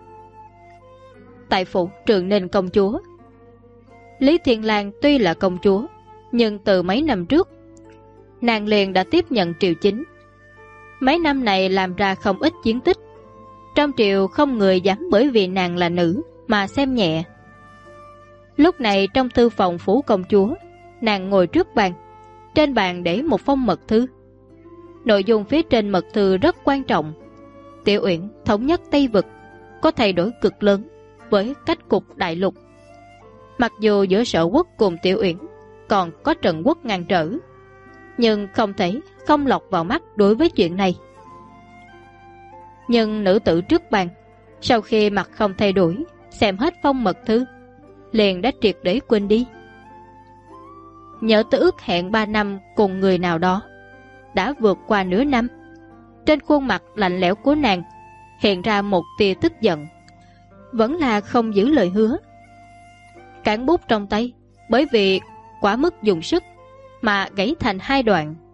Tại phủ Trường Ninh công chúa, Lý Thiên Lang tuy là công chúa, nhưng từ mấy năm trước nàng liền đã tiếp nhận triều chính. Mấy năm này làm ra không ít chiến tích, trong triều không người dám bởi vì nàng là nữ mà xem nhẹ. Lúc này trong thư phòng phủ công chúa, nàng ngồi trước bàn, trên bàn để một phong mật thư. Nội dung phía trên mật thư rất quan trọng. Tiểu Uyển thống nhất Tây Vực có thay đổi cực lớn với cách cục đại lục. Mặc dù giữa Sở Quốc cùng Tiểu Uyển còn có Trần Quốc ngăn trở, nhưng không thể không lọt vào mắt đối với chuyện này. Nhưng nữ tử trước bàn, sau khi mặt không thay đổi, xem hết phong mật thư, liền đã triệt để quên đi. Nhớ tới ước hẹn 3 năm cùng người nào đó, đã vượt qua nửa năm. Trên khuôn mặt lạnh lẽo của nàng hiện ra một tia tức giận. Vẫn là không giữ lời hứa. Cán bút trong tay bởi vì quá mức dùng sức mà gãy thành 2 đoạn.